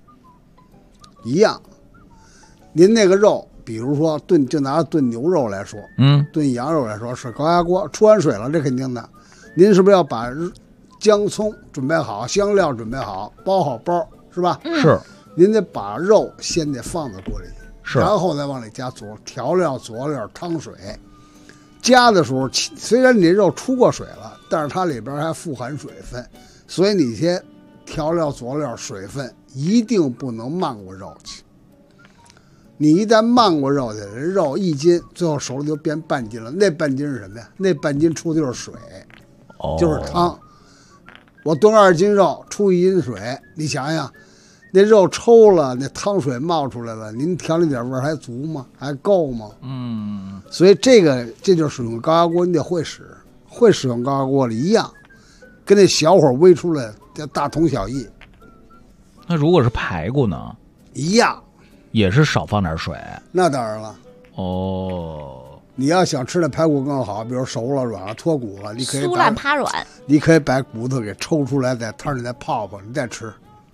Speaker 5: 您那个肉，比如说就拿炖牛肉来说，炖羊肉来说是高压锅，出完水了，这肯定的。您是不是要把姜葱准备好，香料准备好，包好包，是吧？
Speaker 3: 是。
Speaker 5: 您得把肉先得放在锅里。
Speaker 3: 是，
Speaker 5: 然后再往里加调料、佐料、汤水。加的时候，虽然你这肉出过水了，但是它里边还富含水分，所以你些调料、佐料、水分一定不能漫过肉去。你一旦漫过肉去，人肉1斤，最后熟了就变半斤了。那半斤是什么呀？那半斤出的就是水，就是汤。我炖2斤肉，出1斤水，你想想。那肉抽了，那汤水冒出来了，您调那点味儿还足吗？还够吗？所以这就是使用高压锅，你得会使用高压锅里一样，跟那小火煨出来叫大同小异。
Speaker 3: 那如果是排骨呢？
Speaker 5: 一样，
Speaker 3: 也是少放点水。
Speaker 5: 那当然了。你要想吃的排骨更好，比如熟了、软了、脱骨了，你可以
Speaker 4: 酥烂趴软，
Speaker 5: 你可以把骨头给抽出来，在汤里再泡，你再吃。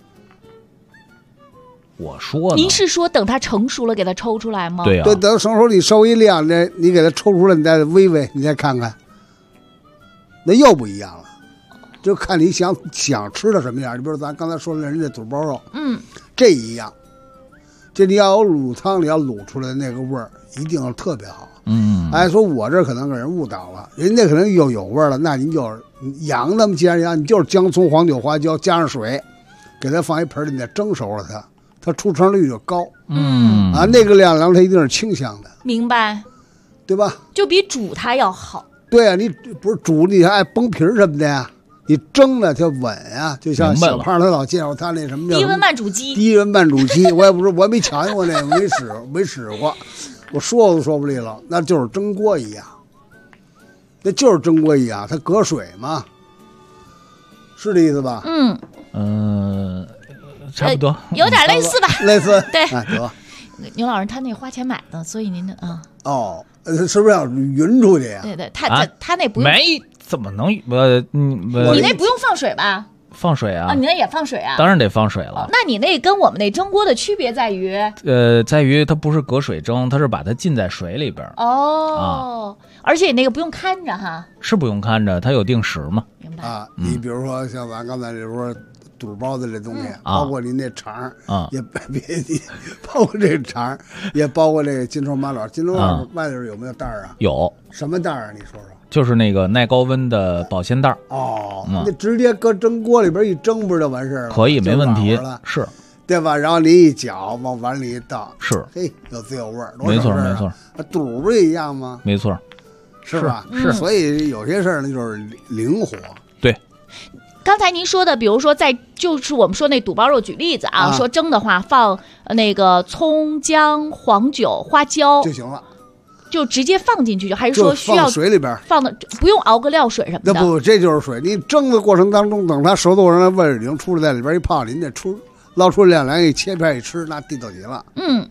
Speaker 3: 我说呢，
Speaker 4: 您是说等它成熟了给它抽出来吗？
Speaker 3: 对啊，
Speaker 5: 对，等成熟你稍一晾，你给它抽出来，你再煨，你再看看，那又不一样了。就看你想吃的什么样。你比如咱刚才说的人家肚包肉，这一样，这你要有卤汤里要卤出来的那个味儿，一定要特别好。说我这可能给人误导了，人家可能有味儿了，那您就羊那么既然羊，你就是姜葱、黄酒、花椒加上水。 给它放一盆里，你再蒸熟了它出成率就高。那个晾凉它一定是清香的，
Speaker 4: 明白？
Speaker 5: 对吧？
Speaker 4: 就比煮它要好。
Speaker 5: 对啊，你不是煮你还爱崩皮什么的呀？你蒸了它稳啊，就像小胖他老介绍他那什么叫
Speaker 4: 低温慢煮机。
Speaker 5: 低温慢煮机，我也不是，我没瞧见过那个，没使过，我说都说不利了，那就是蒸锅一样，它隔水嘛，是这意思吧？
Speaker 3: 差不多，
Speaker 4: 有点类似吧？
Speaker 5: 类似，
Speaker 4: 对，
Speaker 5: 得。
Speaker 4: 牛老师他那花钱买的，所以您
Speaker 5: 是不是要匀出去呀？
Speaker 4: 对，他那不用，
Speaker 3: 没怎么能
Speaker 4: 你那不用放水吧？
Speaker 3: 放水啊！
Speaker 4: 你那也放水啊？
Speaker 3: 当然得放水了。
Speaker 4: 那你那跟我们那蒸锅的区别在于？
Speaker 3: 在于它不是隔水蒸，它是把它浸在水里边。
Speaker 4: 而且你那个不用看着哈。
Speaker 3: 是不用看着，它有定时嘛。
Speaker 4: 明白
Speaker 5: 你比如说像咱刚才这说肚包子这东西，包括您那肠也别包括这肠，也包括这个金虫马卵。金虫马卵外头有没有袋儿啊？
Speaker 3: 有。
Speaker 5: 什么袋儿啊？你说说。
Speaker 3: 就是那个耐高温的保鲜袋。
Speaker 5: 那直接搁蒸锅里边一蒸，不是就完事儿了？
Speaker 3: 可以，没问题。是，
Speaker 5: 对吧？然后您一搅，往碗里一倒，
Speaker 3: 是，
Speaker 5: 嘿，有滋有味儿。
Speaker 3: 没错，没错。
Speaker 5: 肚不是一样吗？
Speaker 3: 没错，
Speaker 5: 是吧？
Speaker 3: 是。
Speaker 5: 所以有些事儿呢，就是灵活。
Speaker 3: 对。
Speaker 4: 刚才您说的，比如说就是我们说那肚包肉，举例子啊，说蒸的话放那个葱、姜、黄酒、花椒
Speaker 5: 就行了。
Speaker 4: 就直接放进去，还是说需要
Speaker 5: 水里边
Speaker 4: 放的，不用熬个料水什么的？
Speaker 5: 那不，这就是水。你蒸的过程当中，等它熟透，让它味儿已经出来，在里边一泡，您得捞出晾凉一切片一吃，那地道极了。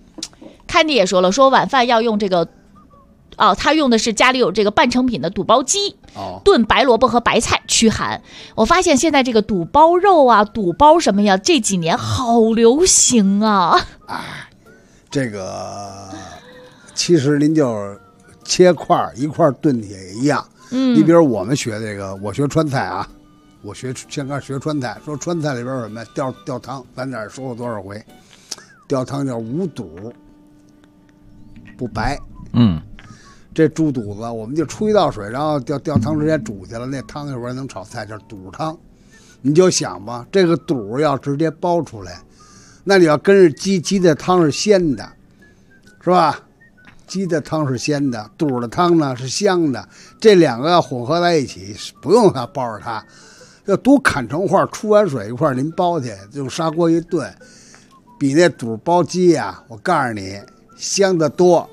Speaker 4: Candy 也说了，说晚饭要用这个，他用的是家里有这个半成品的肚包鸡，炖白萝卜和白菜驱寒。我发现现在这个肚包肉啊、肚包什么呀，这几年好流行啊。
Speaker 5: 这个。其实您就切块一块炖也一样。你比如我们学这个，我学川菜啊，先开始学川菜，说川菜里边有什么吊汤，咱这说过多少回，吊汤叫无肚，不白。这猪肚子我们就出一道水，然后吊汤直接煮去了，那汤一会儿能炒菜，叫肚汤。你就想吧，这个肚要直接煲出来，那你要跟着鸡的汤是鲜的，是吧？鸡的汤是鲜的，肚的汤呢是香的，这两个要混合在一起，不用它包着它，要都砍成块，出完水一块您煲去，用砂锅一炖，比那肚包鸡呀，我告诉你香得多。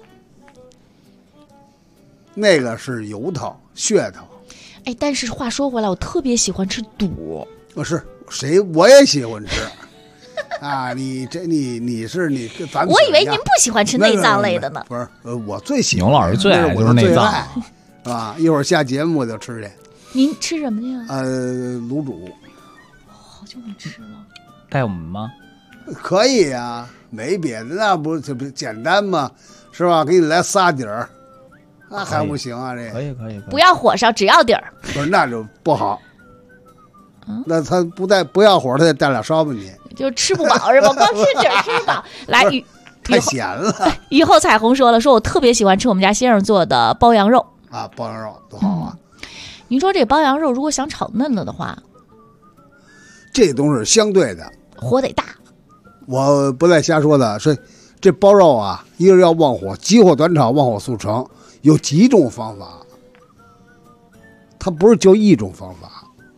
Speaker 5: 那个是油头噱头。
Speaker 4: 但是话说回来，我特别喜欢吃肚。
Speaker 5: 是谁？我也喜欢吃。咱
Speaker 4: 我以为您不喜欢吃内脏类的呢。
Speaker 5: 不是，我最喜欢。
Speaker 3: 牛老师最爱就是内脏，
Speaker 5: 是吧？一会儿下节目我就吃去。
Speaker 4: 您吃什么呀？
Speaker 5: 卤煮。
Speaker 4: 好久没吃了。
Speaker 3: 带我们吗？
Speaker 5: 可以呀，没别的，那不简单吗？是吧？给你来仨底儿，那还不行啊？这
Speaker 3: 可以。
Speaker 4: 不要火烧，只要底儿。
Speaker 5: 不是，那就不好。那他不要火，他得带俩烧饼去，
Speaker 4: 就吃不饱是吧？光吃底儿吃不饱。来，
Speaker 5: 太咸了。
Speaker 4: 以后彩虹说了，说我特别喜欢吃我们家先生做的包羊肉
Speaker 5: 啊，包羊肉多好啊！
Speaker 4: 您说这包羊肉如果想炒嫩了的话，
Speaker 5: 这东西是相对的，
Speaker 4: 火得大。
Speaker 5: 我不再瞎说的，是这包肉啊，一个是要旺火，急火短炒，旺火速成，有几种方法，它不是就一种方法。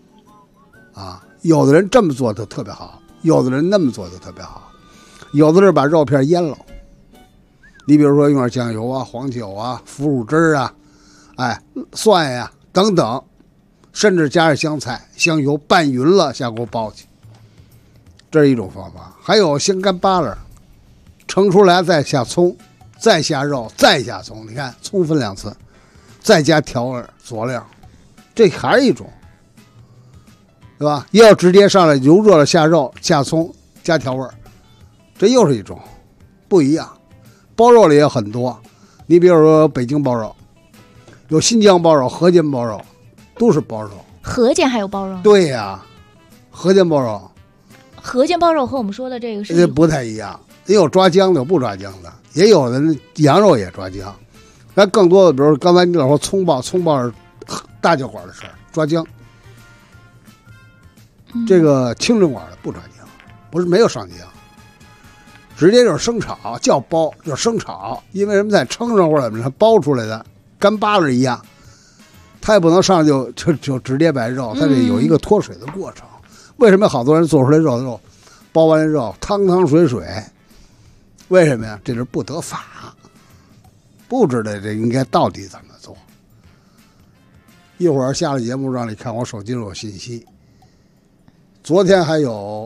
Speaker 5: 有的人这么做就特别好，有的人那么做就特别好，有的是把肉片腌了，你比如说用点酱油啊、黄酒啊、腐乳汁啊、蒜呀等等，甚至加上香菜、香油拌匀了下锅包去，这是一种方法。还有先干巴拉，盛出来再下葱，再下肉，再下葱，你看葱分2次，再加调味佐料，这还是一种。对吧？也要直接上来油热了下肉下葱加调味，这又是一种不一样。包肉里也很多，你比如说北京包肉，有新疆包肉、河间包肉，都是包肉。
Speaker 4: 河间还有包肉？
Speaker 5: 对呀，河间包肉。
Speaker 4: 河间包肉和我们说的这个是
Speaker 5: 不太一样，也有抓姜的，有不抓姜的，也有的羊肉也抓姜。那更多的，比如刚才你老说葱爆是大酒馆的事儿，抓姜。这个清真馆的不抓姜， 不是没有上浆，直接就是生炒，叫包就是生炒，因为什么在称上或者怎么它包出来的，干巴子一样，它也不能上就直接摆肉，它得有一个脱水的过程。为什么好多人做出来肉包完了肉汤汤水水？为什么呀？这是不得法，不知道这应该到底怎么做。一会儿下了节目让你看我手机上有信息。昨天还有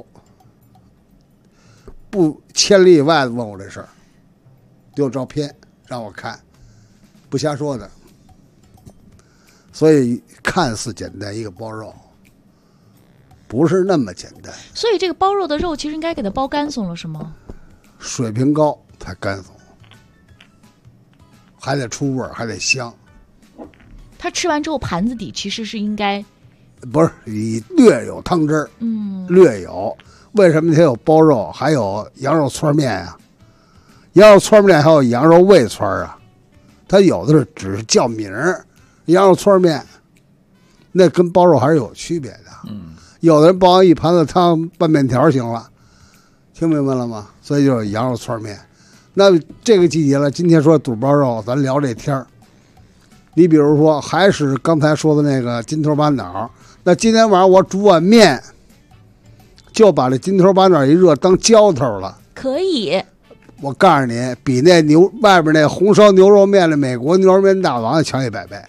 Speaker 5: 不千里以外的问我这事儿，丢照片让我看，不瞎说的。所以看似简单一个包肉，不是那么简单。
Speaker 4: 所以这个包肉的肉其实应该给它包干松了，是吗？
Speaker 5: 水平高才干松，还得出味儿，还得香。
Speaker 4: 它吃完之后盘子底其实是应该
Speaker 5: 不是略有汤汁儿，略有。为什么它有包肉，还有羊肉汆面啊？羊肉汆面还有羊肉味汆啊，它有的是只是叫名儿，羊肉汆面，那跟包肉还是有区别的。有的人包完一盘子汤拌面条行了，听明白了吗？所以就是羊肉汆面。那这个季节了，今天说肚包肉，咱聊这天儿。你比如说，还是刚才说的那个筋头巴脑，那今天晚上我煮碗面，就把这筋头巴脑一热当浇头了。
Speaker 4: 可以。
Speaker 5: 我告诉你，比那外边那红烧牛肉面的美国牛肉面大王强100倍。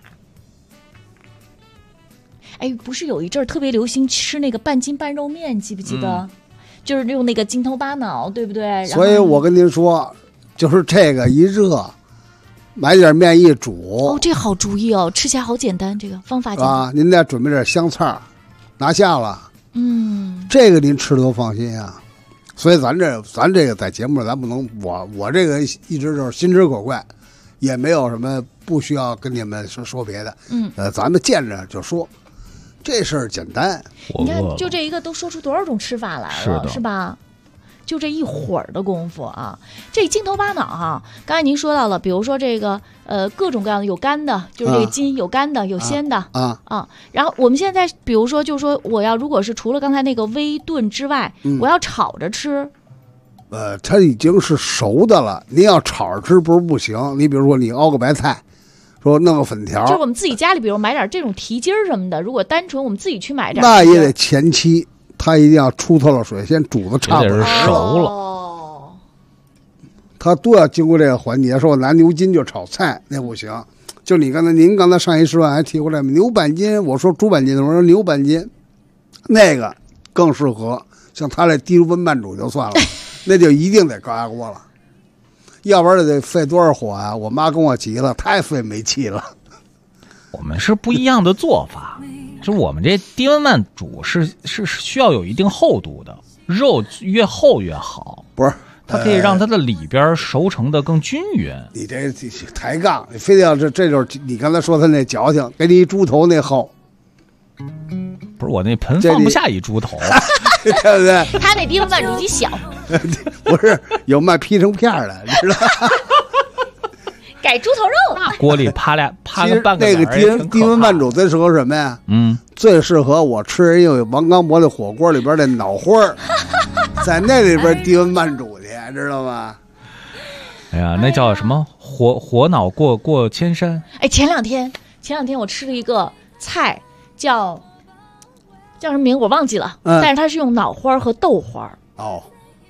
Speaker 4: 哎，不是有一阵儿特别流行吃那个半筋半肉面，记不记得？就是用那个筋头巴脑，对不对？
Speaker 5: 所以我跟您说，就是这个一热，买点面一煮。
Speaker 4: 哦，这好主意哦，吃起来好简单，这个方法简单
Speaker 5: 啊。您再准备点香菜，拿下了。这个您吃的都放心啊。所以咱这个在节目上咱不能，我这个一直就是心直口快，也没有什么不需要跟你们说别的。咱们见着就说。这事儿简单，
Speaker 4: 你看，就这一个都说出多少种吃法来了，是吧？就这一会儿的功夫啊，这筋头巴脑哈，刚才您说到了，比如说这个各种各样的，有干的，就是这个筋有干的，有鲜的然后我们现在比如说，就是说我要如果是除了刚才那个微炖之外，我要炒着吃。
Speaker 5: 它已经是熟的了，您要炒着吃不是不行。你比如说你熬个白菜。说弄个粉条，
Speaker 4: 就是我们自己家里，比如买点这种蹄筋儿什么的。如果单纯我们自己去买点，
Speaker 5: 那也得前期，它一定要出透了水，先煮的差不多
Speaker 3: 熟了。
Speaker 5: 它都要经过这个环节。说我拿牛筋就炒菜，那不行。就您刚才上一时段还提过来牛板筋，我说猪板筋，我说牛板筋，那个更适合。像他这低温慢煮就算了，那就一定得高压锅了。要不然得费多少火啊！我妈跟我急了，太费煤气了。
Speaker 3: 我们是不一样的做法，就我们这低温慢煮是需要有一定厚度的，肉越厚越好。
Speaker 5: 不是，
Speaker 3: 它可以让它的里边熟成的更均匀。
Speaker 5: 你这抬杠，你非得要这就是你刚才说他那矫情，给你一猪头那厚。
Speaker 3: 不是我那盆放不下一猪头，
Speaker 5: 对不对？
Speaker 4: 他那低温慢煮机小，
Speaker 5: 不是有卖劈成片的，你知道？
Speaker 4: 改猪头肉，
Speaker 3: 那锅里趴个半个。
Speaker 5: 那个低温慢煮最适合什么呀？最适合我吃人有王刚博的火锅里边的脑花儿，在那里边低温慢煮去，知道吗？
Speaker 3: 哎呀，那叫什么火脑过千山。
Speaker 4: 哎，前两天我吃了一个菜。叫什么名我忘记了，但是它是用脑花和豆花。
Speaker 5: 哦，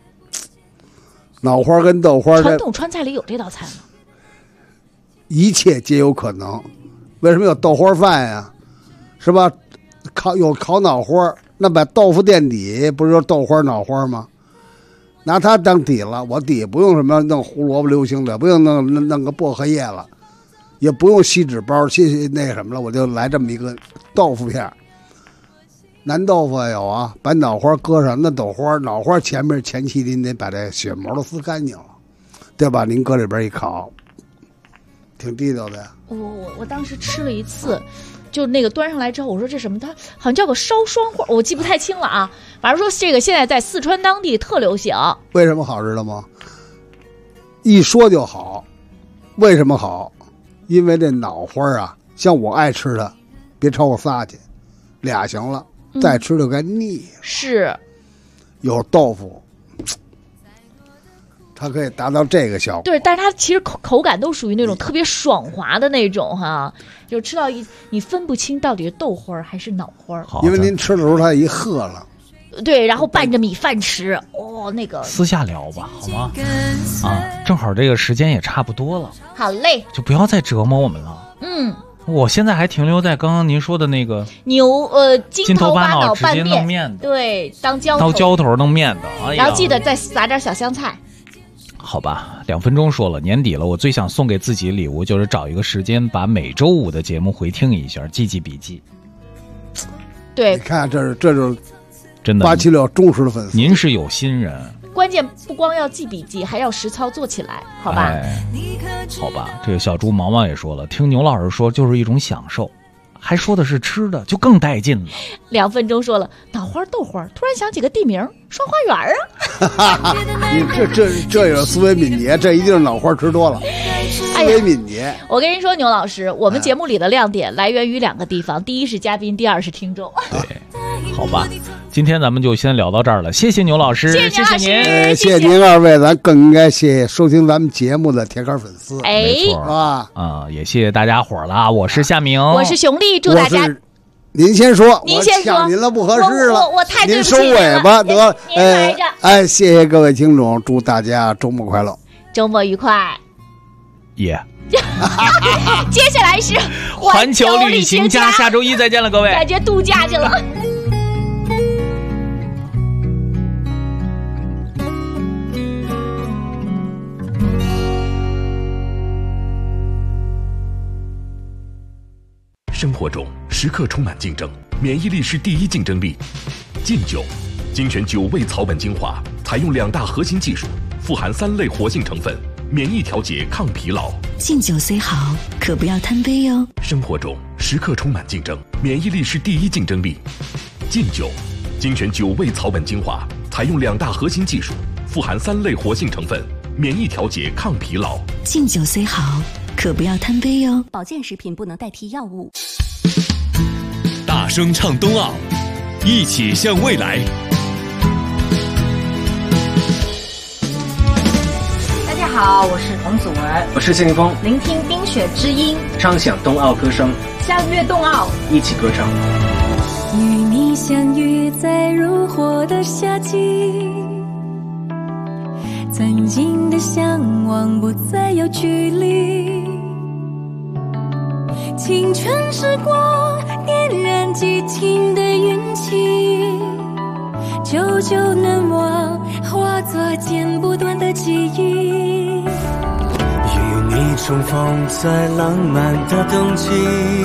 Speaker 5: 脑花跟豆花，
Speaker 4: 传统川菜里有这道菜吗？
Speaker 5: 一切皆有可能。为什么有豆花饭呀？是吧？烤脑花，那把豆腐垫底，不是说豆花脑花吗？拿它当底了，我底不用什么弄胡萝卜流心的，不用弄个薄荷叶了。也不用锡纸包，那个什么了，我就来这么一个豆腐片。南豆腐有啊，把脑花搁上，那脑花前期您得把这血毛都撕干净了，对吧？您搁里边一烤，挺地道的。
Speaker 4: 我当时吃了一次，就那个端上来之后，我说这什么？它好像叫个烧双花，我记不太清了啊。反正说这个现在在四川当地特流行。
Speaker 5: 为什么好知道吗？一说就好。为什么好？因为这脑花啊，像我爱吃的，别超过仨去，俩行了，再吃就该腻了。
Speaker 4: 是，
Speaker 5: 有豆腐，它可以达到这个效果。
Speaker 4: 对，但是它其实口感都属于那种特别爽滑的那种哈，就吃到你分不清到底是豆花还是脑花。
Speaker 5: 因为您吃的时候它一喝了。
Speaker 4: 对，然后拌着米饭吃，那个
Speaker 3: 私下聊吧，好吗？啊，正好这个时间也差不多了。
Speaker 4: 好嘞，
Speaker 3: 就不要再折磨我们了。我现在还停留在刚刚您说的那个
Speaker 4: 金头巴脑
Speaker 3: 直接弄面的，
Speaker 4: 对，当浇
Speaker 3: 头弄面的，哎呀，
Speaker 4: 然后记得再撒点小香菜。
Speaker 3: 好吧，2分钟说了，年底了，我最想送给自己的礼物就是找一个时间把每周五的节目回听一下，记笔记。
Speaker 4: 对，
Speaker 5: 你看这就是
Speaker 3: 真的
Speaker 5: 876忠实的粉丝。
Speaker 3: 您是有心人，
Speaker 4: 关键不光要记笔记，还要实操做起来，好吧？
Speaker 3: 好吧，这个小猪毛毛也说了，听牛老师说就是一种享受，还说的是吃的，就更带劲了。
Speaker 4: 2分钟说了脑花豆花，突然想起个地名双花园啊！
Speaker 5: 你这有思维敏捷，这一定是脑花吃多了。思维敏捷，
Speaker 4: 我跟您说，牛老师，我们节目里的亮点来源于2个地方，第一是嘉宾，第二是听众。
Speaker 3: 对，好吧，今天咱们就先聊到这儿了，谢谢牛老师，
Speaker 4: 谢谢您，
Speaker 5: 谢谢您2位，咱更应该谢谢收听咱们节目的铁杆粉丝，
Speaker 3: 没错啊，也谢谢大家伙儿了，我是夏明，
Speaker 4: 我是熊丽，祝大家。
Speaker 5: 您先说，
Speaker 4: 您先说，
Speaker 5: 我抢您了，不合适了，
Speaker 4: 我太对不起
Speaker 5: 您收尾吧，得了，
Speaker 4: 您来着。
Speaker 5: 谢谢各位听众，祝大家周末快乐，
Speaker 4: 周末愉快。接下来是
Speaker 3: 环球旅行家，下周1再见了，各位，
Speaker 4: 感觉度假去了。
Speaker 18: 生活中时刻充满竞争，免疫力是第一竞争力。劲酒，精选9味草本精华，采用2大核心技术，富含3类活性成分，免疫调节、抗疲劳。
Speaker 20: 敬酒虽好，可不要贪杯哟。
Speaker 18: 生活中时刻充满竞争，免疫力是第一竞争力。劲酒，精选9味草本精华，采用2大核心技术，富含3类活性成分，免疫调节、抗疲劳。
Speaker 20: 敬酒虽好，可不要贪杯哟。
Speaker 16: 保健食品不能代替药物。
Speaker 1: 大声唱冬奥，一起向未来。
Speaker 21: 大家好，我是童祖儿，
Speaker 22: 我是谢霆锋，
Speaker 21: 聆听冰雪之音，
Speaker 22: 唱响冬奥歌声，
Speaker 21: 相约冬奥，
Speaker 22: 一起歌唱。
Speaker 9: 与你相遇在如火的夏季，曾经的向往不再有距离，青春时光点燃激情的运气，久久难忘，化作剪不断的记忆。
Speaker 14: 与你重逢在浪漫的冬季，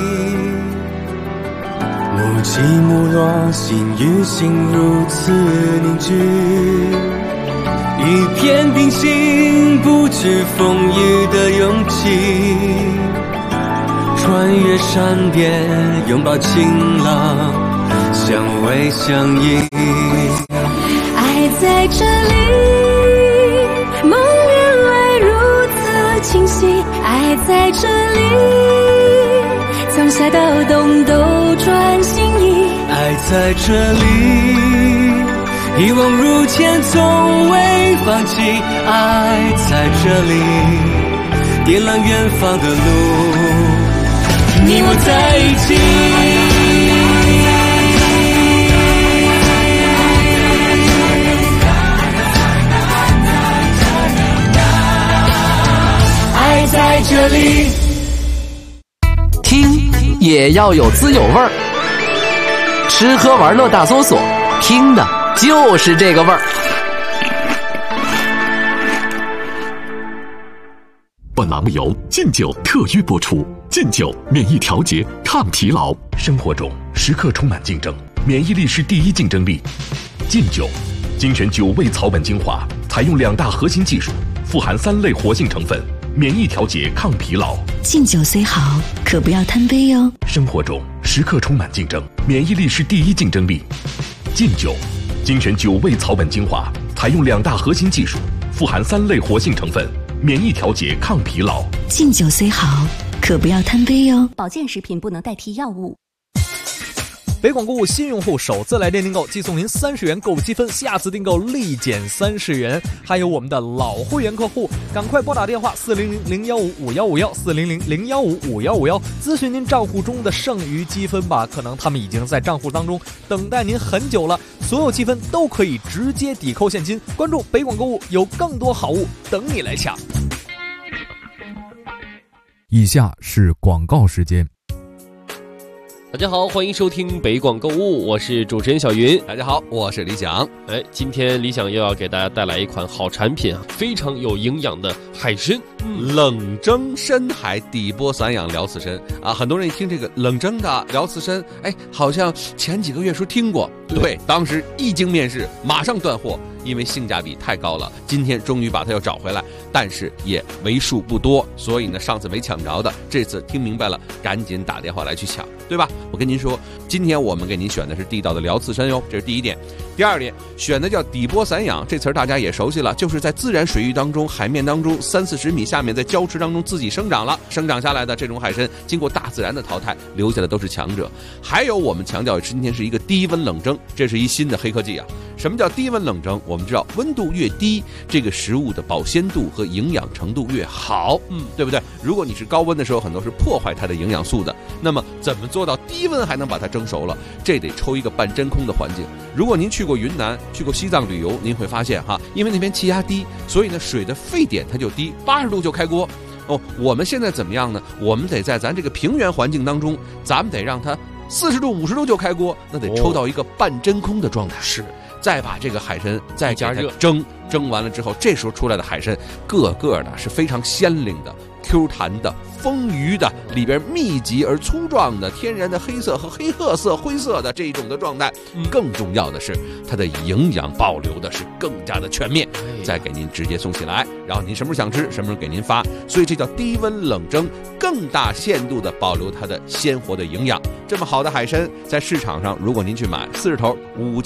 Speaker 14: 木起木落，心与心如此凝聚，一片冰心，不惧风雨的勇气，穿越山边，拥抱晴朗，相偎相依。
Speaker 9: 爱在这里，梦原来如此清晰。爱在这里，从夏到冬都转心意。
Speaker 14: 爱在这里，一往如前，从未放弃。爱在这里，点亮远方的路，你我在一起。爱在这里，
Speaker 17: 听也要有滋有味儿，吃喝玩乐大搜索，听的就是这个味儿。
Speaker 18: 本栏目由劲酒特约播出。劲酒免疫调节、抗疲劳。生活中时刻充满竞争，免疫力是第一竞争力。劲酒，精选9味草本精华，采用2大核心技术，富含3类活性成分，免疫调节、抗疲劳。
Speaker 20: 敬酒虽好，可不要贪杯哟。
Speaker 18: 生活中时刻充满竞争，免疫力是第一竞争力。劲酒，精选9味草本精华，采用2大核心技术，富含3类活性成分，免疫调节、抗疲劳。
Speaker 20: 敬酒虽好，可不要贪杯哟。
Speaker 16: 保健食品不能代替药物。
Speaker 7: 北广购物新用户首次来电订购即送您30元购物积分，下次订购立减30元。还有我们的老会员客户，赶快拨打电话400-015-5151，400-015-5151，咨询您账户中的剩余积分吧，可能他们已经在账户当中等待您很久了，所有积分都可以直接抵扣现金。关注北广购物，有更多好物等你来抢。
Speaker 12: 以下是广告时间。
Speaker 23: 大家好，欢迎收听北广购物，我是主持人小云。
Speaker 24: 大家好，我是李想。
Speaker 23: 今天李想又要给大家带来一款好产品啊，非常有营养的海参，
Speaker 24: 冷蒸深海底波散养辽刺参啊。很多人一听这个冷蒸的辽刺参，好像前几个月说听过，对，当时一经面世，马上断货，因为性价比太高了。今天终于把它又找回来，但是也为数不多，所以呢，上次没抢着的，这次听明白了，赶紧打电话来去抢，对吧？我跟您说，今天我们给您选的是地道的辽刺参哟，这是第一点。第二点，选的叫底波散养，这词儿大家也熟悉了，就是在自然水域当中、海面当中30-40米下面，在礁池当中自己生长下来的这种海参，经过大自然的淘汰，留下的都是强者。还有我们强调今天是一个低温冷蒸，这是一新的黑科技啊。什么叫低温冷蒸？我们知道温度越低，这个食物的保鲜度和营养程度越好，对不对？如果你是高温的时候，很多是破坏它的营养素的。那么怎么做到低温还能把它蒸熟了？这得抽一个半真空的环境。如果您去过云南、去过西藏旅游，您会发现哈，因为那边气压低，所以呢水的沸点它就低，80度就开锅。我们现在怎么样呢？我们得在咱这个平原环境当中，咱们得让它40度、50度就开锅，那得抽到一个半真空的状态。
Speaker 23: 是。
Speaker 24: 再把这个海参再加热蒸完了之后，这时候出来的海参个个的是非常鲜灵的、Q 弹的、丰腴的，里边密集而粗壮的天然的黑色和黑褐色、灰色的这一种的状态。更重要的是，它的营养保留的是更加的全面，再给您直接送起来，然后您什么时候想吃，什么时候给您发。所以这叫低温冷蒸，更大限度的保留它的鲜活的营养。这么好的海参，在市场上，如果您去买40头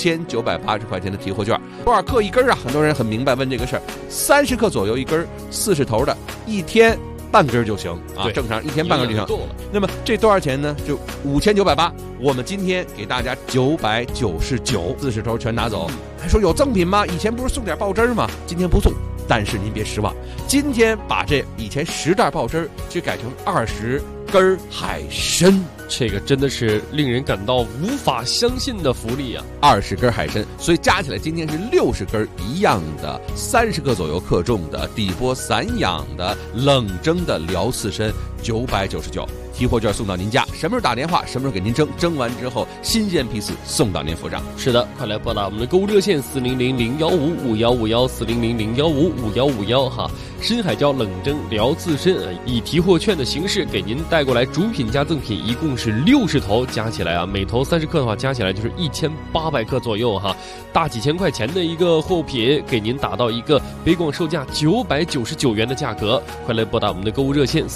Speaker 24: 5980块钱的提货券，多少克一根啊？很多人很明白问这个事儿，30克左右一根，40头的，1天半根就行啊，正常1天半根就行。那么这多少钱呢？就5980，我们今天给大家999，40头全拿走。还说有赠品吗？以前不是送点爆汁吗？今天不送。但是您别失望，今天把这以前10袋爆汁就改成20根海参，
Speaker 23: 这个真的是令人感到无法相信的福利啊
Speaker 24: ！20根海参，所以加起来今天是60根一样的30克左右克重的底波散养的冷蒸的辽刺参，999。提货券送到您家，什么时候打电话，什么时候给您蒸完之后，新鲜批次送到您府上。
Speaker 23: 是的，快来拨打我们的购物热线400-015-5151，400-015-5151哈。深海椒冷蒸辽刺参以提货券的形式给您带过来，主品加赠品一共是60头，加起来啊，每头30克的话，加起来就是1800克左右哈，大几千块钱的一个货品，给您打到一个北广售价999元的价格。快来拨打我们的购物热线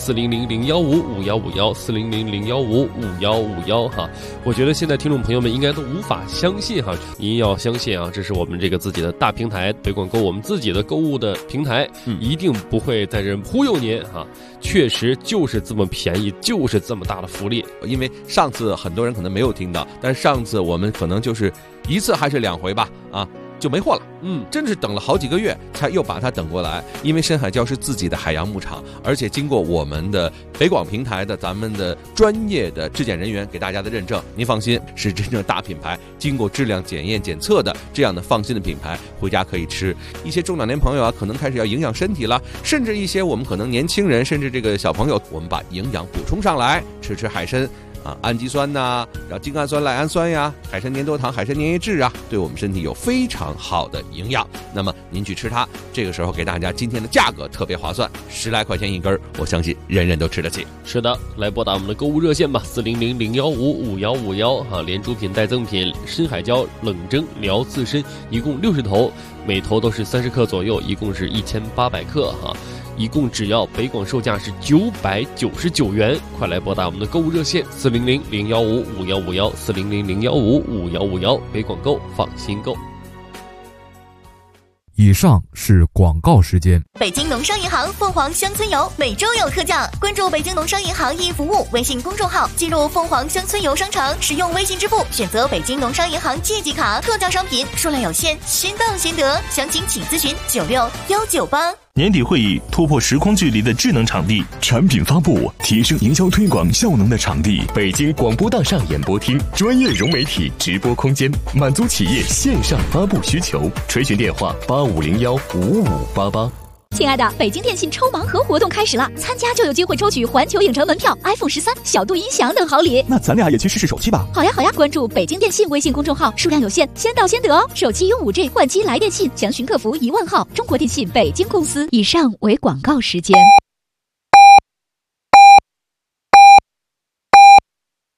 Speaker 23: 400-015-5151，400-015-5151哈。我觉得现在听众朋友们应该都无法相信哈，您要相信啊，这是我们这个自己的大平台北广购，我们自己的购物的平台，一定不会在这忽悠您哈。确实就是这么便宜，就是这么大的福利。
Speaker 24: 因为上次很多人可能没有听到，但是上次我们可能就是1次还是2回吧啊，就没货了。真是等了好几个月才又把它等过来。因为深海礁是自己的海洋牧场，而且经过我们的北广平台的咱们的专业的质检人员给大家的认证，您放心，是真正大品牌，经过质量检验检测的这样的放心的品牌，回家可以吃。一些中老年朋友啊，可能开始要营养身体了，甚至一些我们可能年轻人，甚至这个小朋友，我们把营养补充上来，吃海参啊，氨基酸呐，然后精氨酸、赖氨酸呀，海参粘多糖、海参粘液质啊，对我们身体有非常好的营养。那么您去吃它，这个时候给大家今天的价格特别划算，10来块钱一根，我相信人人都吃得起。
Speaker 23: 是的，来拨打我们的购物热线吧，400-015-5151哈，连主品带赠品，深海礁冷蒸辽刺参，一共60头，每头都是30克左右，一共是1800克哈。一共只要北广售价是999元，快来拨打我们的购物热线400-015-5151，400-015-5151，北广购放心购。
Speaker 12: 以上是广告时间。
Speaker 8: 北京农商银行凤凰乡村游每周有特价，关注北京农商银行易服务微信公众号，进入凤凰乡村游商城，使用微信支付选择北京农商银行借记卡，特价商品数量有限，先到先得，详情请咨询96198。
Speaker 18: 年底会议突破时空距离的智能场地，产品发布提升营销推广效能的场地，
Speaker 1: 北京广播大厦演播厅，专业融媒体直播空间，满足企业线上发布需求。垂询电话85015588。
Speaker 4: 亲爱的，北京电信抽盲盒活动开始了，参加就有机会抽取环球影城门票、iPhone 13、小度音响等好礼。
Speaker 18: 那咱俩也去试试手气吧。
Speaker 4: 好呀好呀，关注北京电信微信公众号，数量有限，先到先得哦。手机用5G 换机来电信，详询客服10000号。中国电信北京公司。以上为广告时间。